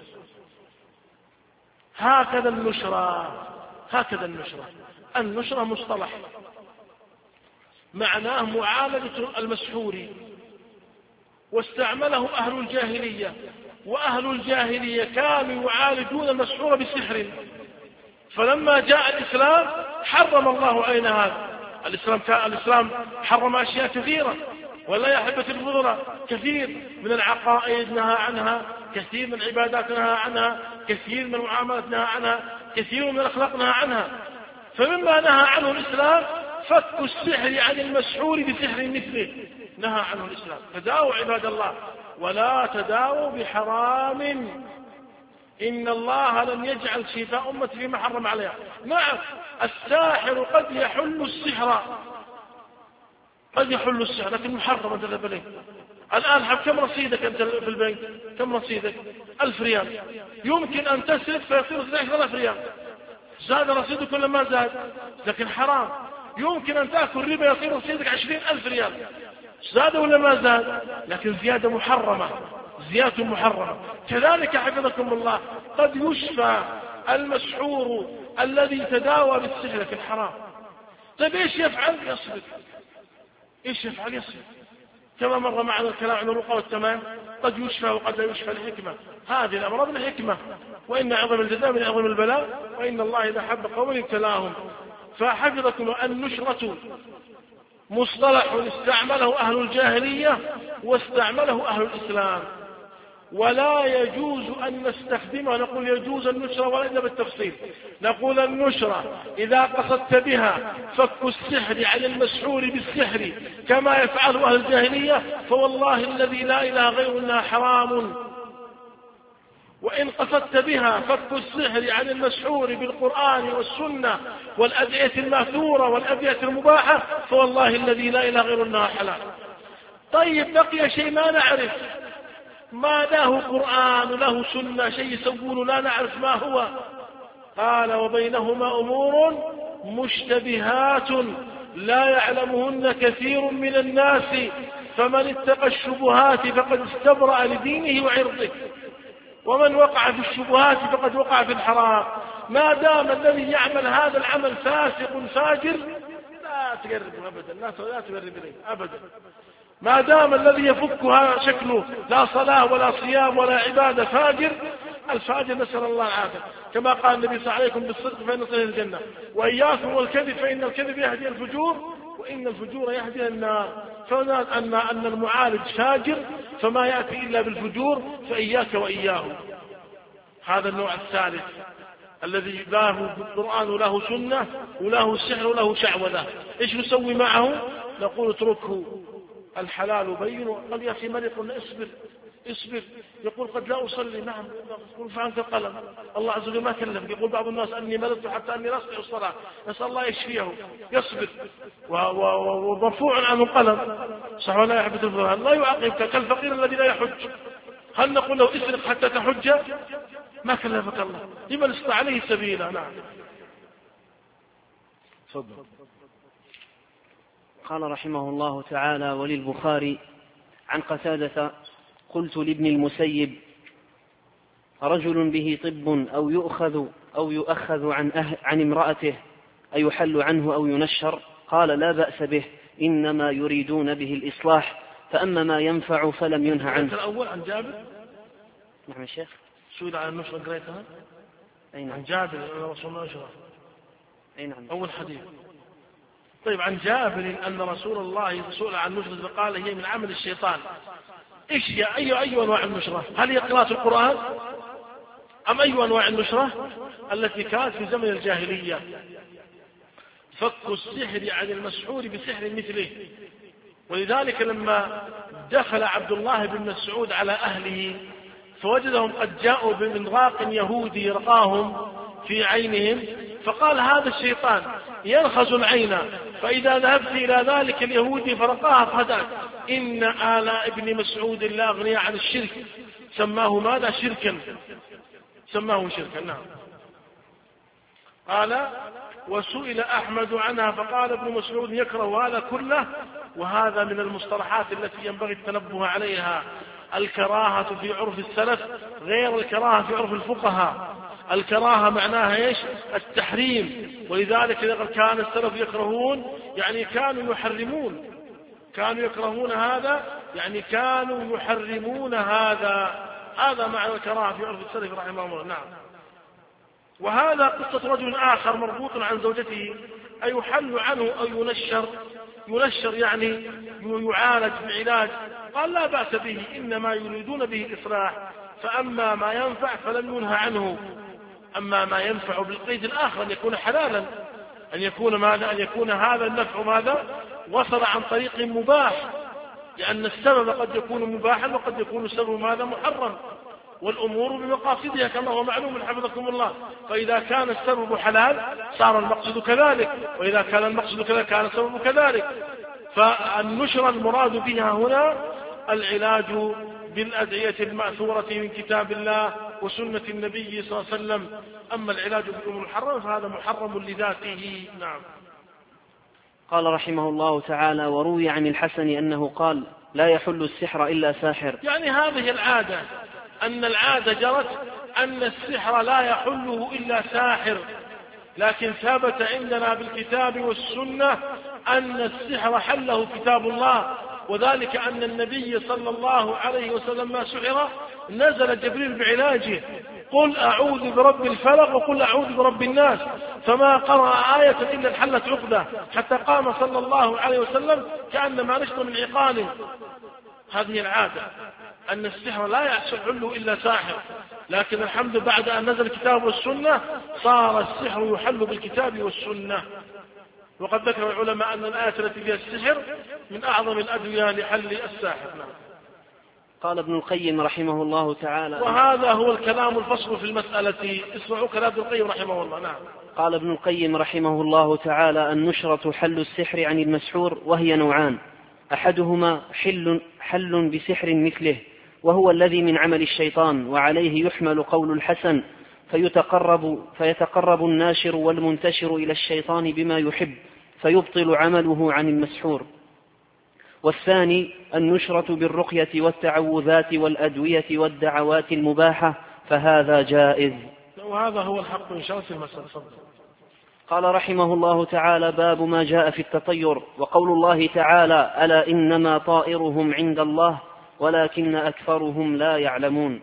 هكذا النشرة، هكذا النشرة. النشرة مصطلح معناه معالجة المسحور، واستعمله أهل الجاهلية، وأهل الجاهلية كانوا يعالجون المسحور بسحر، فلما جاء الإسلام حرم الله علينا هذا. الإسلام, الإسلام حرم أشياء كثيرة، ولا يا أحبة الفضلاء كثير من العقائد نهى عنها، كثير من العبادات نهى عنها، كثير من المعاملات نهى عنها، كثير من الأخلاق نهى عنها. فمما نهى عنه الإسلام فك السحر عن المسحور بسحر مثله، نهى عنه الإسلام. تداووا عباد الله ولا تداووا بحرام، إن الله لم يجعل شفاء أمتي فيما حرم عليها. نعم الساحر قد يحل السحر، قد يحل السحر لكن محرم أن تذهب إليه. الآن حب كم رصيدك أنت في البنك؟ كم رصيدك؟ ألف ريال. يمكن أن تسرق فيصير عشرة آلاف ريال، زاد رصيدك كل ما زاد، لكن حرام. يمكن أن تأكل ربا يصير رصيدك عشرين ألف ريال، زاد ولا ما زاد، لكن زيادة محرمة، زيادة محرمة. كذلك حفظكم الله قد يشفى المسحور الذي تداوى بالسحر لكن حرام. طيب ايش يفعل؟ يصبر. ايش يفعل؟ يصبر. كما مر معنا الكلام عن الرقى والتمام، قد يشفى وقد لا يشفى الحكمة. هذه الأمراض من الحكمة، وإن عظم الجزاء من عظم البلاء، وإن الله إذا حب قوم ابتلاهم. فحفظكم النشرة مصطلح استعمله أهل الجاهلية واستعمله أهل الإسلام، ولا يجوز أن نستخدمها نقول يجوز النشرة ولا إلا بالتفصيل. نقول النشرة إذا قصدت بها فك السحر عن المسحور بالسحر كما يفعل أهل الجاهلية فوالله الذي لا إله غير أنها حرام. وإن قصدت بها فك السحر عن المسحور بالقرآن والسنة والأدعية المأثورة والأدعية المباحة فوالله الذي لا إله غير أنها حلال. طيب بقي شيء ما نعرف، ما له قرآن له سنة، شيء يسوون لا نعرف ما هو. قال وبينهما أمور مشتبهات لا يعلمهن كثير من الناس فمن اتقى الشبهات فقد استبرأ لدينه وعرضه، ومن وقع في الشبهات فقد وقع في الحرام. ما دام الذي يعمل هذا العمل فاسق فاجر لا تقرب أبدا، لا تقرب إليه أبدا. ما دام الذي يفكها شكله لا صلاة ولا صيام ولا عبادة فاجر، الفاجر نسأل الله العافية. كما قال النبي صلى الله عليه وسلم بالصدق فإن نصل الجنة، وإياكم والكذب فإن الكذب يهدي الفجور وإن الفجور يهدي النار. فهنا أن أن المعالج فاجر فما يأتي إلا بالفجور، فإياك وإياه. هذا النوع الثالث الذي له القرآن وله سنة وله سحر وله شعوذة. إيش نسوي معه؟ نقول اتركه، الحلال بين. قال يا أخي مالك قلنا اصبر، اصبر. يقول قد لا أصلي. نعم. يقول فعنك القلم. الله عز وجل ما كلم. يقول بعض الناس أني مللت حتى أني لا أستطيع الصلاة، نسأل الله يشفيه. يصبر ومرفوع عنه القلم. صح ولا يا حبيب الفضل؟ لا يعاقبك كالفقير الذي لا يحج. هل نقول له اسرق حتى تحج؟ ما كلفك الله، لمن استطاع عليه سبيلا. نعم. صدق. قال رحمه الله تعالى: وللبخاري عن قتادة: قلت لابن المسيب: رجل به طب أو يؤخذ أو يؤخذ عن, أه عن امرأته أيحل عنه أو ينشر؟ قال: لا بأس به، إنما يريدون به الإصلاح، فأما ما ينفع فلم ينهى عنه. الأول عن جابر. نعم يا شيخ. سئل عن النشرة قريتها. أي نعم. عن جابر أن رسول الله نشره. أي نعم. أول حديث. طيب عن جابر أن رسول الله سئل عن النشرة فقال: هي من عمل الشيطان. إيش هي؟ أي أي أنواع النشرة؟ هل هي قراءة القرآن أم أي أنواع النشرة التي كانت في زمن الجاهلية؟ فك السحر عن المسحور بسحر مثله. ولذلك لما دخل عبد الله بن مسعود على أهله فوجدهم قد جاءوا بمنغاق يهودي رقاهم في عينهم، فقال: هذا الشيطان ينخز العين، فإذا ذهبت إلى ذلك اليهودي فرقاها فهداك. إن آل ابن مسعود لا أغنياء عن الشرك. سماه ماذا؟ شركا. سماه شركا. نعم. قال: وسئل أحمد عنها فقال ابن مسعود: يكره هذا كله. وهذا من المصطلحات التي ينبغي التنبه عليها. الكراهة في عرف السلف غير الكراهة في عرف الفقهاء. الكراهة معناها ايش؟ التحريم. ولذلك إذا كان السلف يكرهون يعني كانوا يحرمون، كانوا يكرهون هذا يعني كانوا يحرمون هذا. هذا معنى الكراهة في عرف السلف رحمه الله. نعم. وهذا قصة رجل آخر مربوط عن زوجته أيحل عنه أو ينشر. ينشر يعني يعالج بعلاج. قال: لا بأس به، إنما يريدون به الإصلاح، فأما ما ينفع فلم ينهى عنه. أما ما ينفع بالقيد الآخر أن يكون حلالا، أن يكون ماذا؟ أن يكون هذا النفع ماذا؟ وصل عن طريق مباح، لأن السبب قد يكون مباحا وقد يكون السبب ماذا؟ محرم. والأمور بمقاصدها كما هو معلوم حفظكم الله. فإذا كان السبب حلال صار المقصد كذلك، وإذا كان المقصد كذلك كان السبب كذلك. فالنشر المراد بها هنا العلاج بالأدعية المأثورة من كتاب الله وسنة النبي صلى الله عليه وسلم. أما العلاج بالأمور المحرمة فهذا محرم لذاته. نعم. قال رحمه الله تعالى: وروي عن الحسن أنه قال: لا يحل السحر إلا ساحر. يعني هذه العادة، أن العادة جرت أن السحر لا يحله إلا ساحر، لكن ثبت عندنا بالكتاب والسنة أن السحر حله كتاب الله. وذلك أن النبي صلى الله عليه وسلم ما سحر نزل جبريل بعلاجه: قل أعوذ برب الفلق وقل أعوذ برب الناس، فما قرأ آية إلا انحلت عقدة، حتى قام صلى الله عليه وسلم كأنما نشط من عقال. هذه العادة أن السحر لا يحل إلا ساحر، لكن الحمد بعد أن نزل الكتاب والسنة صار السحر يحل بالكتاب والسنة. وقد ذكر العلماء أن الآية التي فيها السحر من أعظم الأدوية لحل الساحر. قال ابن القيم رحمه الله تعالى: وهذا هو الكلام الفصل في المسألة. اسمعوا كلام ابن القيم رحمه الله. نعم. قال ابن القيم رحمه الله تعالى: النشرة حل السحر عن المسحور، وهي نوعان: أحدهما حل, حل بسحر مثله، وهو الذي من عمل الشيطان، وعليه يحمل قول الحسن: فيتقرب, فيتقرب الناشر والمنتشر إلى الشيطان بما يحب فيبطل عمله عن المسحور. والثاني النشرة بالرقية والتعوذات والأدوية والدعوات المباحة، فهذا جائز. وهذا هو الحق إن شاء الله في المسألة. قال رحمه الله تعالى: باب ما جاء في التطير. وقول الله تعالى: ألا إنما طائرهم عند الله ولكن أكثرهم لا يعلمون.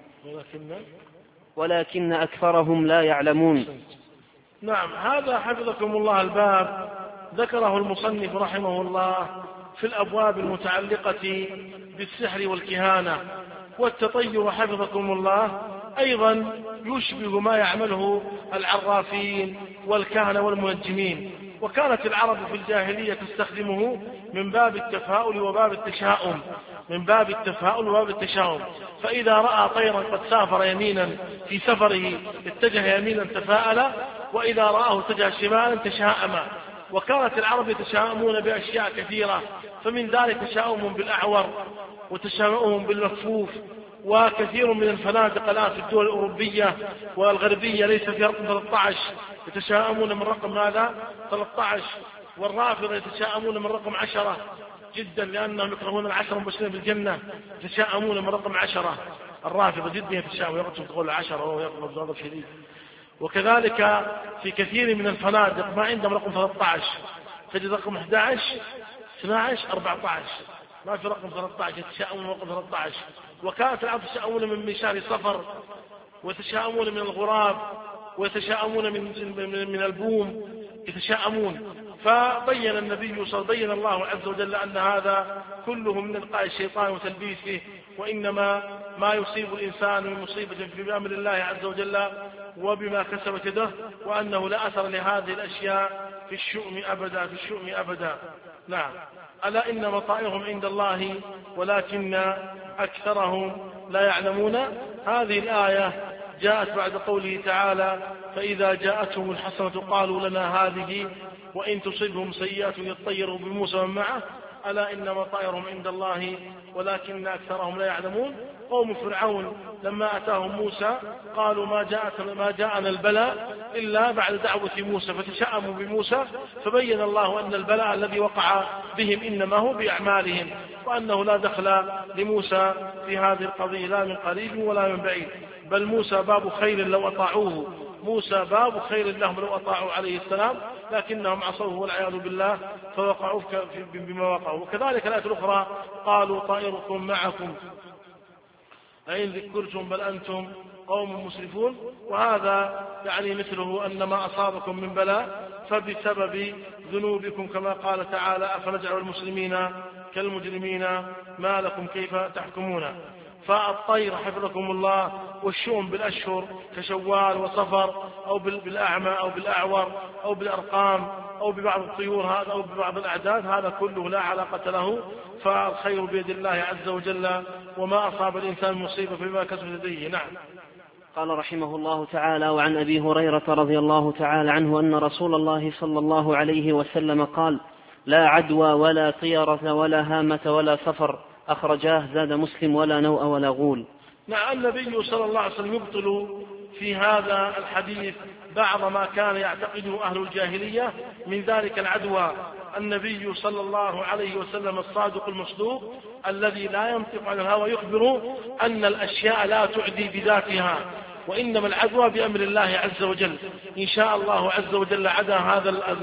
ولكن أكثرهم لا يعلمون. نعم. هذا حفظكم الله الباب ذكره المصنف رحمه الله في الأبواب المتعلقة بالسحر والكهانة والتطير حفظكم الله. أيضا يشبه ما يعمله العرافين والكهنة والمنجمين، وكانت العرب في الجاهلية تستخدمه من باب التفاؤل وباب التشاؤم، من باب التفاؤل وباب التشاؤم، فإذا رأى طيرا قد سافر يمينا في سفره اتجه يمينا تفاءل، وإذا رآه اتجه شمالا تشاءم. وكانت العرب يتشاءمون بأشياء كثيرة، فمن ذلك تشاؤم بالأعور وتشاؤم بالمكفوف. وكثير من الفنادق الآن في الدول الأوروبية والغربية ليس في رقم ثلاثة عشر، يتشاءمون من رقم هذا ثلاثة عشر. والرافضة يتشاءمون من رقم عشرة جدا، لأنهم يكرهون العشرة المبشرين بالجنة، يتشاءمون من رقم عشرة. الرافضة جدا يتشاءمون، يقصد تقول عشرة وهو يقصد هذا الشديد. وكذلك في كثير من الفنادق ما عندهم رقم ثلاثة عشر، تجد رقم أحد عشر اثني عشر أربعة عشر، ما في رقم ثلاثة عشر، يتشاءمون من رقم ثلاثة عشر. وكانت العرب يتشاءمون من مشار صفر، ويتشاءمون من الغراب، ويتشاءمون من من البوم، يتشاءمون. فبين النبي صلى بين الله عز وجل أن هذا كله من إلقاء الشيطان وتلبيسه، وإنما ما يصيب الإنسان من مصيبة في بأمر الله عز وجل وبما كسبت يده، وأنه لا أثر لهذه الأشياء في الشؤم أبدا في الشؤم أبدا. نعم. ألا إن مطائرهم عند الله ولكن أكثرهم لا يعلمون. هذه الآية جاءت بعد قوله تعالى: فإذا جاءتهم الحسنة قالوا لنا هذه وإن تصبهم سيئة يطيروا بموسى ومن معه ألا إن مطائرهم عند الله ولكن أكثرهم لا يعلمون. قوم فرعون لما أتاهم موسى قالوا ما جاءت ما جاءنا البلاء إلا بعد دعوة موسى، فتشاءموا بموسى، فبين الله أن البلاء الذي وقع بهم إنما هو بأعمالهم، وأنه لا دخل لموسى في هذه القضية لا من قريب ولا من بعيد، بل موسى باب خير لو أطاعوه، موسى باب خير لهم لو أطاعوا عليه السلام، لكنهم عصوه والعياذ بالله فوقعوا بما وقعوا. وكذلك الآية الأخرى: قالوا طائركم معكم أئن ذكرتم بل أنتم قوم مسرفون. وهذا يعني مثله أن ما أصابكم من بلاء فبسبب ذنوبكم، كما قال تعالى: أفنجعل المسلمين كالمجرمين ما لكم كيف تحكمون. فالطير حفظكم الله والشؤم بالأشهر كشوال وصفر أو بالأعمى أو بالأعور أو بالأرقام أو ببعض الطيور هذا أو ببعض الأعداد، هذا كله لا علاقة له، فالخير بيد الله عز وجل، وما أصاب الإنسان مصيبة فيما كسبت يديه. نعم. قال رحمه الله تعالى: وعن أبي هريرة رضي الله تعالى عنه أن رسول الله صلى الله عليه وسلم قال: لا عدوى ولا طيرة ولا هامة ولا سفر، أخرجاه، زاد مسلم: ولا نوء ولا غول. نعم. النبي صلى الله عليه وسلم يبطل في هذا الحديث بعض ما كان يعتقده أهل الجاهلية من ذلك العدوى. النبي صلى الله عليه وسلم الصادق المصدوق الذي لا ينطق عن الهوى يخبر أن الأشياء لا تعدي بذاتها، وإنما العدوى بأمر الله عز وجل. إن شاء الله عز وجل عدا هذا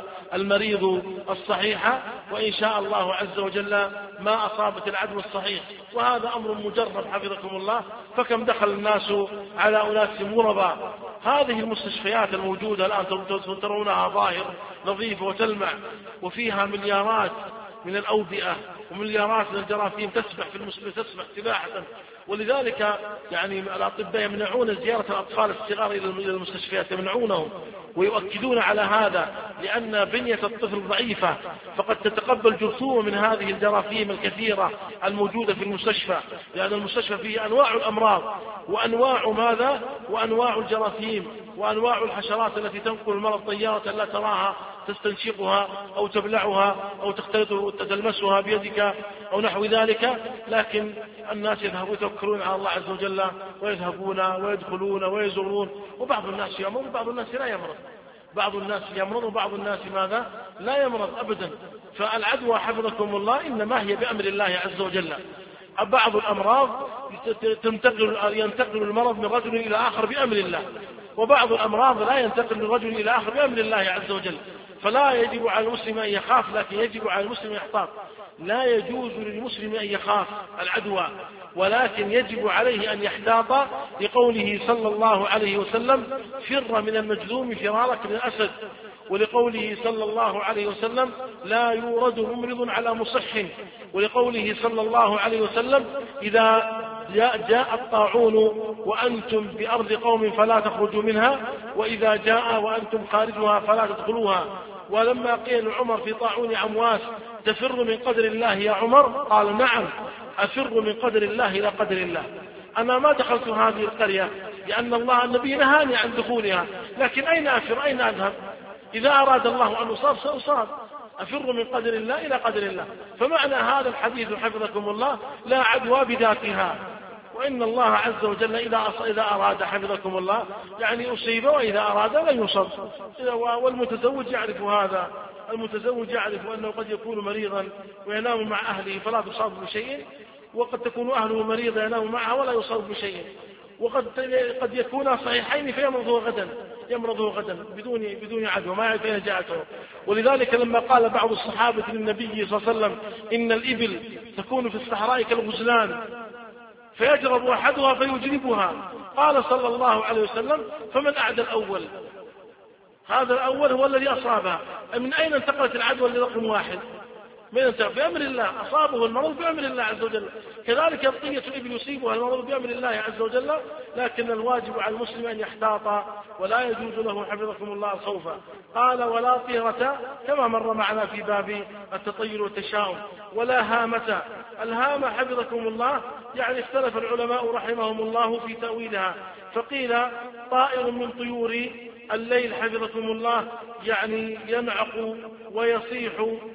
المريض الصحيح، وإن شاء الله عز وجل ما أصابت العدوى الصحيح، وهذا أمر مجرب حفظكم الله. فكم دخل الناس على أناس مرضى. هذه المستشفيات الموجودة الآن ترونها ظاهر نظيفة وتلمع، وفيها مليارات من الأوبئة ومليارات من الجراثيم تسبح في المستشفى، تسبح سباحة. ولذلك يعني الأطباء يمنعون زيارة الأطفال الصغار إلى المستشفيات، يمنعونهم ويؤكدون على هذا، لأن بنية الطفل ضعيفة، فقد تتقبل جرثومة من هذه الجراثيم الكثيرة الموجودة في المستشفى، لأن المستشفى فيه أنواع الأمراض وأنواع ماذا وأنواع الجراثيم وأنواع الحشرات التي تنقل المرض طيارة لا تراها تستنشقها أو تبلعها أو تختلط تلمسها بيدك أو نحو ذلك. لكن الناس يذهبون يتوكلون على الله عز وجل ويذهبون ويدخلون ويزورون، وبعض الناس يمرض وبعض الناس لا يمرض، بعض الناس يمرض وبعض الناس ماذا لا يمرض أبدا. فالعدوى حفظكم الله إنما هي بأمر الله عز وجل. بعض الأمراض تنتقل ينتقل المرض من رجل إلى آخر بأمر الله، وبعض الأمراض لا ينتقل من رجل إلى آخر بأمر الله عز وجل. فلا يجب على المسلم أن يخاف، لكن يجب على المسلم أن يحتاط. لا يجوز للمسلم أن يخاف العدوى، ولكن يجب عليه أن يحتاط، لقوله صلى الله عليه وسلم: فر من المجذوم فرارك من الأسد، ولقوله صلى الله عليه وسلم: لا يورد ممرض على مصح، ولقوله صلى الله عليه وسلم: إذا جاء الطاعون وأنتم بأرض قوم فلا تخرجوا منها، وإذا جاء وأنتم خارجها فلا تدخلوها. ولما قيل عمر في طاعون عمواس: تفر من قدر الله يا عمر؟ قال: نعم، أفر من قدر الله إلى قدر الله. أنا ما دخلت هذه القرية لأن الله النبي نهاني عن دخولها، لكن أين أفر؟ أين أذهب؟ إذا أراد الله أن أصاب سأصاب، أفر من قدر الله إلى قدر الله. فمعنى هذا الحديث حفظكم الله لا عدوى بذاتها، وإن الله عز وجل إذا أراد حفظكم الله يعني أصيب، وإذا أراد لن يصب. والمتزوج يعرف هذا، المتزوج يعرف أنه قد يكون مريضا وينام مع أهله فلا تصاب بشيء، وقد تكون أهله مريضا ينام معها ولا يصاب بشيء، وقد قد يكون صحيحين فيمرضه غدا يمرضه غدا بدون بدون عدوى ما يعرف أين جاءته. ولذلك لما قال بعض الصحابة للنبي صلى الله عليه وسلم إن الإبل تكون في الصحراء كالغزلان فيجرب أحدها فيجربها، قال صلى الله عليه وسلم فمن أعدى الأول؟ هذا الأول هو الذي أصابها. من أين انتقلت العدوى لرقم واحد؟ من انتقل بأمر الله، أصابه المرض بأمر الله عز وجل. كذلك بقية الإبل يصيبها المرض بأمر الله عز وجل، لكن الواجب على المسلم أن يحتاط ولا يجوز له حفظكم الله الخوف. قال ولا طيرة كما مر معنا في باب التطير والتشاؤم، ولا هامة. الهامة حفظكم الله يعني اختلف العلماء رحمهم الله في تأويلها، فقيل طائر من طيور الليل حفظكم الله يعني ينعق ويصيح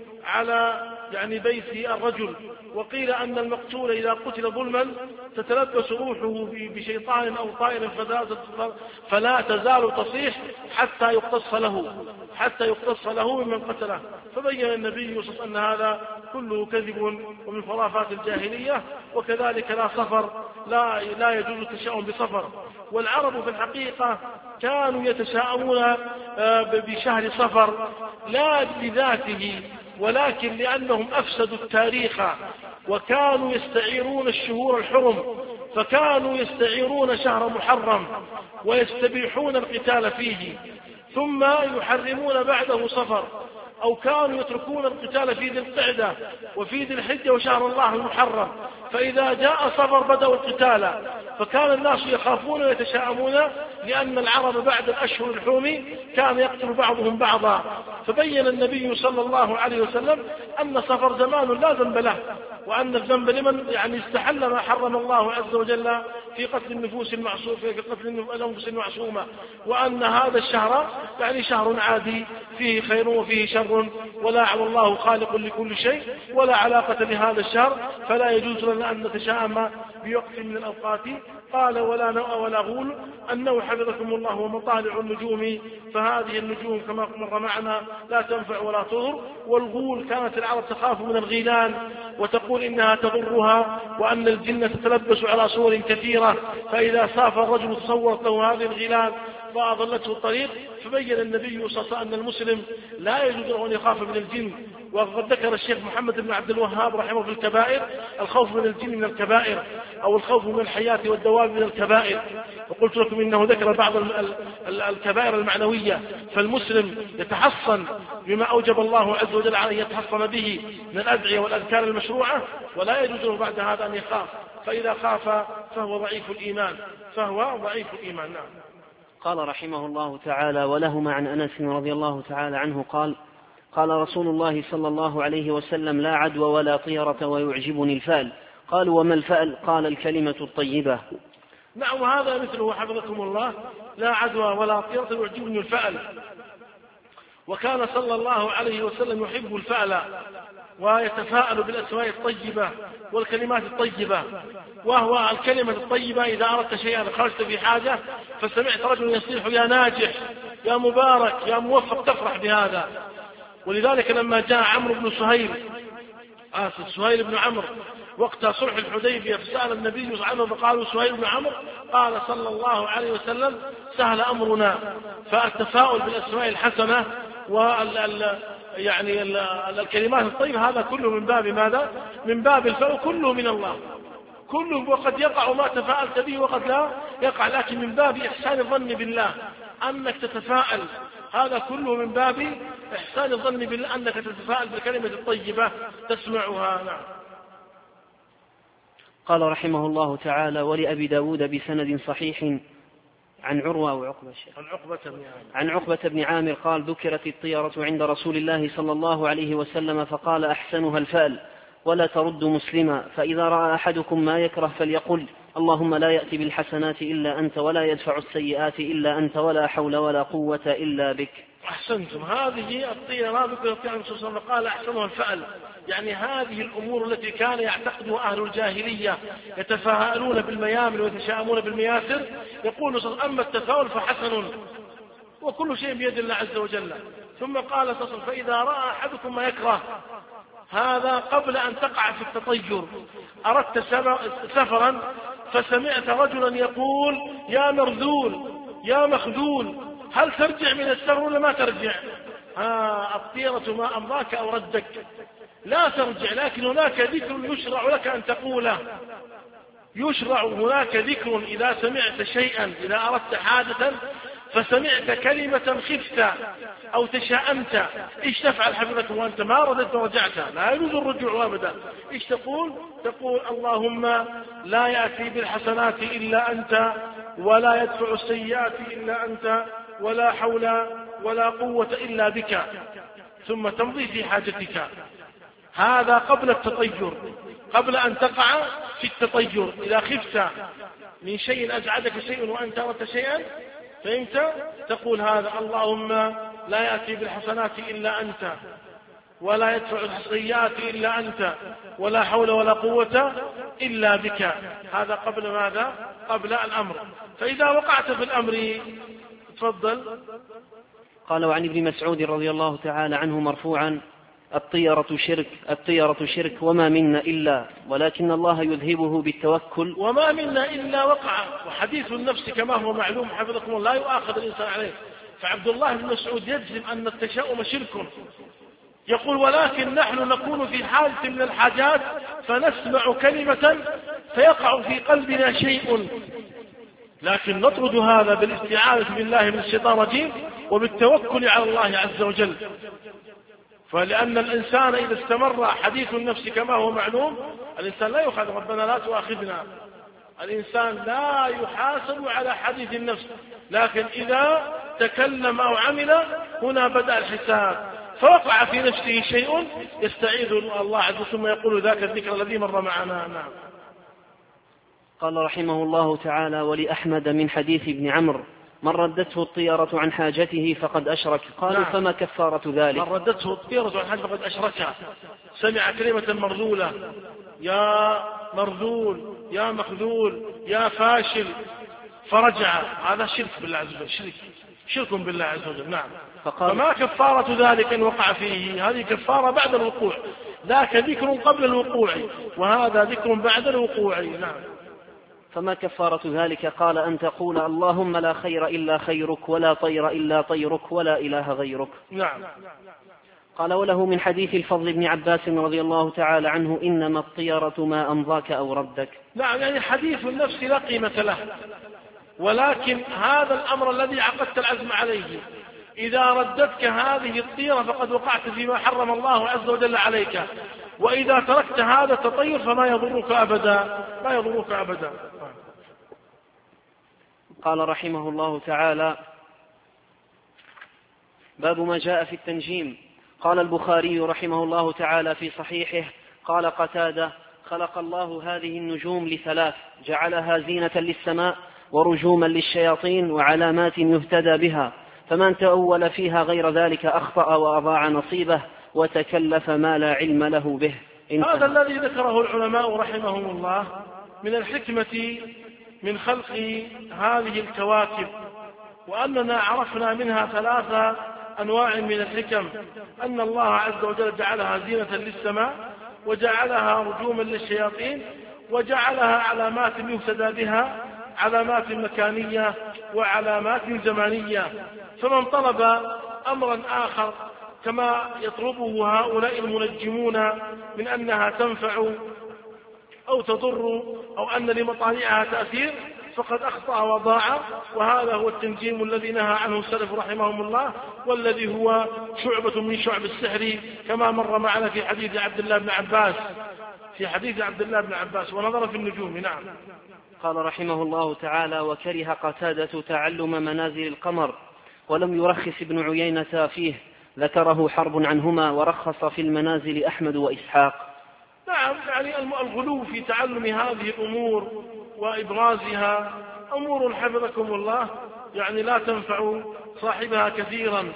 على يعني بيت الرجل. وقيل أن المقتول إذا قتل ظلما تتلبس روحه بشيطان أو طائر فلا تزال تصيح حتى يقتص له حتى يقتص له ممن قتله. فبين النبي صلى الله عليه وسلم أن هذا كله كذب ومن خرافات الجاهلية. وكذلك لا صفر، لا, لا يجوز التشاؤم بصفر. والعرب في الحقيقة كانوا يتشاءمون بشهر صفر لا بذاته، ولكن لأنهم أفسدوا التاريخ وكانوا يستعيرون الشهور الحرم، فكانوا يستعيرون شهر محرم ويستبيحون القتال فيه، ثم يحرمون بعده صفر، أو كانوا يتركون القتال في ذي القعدة وفي ذي الحجة وشهر الله المحرم، فإذا جاء صفر بدأوا القتال، فكان الناس يخافون ويتشاءمون لأن العرب بعد الأشهر الحرم كان يقتل بعضهم بعضا. فبين النبي صلى الله عليه وسلم أن صفر زمان لا ذنب له، وأن الذنب لمن يعني استحل ما حرم الله عز وجل في قتل النفوس المعصومة في قتل الأنفس المعصومة، وأن هذا الشهر يعني شهر عادي فيه خير وفيه شر، ولا الله خالق لكل شيء ولا علاقة لهذا الشهر، فلا يجوز لنا أن نتشاءم بوقت من الأوقات. قال ولا نوء ولا غول. النوء حفظكم الله ومطالع النجوم، فهذه النجوم كما مر معنا لا تنفع ولا تضر. والغول كانت العرب تخاف من الغيلان وتقول إنها تضرها، وأن الجن تتلبس على صور كثيرة، فإذا سافر الرجل تصورت له هذه الغيلان فأضلته الطريق. فبين النبي صلى الله عليه وسلم أن المسلم لا يجوز له أن يخاف من الجن. وقد ذكر الشيخ محمد بن عبد الوهاب رحمه في الكبائر الخوف من الجن من الكبائر، أو الخوف من الحياة والدواب من الكبائر. وقلت لكم إنه ذكر بعض الكبائر المعنوية، فالمسلم يتحصن بما أوجب الله عز وجل عليه يتحصن به من الأدعية والأذكار المشروعة، ولا يجوز له بعد هذا أن يخاف، فإذا خاف فهو ضعيف الإيمان فهو ضعيف الإيمان. نعم. قال رحمه الله تعالى: ولهما عن أنس رضي الله تعالى عنه قال: قال رسول الله صلى الله عليه وسلم: لا عدوى ولا طيرة ويعجبني الفأل. قالوا: وما الفأل؟ قال: الكلمة الطيبة. نعم، هذا مثله حفظكم الله، لا عدوى ولا طيرة ويعجبني الفأل. وكان صلى الله عليه وسلم يحب الفأل ويتفاءل بالأسماء الطيبة والكلمات الطيبة. وهو الكلمة الطيبة إذا أردت شيئا خرجت في حاجة فسمعت رجل يصيح يا ناجح يا مبارك يا موفق تفرح بهذا. ولذلك لما جاء عمرو بن سهيل آسف سهيل بن عمرو وقت صلح الحديبية فسأل النبي صلى الله عليه وسلم فقالوا سهيل بن عمرو، قال صلى الله عليه وسلم: سهل أمرنا. فالتفاؤل بالأسماء الحسنة وال يعني الكلمات الطيبة هذا كله من باب ماذا؟ من باب الفأل، كله من الله، كله. وقد يقع ما تفاءلت به وقد لا يقع، لكن من باب إحسان الظن بالله أنك تتفاءل، هذا كله من باب إحسان الظن بالله أنك تتفاءل بالكلمة الطيبة تسمعها. نعم. قال رحمه الله تعالى: ولأبي داود بسند صحيح عن عروة أو عقبة عن عقبة بن عامر عن عقبة بن عامر قال: ذكرت الطيرة عند رسول الله صلى الله عليه وسلم فقال: أحسنها الفأل. ولا ترد مسلما، فإذا رأى أحدكم ما يكره فليقل اللهم لا يأتي بالحسنات إلا أنت ولا يدفع السيئات إلا أنت ولا حول ولا قوة إلا بك. أحسنتم. هذه الطيرة ما بكل الطيرة صلى الله عليه وسلم قال أحسنها الفعل، يعني هذه الأمور التي كان يعتقدها أهل الجاهلية يتفاءلون بالميامن ويتشاءمون بالمياسر، يقول صلى الله عليه وسلم أما التفاؤل فحسن وكل شيء بيد الله عز وجل. ثم قال صلى الله عليه وسلم فإذا رأى أحدكم ما يكره، هذا قبل أن تقع في التطير. أردت سفرا فسمعت رجلا يقول يا مرذول يا مخذول هل ترجع من السفر ولا ما ترجع؟ ها الطيرة ما أمضاك أو ردك، لا ترجع، لكن هناك ذكر يشرع لك أن تقوله. يشرع هناك ذكر إذا سمعت شيئا، إذا أردت حادثا فسمعت كلمة خفت أو تشاءمت، إيش تفعل حفظك وأنت ما ردت ورجعت؟ لا يجوز الرجوع أبدا. إيش تقول؟ تقول اللهم لا يأتي بالحسنات إلا أنت ولا يدفع السيئات إلا أنت ولا حول ولا قوة إلا بك، ثم تمضي في حاجتك. هذا قبل التطير، قبل أن تقع في التطير. إذا خفت من شيء أزعجك شيء وأنت أردت شيئا فإنت تقول هذا اللهم لا يأتي بالحسنات إلا أنت ولا يدفع السيئات إلا أنت ولا حول ولا قوة إلا بك. هذا قبل ماذا؟ قبل الأمر. فإذا وقعت في الأمر تفضل. قال وعن ابن مسعود رضي الله تعالى عنه مرفوعا الطيرة شرك الطيرة شرك وما منا إلا ولكن الله يذهبه بالتوكل. وما منا إلا وقع. وحديث النفس كما هو معلوم حفظكم الله لا يؤاخذ الإنسان عليه. فعبد الله بن مسعود يجزم أن التشاؤم شرك، يقول ولكن نحن نكون في حالة من الحاجات فنسمع كلمة فيقع في قلبنا شيء، لكن نطرد هذا بالاستعاذة بالله من الشيطان الرجيم وبالتوكل على الله عز وجل. فلأن الإنسان إذا استمر حديث النفس كما هو معلوم الإنسان لا يؤاخذ ربنا لا تؤاخذنا، الإنسان لا يحاسب على حديث النفس، لكن إذا تكلم أو عمل هنا بدأ الحساب. فوقع في نفسه شيء يستعيذ الله عز وجل ثم يقول ذاك الذكر الذي مر معنا. نعم. قال رحمه الله تعالى ولأحمد من حديث ابن عمرو من ردته الطيرة عن حاجته فقد أشرك. قالوا نعم. فما كفارة ذلك؟ من ردته الطيرة عن حاجته فقد أشرك. سمع كلمة مرذولة يا مرذول يا مخذول يا فاشل فرجع، هذا شرك بالله عز وجل، شرك شرك بالله عز وجل. نعم. فما كفارة ذلك إن وقع فيه؟ هذه كفارة بعد الوقوع، ذاك ذكر قبل الوقوع وهذا ذكر بعد الوقوع. نعم. فما كفارة ذلك؟ قال أن تقول اللهم لا خير إلا خيرك ولا طير إلا طيرك ولا إله غيرك. نعم. قال وله من حديث الفضل بن عباس رضي الله تعالى عنه إنما الطيرة ما أمضاك أو ردك. نعم، يعني حديث النفس لا قيمة له، ولكن هذا الأمر الذي عقدت العزم عليه إذا ردتك هذه الطيرة فقد وقعت فيما حرم الله عز وجل عليك، وإذا تركت هذا التطير فما يضرك أبدا، ما يضرك أبدا. قال رحمه الله تعالى باب ما جاء في التنجيم. قال البخاري رحمه الله تعالى في صحيحه قال قتادة خلق الله هذه النجوم لثلاث جعلها زينة للسماء ورجوما للشياطين وعلامات يهتدى بها، فمن تأول فيها غير ذلك أخطأ وأضاع نصيبه وتكلف ما لا علم له به. هذا الذي ذكره العلماء رحمهم الله من الحكمة من خلق هذه الكواكب، وأننا عرفنا منها ثلاثة أنواع من الحكم: أن الله عز وجل جعلها زينة للسماء، وجعلها رجوما للشياطين، وجعلها علامات يهتدى بها، علامات مكانية وعلامات زمانية. فمن طلب أمرا آخر كما يطلبه هؤلاء المنجمون من أنها تنفع أو تضر أو أن لمطالعها تأثير فقد أخطأ وضاع، وهذا هو التنجيم الذي نهى عنه السلف رحمهم الله، والذي هو شعبة من شعب السحر كما مر معنا في حديث عبد الله بن عباس في حديث عبد الله بن عباس ونظر في النجوم. نعم. قال رحمه الله تعالى وكره قتادة تعلم منازل القمر ولم يرخص ابن عيينة فيه، ذكره حرب عنهما ورخص في المنازل أحمد وإسحاق. نعم، نعم يعني الغلو في تعلم هذه الأمور وإبرازها أمور حفظكم الله يعني لا تنفع صاحبها كثيرا،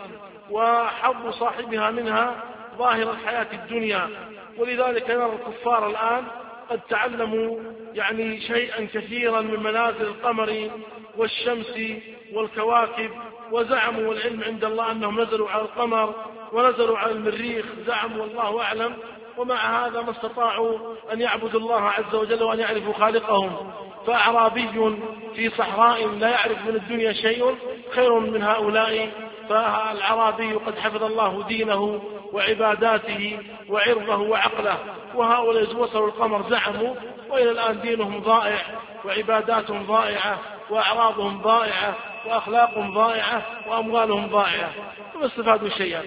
وحظ صاحبها منها ظاهر الحياة الدنيا. ولذلك نرى الكفار الآن قد تعلموا يعني شيئا كثيرا من منازل القمر والشمس والكواكب، وزعموا والعلم عند الله أنهم نزلوا على القمر ونزلوا على المريخ، زعموا والله أعلم، ومع هذا ما استطاعوا أن يعبدوا الله عز وجل وأن يعرفوا خالقهم. فأعرابي في صحراء لا يعرف من الدنيا شيء خير من هؤلاء، فالعرابي قد حفظ الله دينه وعباداته وعرضه وعقله، وهؤلاء وصلوا القمر زعموا وإلى الآن دينهم ضائع وعباداتهم ضائعة وأعراضهم ضائعة وأخلاقهم ضائعة وأموالهم ضائعة، وما استفادوا شيئا.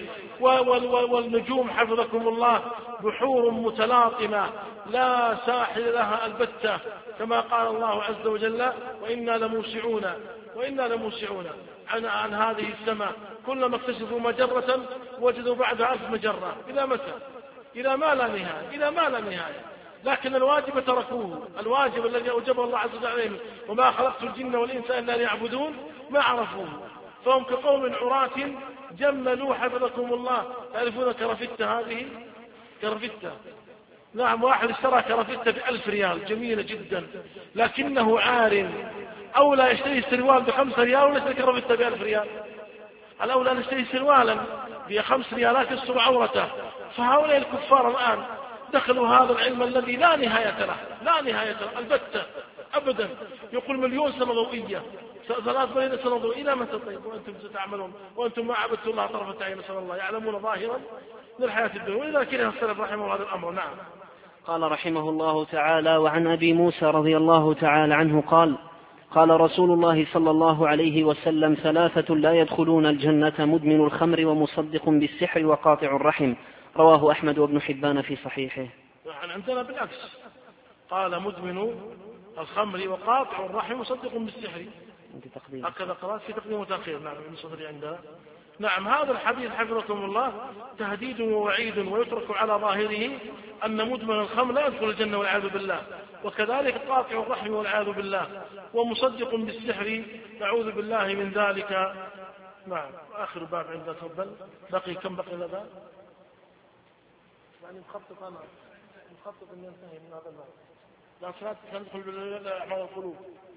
والنجوم حفظكم الله بحور متلاطمة لا ساحل لها البتة، كما قال الله عز وجل وإنا لموسعون وإنا لموسعون عن, عن هذه السماء كلما اكتشفوا مجرة وجدوا بعدها ألف مجرة. إلى متى؟ إلى ما لا نهاية، إلى ما لا نهاية. لكن الواجب تركوه، الواجب الذي أوجبه الله عز وجل عليهم وما خلقت الجن والإنس إلا ليعبدون ما عرفوه، فهم كقوم عراة جملوا حفظكم الله. تعرفون كرفتة هذه؟ كرفتة، نعم، واحد اشترى كرفتة بألف ريال جميلة جدا، لكنه عار، أولى يشتري سروال بخمس ريال ولا يشتري كرفتة بألف ريال؟ الأولى أن يشتري سروالا بخمس ريالات يستر عورته. فهؤلاء الكفار الآن دخلوا هذا العلم الذي لا نهاية له، لا نهاية له البتة أبدا. يقول مليون سنة ضوئية، ثلاث ملايين سنة ضوئية، إلى متى طيب وأنتم ستعملون وأنتم ما عبدتم الله طرفة عين؟ نسأل الله، يعلمون ظاهرا من الحياة الدنيا. ولذا كره السلف رحمه هذا الأمر. نعم. قال رحمه الله تعالى: وعن أبي موسى رضي الله تعالى عنه قال: قال رسول الله صلى الله عليه وسلم: ثلاثة لا يدخلون الجنة: مدمن الخمر ومصدق بالسحر وقاطع الرحم. رواه أحمد وابن حبان في صحيحه. يعني عندنا بالعكس، قال مدمن الخمر وقاطع الرحم ومصدق بالسحر، هكذا قرأت في تقديم وتأخير. نعم من صدري عندنا. نعم، هذا الحديث حفظكم الله تهديد ووعيد، ويترك على ظاهره أن مدمن الخمر لا يدخل الجنة والعياذ بالله، وكذلك قاطع الرحم والعياذ بالله، ومصدق بالسحر نعوذ بالله من ذلك. نعم. آخر باب عندنا تفضل. بقي كم بقي لنا؟ يعني مخطط أنا مخطط أن ينتهي من هذا الباب. لا صلاة تدخل بالأعمال القلوب.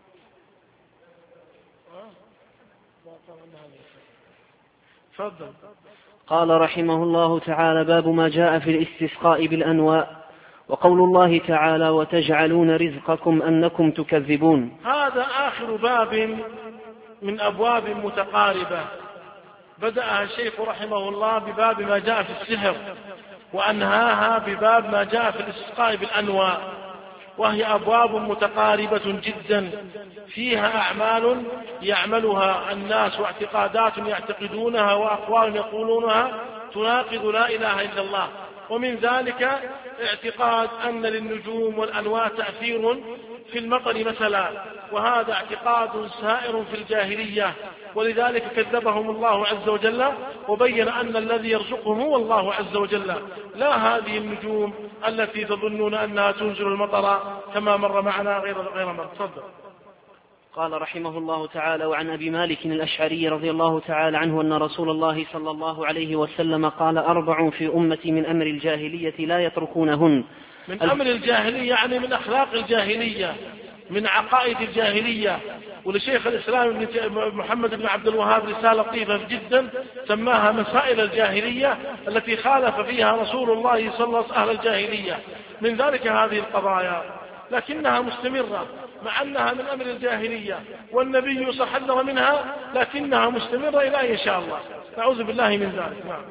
تفضل. قال رحمه الله تعالى: باب ما جاء في الاستسقاء بالأنواء، وقول الله تعالى: وتجعلون رزقكم أنكم تكذبون. هذا آخر باب من أبواب متقاربة بدأها الشيخ رحمه الله بباب ما جاء في السحر، وأنهاها بباب ما جاء في الاستسقاء بالأنواء، وهي أبواب متقاربة جدا فيها أعمال يعملها الناس واعتقادات يعتقدونها وأقوال يقولونها تناقض لا إله إلا الله. ومن ذلك اعتقاد أن للنجوم والأنواع تأثير في المطر مثلا، وهذا اعتقاد سائر في الجاهلية، ولذلك كذبهم الله عز وجل وبين أن الذي يرزقهم هو الله عز وجل، لا هذه النجوم التي تظنون أنها تنزل المطر كما مر معنا غير غير مرة. تفضل. قال رحمه الله تعالى: وعن أبي مالك الأشعري رضي الله تعالى عنه أن رسول الله صلى الله عليه وسلم قال: أربع في أمتي من أمر الجاهلية لا يتركونهن. من أمر الجاهلية يعني من أخلاق الجاهلية، من عقائد الجاهلية. ولشيخ الإسلام محمد بن عبد الوهاب رسالة لطيفة جدا سماها مسائل الجاهلية التي خالف فيها رسول الله صلى الله عليه وسلم أهل الجاهلية، من ذلك هذه القضايا، لكنها مستمرة مع أنها من أمر الجاهلية والنبي صحذر منها، لكنها مستمرة إلى إن شاء الله، نعوذ بالله من ذلك. نعم.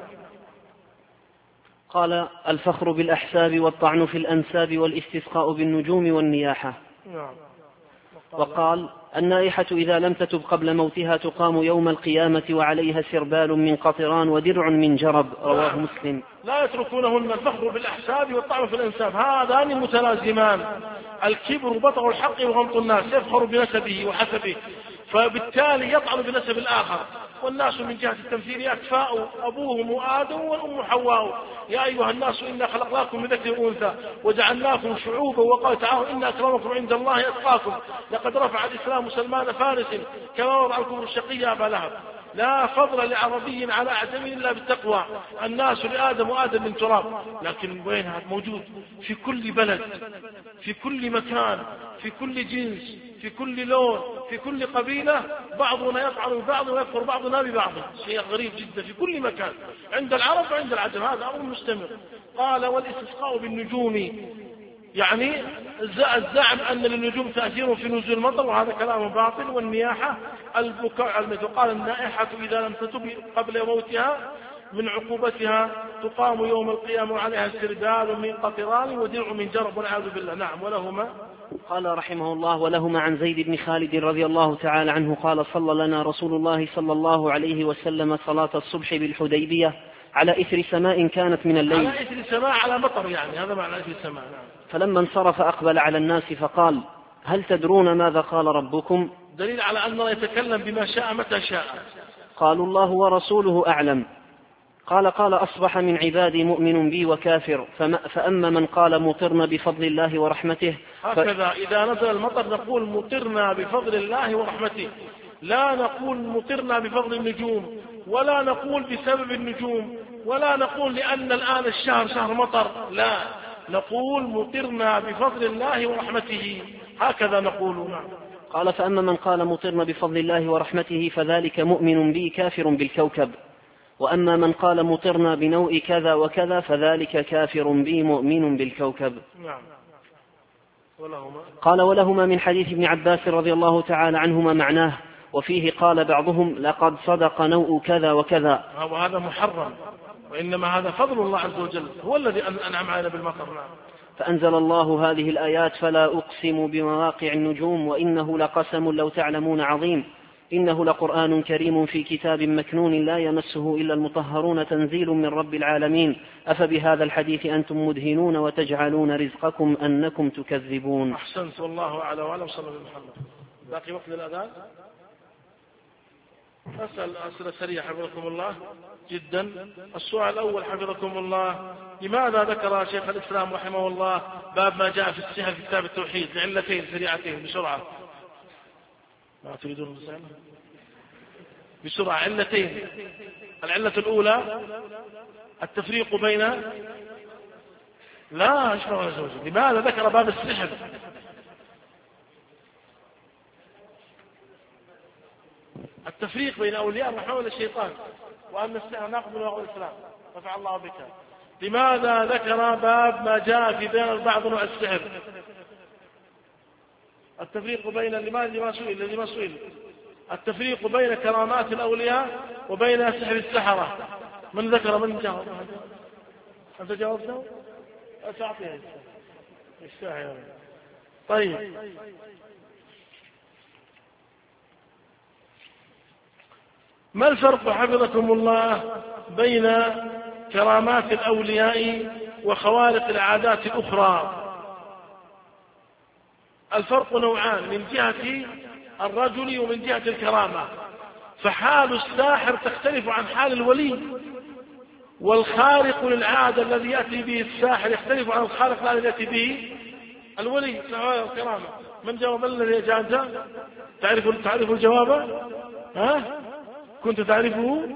قال: الفخر بالأحساب والطعن في الأنساب والاستسقاء بالنجوم والنياحة. نعم. وقال: النائحة إذا لم تتب قبل موتها تقام يوم القيامة وعليها سربال من قطران ودرع من جرب. رواه مسلم. لا يتركونهن الفخر بالأحساب والطعن في الأنساب، هذان متلازمان، الكبر بطر الحق وغمط الناس، يفخر بنسبه وحسبه، فبالتالي يطعن بنسب الآخر، والناس من جهة التمثيليات فاء أبوهم آدم والأم حواء. يا أيها الناس إنا خلقناكم من ذكر وأنثى وجعلناكم شعوبا، وقال تعالى إن أكرمكم عند الله أتقاكم. لقد رفع الإسلام سلمان فارس كما وضع الكفر الشقي أبا لهب. لا فضل لعربي على أعجمي إلا بالتقوى. الناس لآدم وآدم من تراب. لكن وين هذا موجود في كل بلد، في كل مكان، في كل جنس، في كل لون، في كل قبيلة. بعضنا يفعل ببعض ويكفر بعضنا ببعض. شيء غريب جدا في كل مكان، عند العرب وعند العجم. هذا أمر مستمر. قال والاستسقاء بالنجوم، يعني الزعم أن للنجوم تأثير في نزول المطر، وهذا كلام باطل. والنياحة البكاء على الميت. قال النائحة إذا لم تتب قبل موتها من عقوبتها تقام يوم القيامة وعليها سردال من قطران ودرع من جرب والعياذ بالله. نعم. ولهما قال رحمه الله ولهما عن زيد بن خالد رضي الله تعالى عنه قال صلى لنا رسول الله صلى الله عليه وسلم صلاة الصبح بالحديبية على إثر سماء كانت من الليل. على إثر سماء على مطر، يعني هذا معنى إثر سماء. فلما انصرف أقبل على الناس فقال هل تدرون ماذا قال ربكم؟ دليل على أن الله يتكلم بما شاء متى شاء. قالوا الله ورسوله أعلم. قال قال أصبح من عبادي مؤمن بي وكافر، فأما من قال مطرنا بفضل الله ورحمته. هكذا إذا نزل المطر نقول مطرنا بفضل الله ورحمته، لا نقول مطرنا بفضل النجوم، ولا نقول بسبب النجوم، ولا نقول لأن الآن الشهر شهر مطر، لا، نقول مطرنا بفضل الله ورحمته، هكذا نقول. قال فأما من قال مطرنا بفضل الله ورحمته فذلك مؤمن بي كافر بالكوكب، وأما من قال مطرنا بنوء كذا وكذا فذلك كافر بي مؤمن بالكوكب. نعم. ولهما. قال ولهما من حديث ابن عباس رضي الله تعالى عنهما معناه، وفيه قال بعضهم لقد صدق نوء كذا وكذا. وهذا محرم، وإنما هذا فضل الله عز وجل، هو الذي أنعم علينا بالمطر. فأنزل الله هذه الآيات فلا أقسم بمواقع النجوم وإنه لقسم لو تعلمون عظيم إنه لقرآن كريم في كتاب مكنون لا يمسه إلا المطهرون تنزيل من رب العالمين أفبهذا الحديث أنتم مدهنون وتجعلون رزقكم أنكم تكذبون. أحسنت، والله أعلى وأعلم. صلى الله عليه وسلم. باقي وقت للأذان. أسأل أسئلة سريعة حفظكم الله جدا. السؤال الأول حفظكم الله، لماذا ذكر شيخ الإسلام رحمه الله باب ما جاء في السحر في كتاب التوحيد لعلتين سريعتين بسرعة؟ ما تريدون الرسالة؟ بسرعة. علتين. العلة الأولى التفريق بين لا اشبه ولا زوج. لماذا ذكر باب السحر؟ التفريق بين أولياء الرحمن والشيطان، وأن السحر ناقض من واقع الإسلام، رفع الله بك. لماذا ذكر باب ما جاء في بين بعض نوع السحر؟ التفريق بين لماذا ما سئل لما سئل التفريق بين كرامات الأولياء وبين سحر السحرة. من ذكر؟ من جاوب؟ أنت جاوبته؟ أساعطيه الساحر. طيب، ما الفرق حفظكم الله بين كرامات الأولياء وخوارق العادات الأخرى؟ الفرق نوعان، من جهة الرجل ومن جهة الكرامة. فحال الساحر تختلف عن حال الولي، والخارق للعادة الذي يأتي به الساحر يختلف عن الخارق الذي يأتي به الولي. الكرامة. من جاوب؟ الذي جاء؟ تعرف تعرف الجواب؟ ها؟ كنت تعرفه؟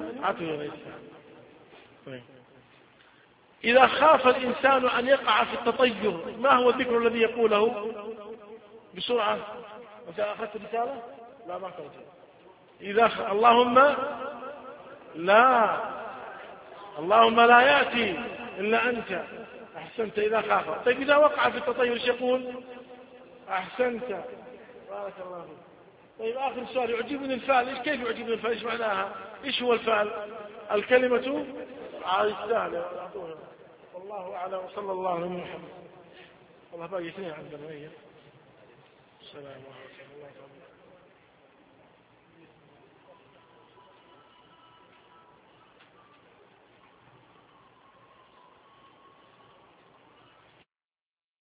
إذا خاف الإنسان أن يقع في التطير ما هو الذكر الذي يقوله؟ بسرعة. أخذت رسالة؟ لا ما أخذت. إذا خ... اللهم لا اللهم لا يأتي إلا أنت. أحسنت. إذا خاف. طيب إذا وقع في التطير ايش يقول؟ أحسنت، بارك الله فيك. طيب آخر سؤال، يعجبني الفعل. إيش كيف يعجبني الفعل؟ إيش معناها؟ إيش هو الفعل؟ الكلمة عايزتها. والله أعلم. وصلى الله على محمد. والله باقي اثنين عندنا. السلام عليكم.